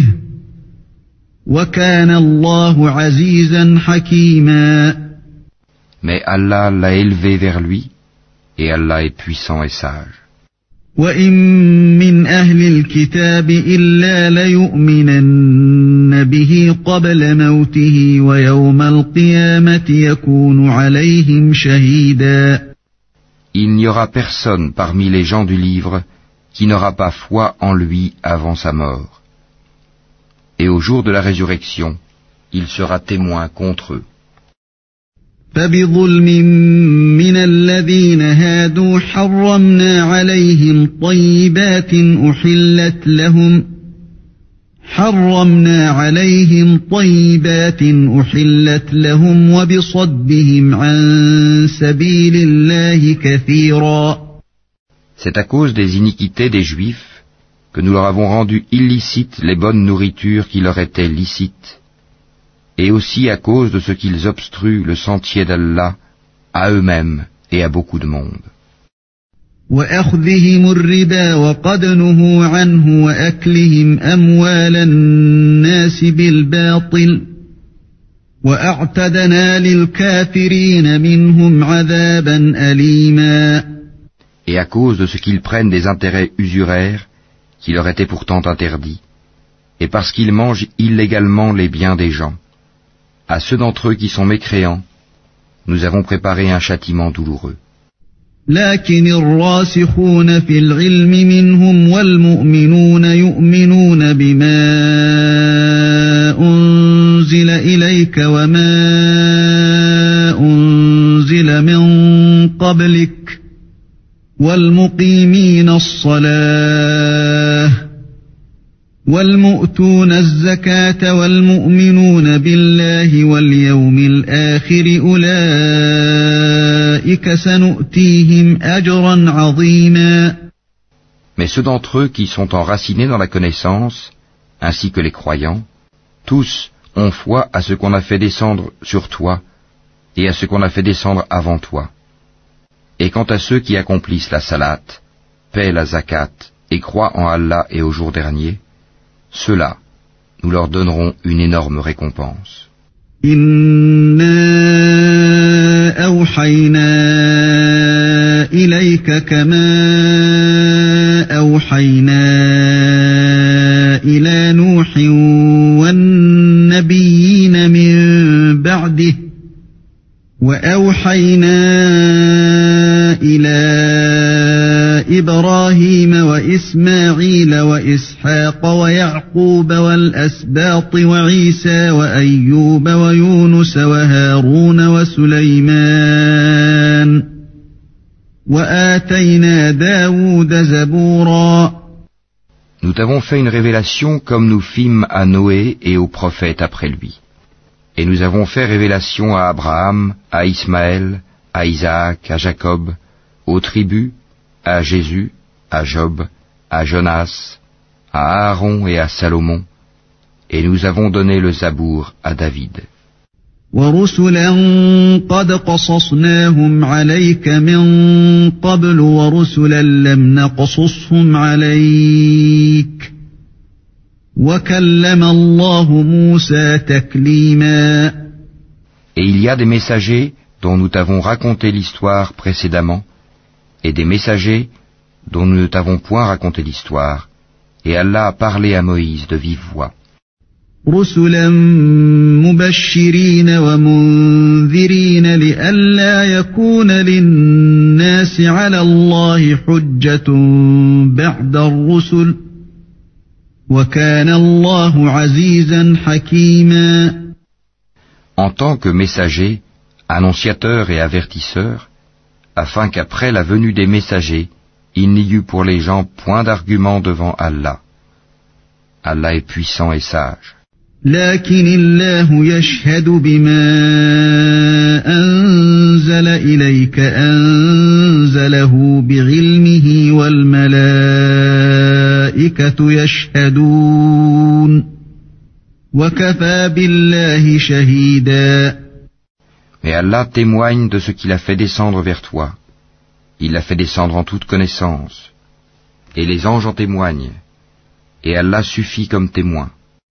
وكان الله عزيزا حكيما. Mais Allah l'a élevé vers lui, et Allah est puissant et sage. وإن من أهل الكتاب إلا ليؤمنن به قبل موته ويوم القيامة يكون عليهم شهيدا. Il n'y aura personne parmi les gens du livre qui n'aura pas foi en lui avant sa mort. Et au jour de la résurrection, il sera témoin contre eux. فبظلم من الذين هادوا حرمنا عليهم طيبات أحلت لهم وبصدهم عن سبيل الله كثيرا. C'est à cause des iniquités des Juifs que nous leur avons rendu illicites les bonnes nourritures qui leur étaient licites, et aussi à cause de ce qu'ils obstruent le sentier d'Allah à eux-mêmes et à beaucoup de monde. وأخذهم الربا وقد نهوا عنه وأكلهم أموال الناس بالباطل وأعتدنا للكافرين منهم عذابا أليما. Et à cause de ce qu'ils prennent des intérêts usuraires qui leur étaient pourtant interdits, et parce qu'ils mangent illégalement les biens des gens, à ceux d'entre eux qui sont mécréants, nous avons préparé un châtiment douloureux. لكن الراسخون في العلم منهم والمؤمنون يؤمنون بما أنزل إليك وما أنزل من قبلك والمقيمين الصلاة والمؤتون الزكاة والمؤمنون بالله واليوم الآخر أولئك سنؤتيهم أجرا عظيما. Mais ceux d'entre eux qui sont enracinés dans la connaissance, ainsi que les croyants, tous ont foi à ce qu'on a fait descendre sur toi et à ce qu'on a fait descendre avant toi. Et quant à ceux qui accomplissent la salat, paient la zakat et croient en Allah et au jour dernier, ceux-là, nous leur donnerons une énorme récompense. إنا أوحينا إليك كما أوحينا إلى نوح والنبيين من بعده وأوحينا إلى إبراهيم وإسماعيل وإسحاق ويعقوب والأسباط وعيسى وأيوب ويونس وهارون وسليمان وآتينا داود زبورا. Nous t'avons fait une révélation comme nous fîmes à Noé et aux prophètes après lui. Et nous avons fait révélation à Abraham, à Ismaël, à Isaac, à Jacob, aux tribus, à Jésus, à Job, à Jonas, à Aaron et à Salomon. Et nous avons donné le Zabour à David. وَرُسُلًا قَدْ قَصَصْنَاهُمْ عَلَيْكَ مِن قَبْلُ وَرُسُلًا لَّمْ نَقْصُصْهُمْ عَلَيْكَ وَكَلَّمَ اللَّهُ مُوسَى تَكْلِيمًا. Et il y a des messagers dont nous t'avons raconté l'histoire précédemment, et des messagers dont nous ne t'avons point raconté l'histoire, et Allah a parlé à Moïse de vive voix. رُسُلًا مُبَشِّرِينَ وَمُنذِرِينَ لِئَلَّا يَكُونَ لِلنَّاسِ عَلَى اللَّهِ حُجَّةٌ بَعْدَ الرُّسُلِ وَكَانَ اللَّهُ عَزِيزًا حَكِيمًا. En tant que messagers, annonciateurs et avertisseurs, afin qu'après la venue des messagers, il n'y eût pour les gens point d'argument devant Allah. Allah est puissant et sage. لكن الله يشهد بما أنزل إليك أنزله بعلمه والملائكة يشهدون وكفى بالله شهيدا. Mais Allah témoigne de ce qu'il a fait descendre vers toi. Il l'a fait descendre en toute connaissance. Et les anges en témoignent. Et Allah suffit comme témoin.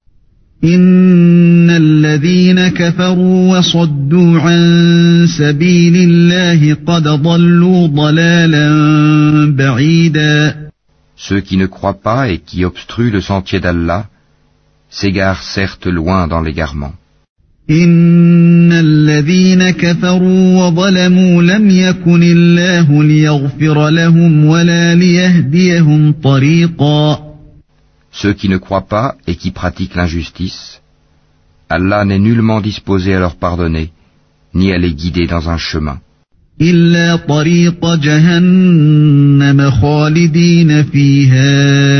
إن الذين كفروا وصدوا عن سبيل الله قد ضلوا ضلالا بعيدا. Ceux qui ne croient pas et qui obstruent le sentier d'Allah s'égarent certes loin dans l'égarement. إن الذين كفروا وظلموا لم يكن الله ليغفر لهم ولا ليهديهم طريقا. Ceux qui ne croient pas et qui pratiquent l'injustice, Allah n'est nullement disposé à leur pardonner, ni à les guider dans un chemin. إلا طريق جهنم خالدين فيها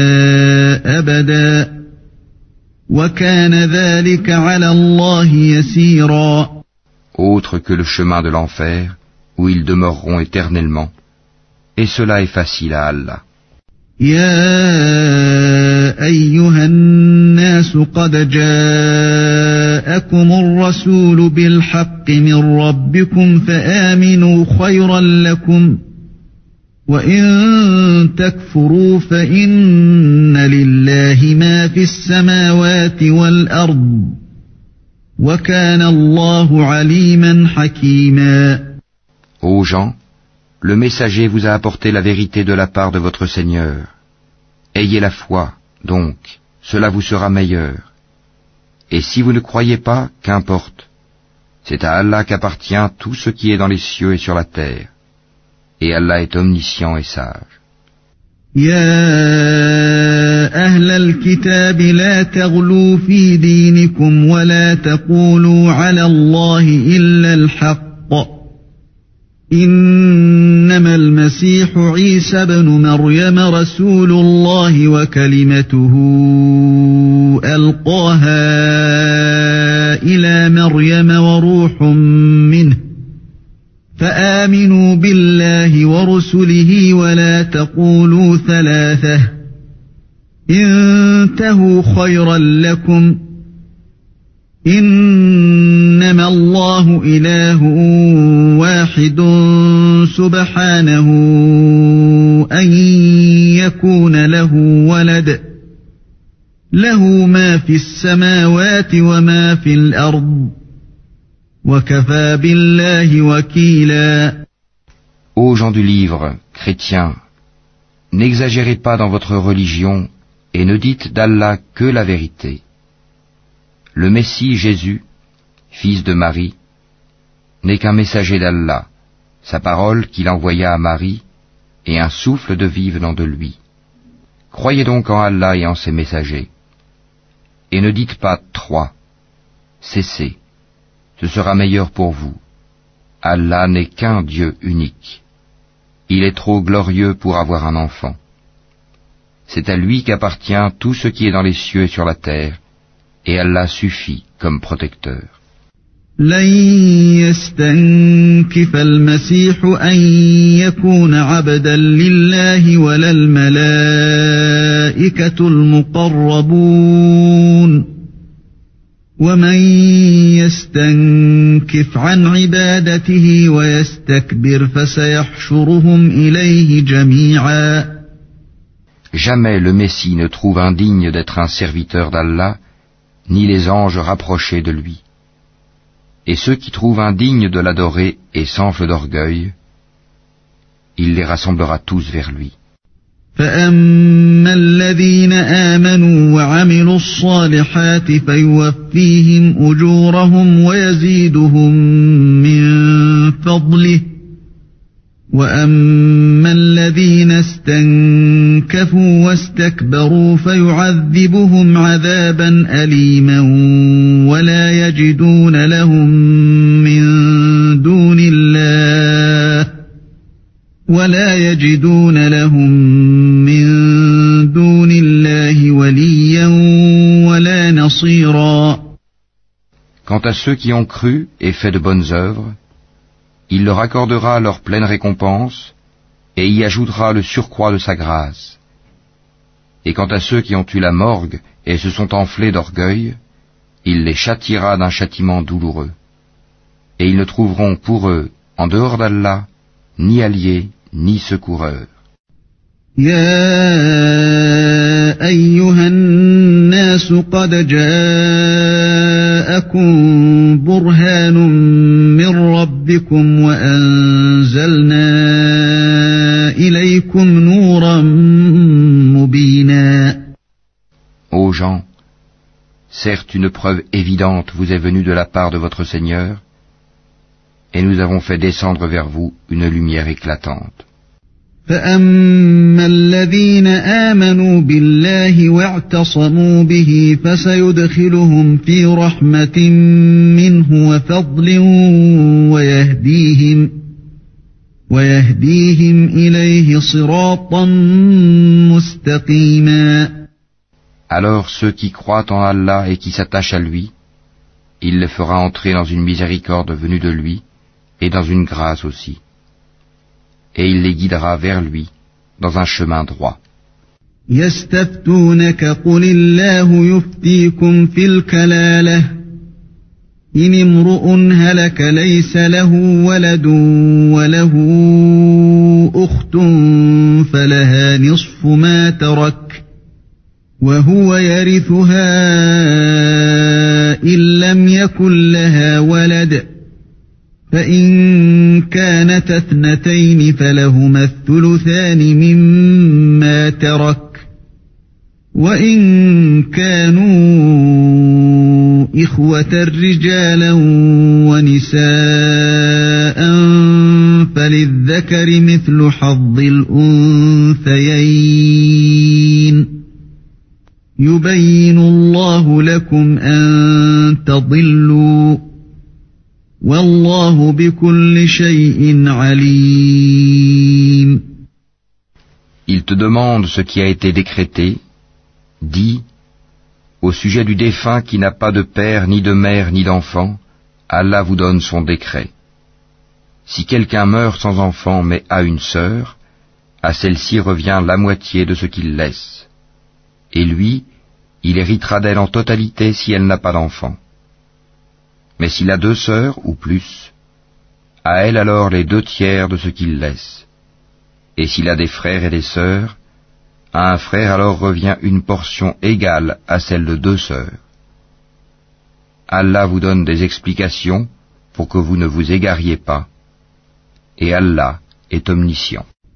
أبدا وكان ذلك على الله يسيرا. Autre que le chemin de l'enfer, où ils demeureront éternellement, et cela est facile à Allah. يا أيها الناس قد جاءكم الرسول بالحق من ربكم فآمنوا خيرا لكم وإن تكفروا فإن لله ما في السماوات والأرض وكان الله عليما حكيما. Ô gens, le messager vous a apporté la vérité de la part de votre Seigneur. Ayez la foi, donc, cela vous sera meilleur. Et si vous ne croyez pas, qu'importe. C'est à Allah qu'appartient tout ce qui est dans les cieux et sur la terre. Et Allah est omniscient et sage. يا أهل الكتاب لا تغلوا في دينكم ولا تقولوا على الله إلا الحق إنما المسيح عيسى بن مريم رسول الله وكلمته ألقاها إلى مريم وروح منه فآمنوا بالله ورسله ولا تقولوا ثلاثة انتهوا خيرا لكم إنما الله إله واحد سبحانه أن يكون له ولد له ما في السماوات وما في الأرض وكفى بالله وكيلا. Ô gens du livre, chrétiens, n'exagérez pas dans votre religion et ne dites d'Allah que la vérité. Le Messie Jésus, fils de Marie, n'est qu'un messager d'Allah, sa parole qu'il envoya à Marie, et un souffle de vie venant de lui. Croyez donc en Allah et en ses messagers. Et ne dites pas 3. Cessez, ce sera meilleur pour vous. Allah n'est qu'un Dieu unique. Il est trop glorieux pour avoir un enfant. C'est à lui qu'appartient tout ce qui est dans les cieux et sur la terre, et Allah suffit comme protecteur. لن يستنكف المسيح أن يكون عبدا لله ولا الملائكة المقربون ومن يستنكف عن عبادته ويستكبر فسيحشرهم إليه جميعا. Jamais le Messie ne trouve indigne d'être un serviteur d'Allah, ni les anges rapprochés de lui. Et ceux qui trouvent indignes de l'adorer et s'enflent d'orgueil, il les rassemblera tous vers lui. فَأَمَّا الَّذِينَ آمَنُوا وَعَمِلُوا الصَّالِحَاتِ فَيُوَفِّيهِمْ أُجُورَهُمْ وَيَزِيدُهُم مِّن فَضْلِهِ وَأَمَّا الَّذِينَ اسْتَنكَفُوا وَاسْتَكْبَرُوا فَيُعَذِّبُهُمْ عَذَابًا أَلِيمًا وَلَا يَجِدُونَ لَهُم مِّن دُونِ اللَّهِ وَلِيًّا وَلَا نَصِيرًا. Quant à ceux qui ont cru et fait de bonnes œuvres, il leur accordera leur pleine récompense et y ajoutera le surcroît de sa grâce. Et quant à ceux qui ont eu la morgue et se sont enflés d'orgueil, il les châtiera d'un châtiment douloureux. Et ils ne trouveront pour eux, en dehors d'Allah, ni alliés, ni secoureurs. يا أيها الناس قد جاءكم برهان من ربكم وأنزلنا إليكم نورا مبينا. Ô gens, certes une preuve évidente vous est venue de la part de votre Seigneur, et nous avons fait descendre vers vous une lumière éclatante. فَأَمَّا الَّذِينَ آمَنُوا بِاللَّهِ وَاعْتَصَمُوا بِهِ فَسَيُدْخِلُهُمْ فِي رَحْمَةٍ مِّنْهُ وَفَضْلٍ وَيَهْدِيهِمْ إِلَيْهِ صِرَاطًا مُسْتَقِيمًا. Alors ceux qui croient en Allah et qui s'attachent à lui, il les fera entrer dans une miséricorde venue de lui et dans une grâce aussi. Et il les guidera vers lui, dans un chemin droit. يستفتونك قل الله يفتيكم في الكلالة إن امرؤ هلك ليس له ولد وله أخت فلها نصف ما ترك وهو يرثها إن لم يكن لها ولد فإن كانت اثنتين فلهما الثلثان مما ترك وإن كانوا إخوة رجالا ونساء فللذكر مثل حظ الأنثيين يبين الله لكم أن تضلوا والله بكل شيء عليم. Il te demande ce qui a été décrété. Dis, au sujet du défunt qui n'a pas de père, ni de mère, ni d'enfant, Allah vous donne son décret. Si quelqu'un meurt sans enfant mais a une sœur, à celle-ci revient la moitié de ce qu'il laisse. Et lui, il héritera d'elle en totalité si elle n'a pas d'enfant. Mais s'il a 2 sœurs ou plus, à elle alors les 2/3 de ce qu'il laisse. Et s'il a des frères et des sœurs, à un frère alors revient une portion égale à celle de 2 sœurs. Allah vous donne des explications pour que vous ne vous égariez pas, et Allah est omniscient.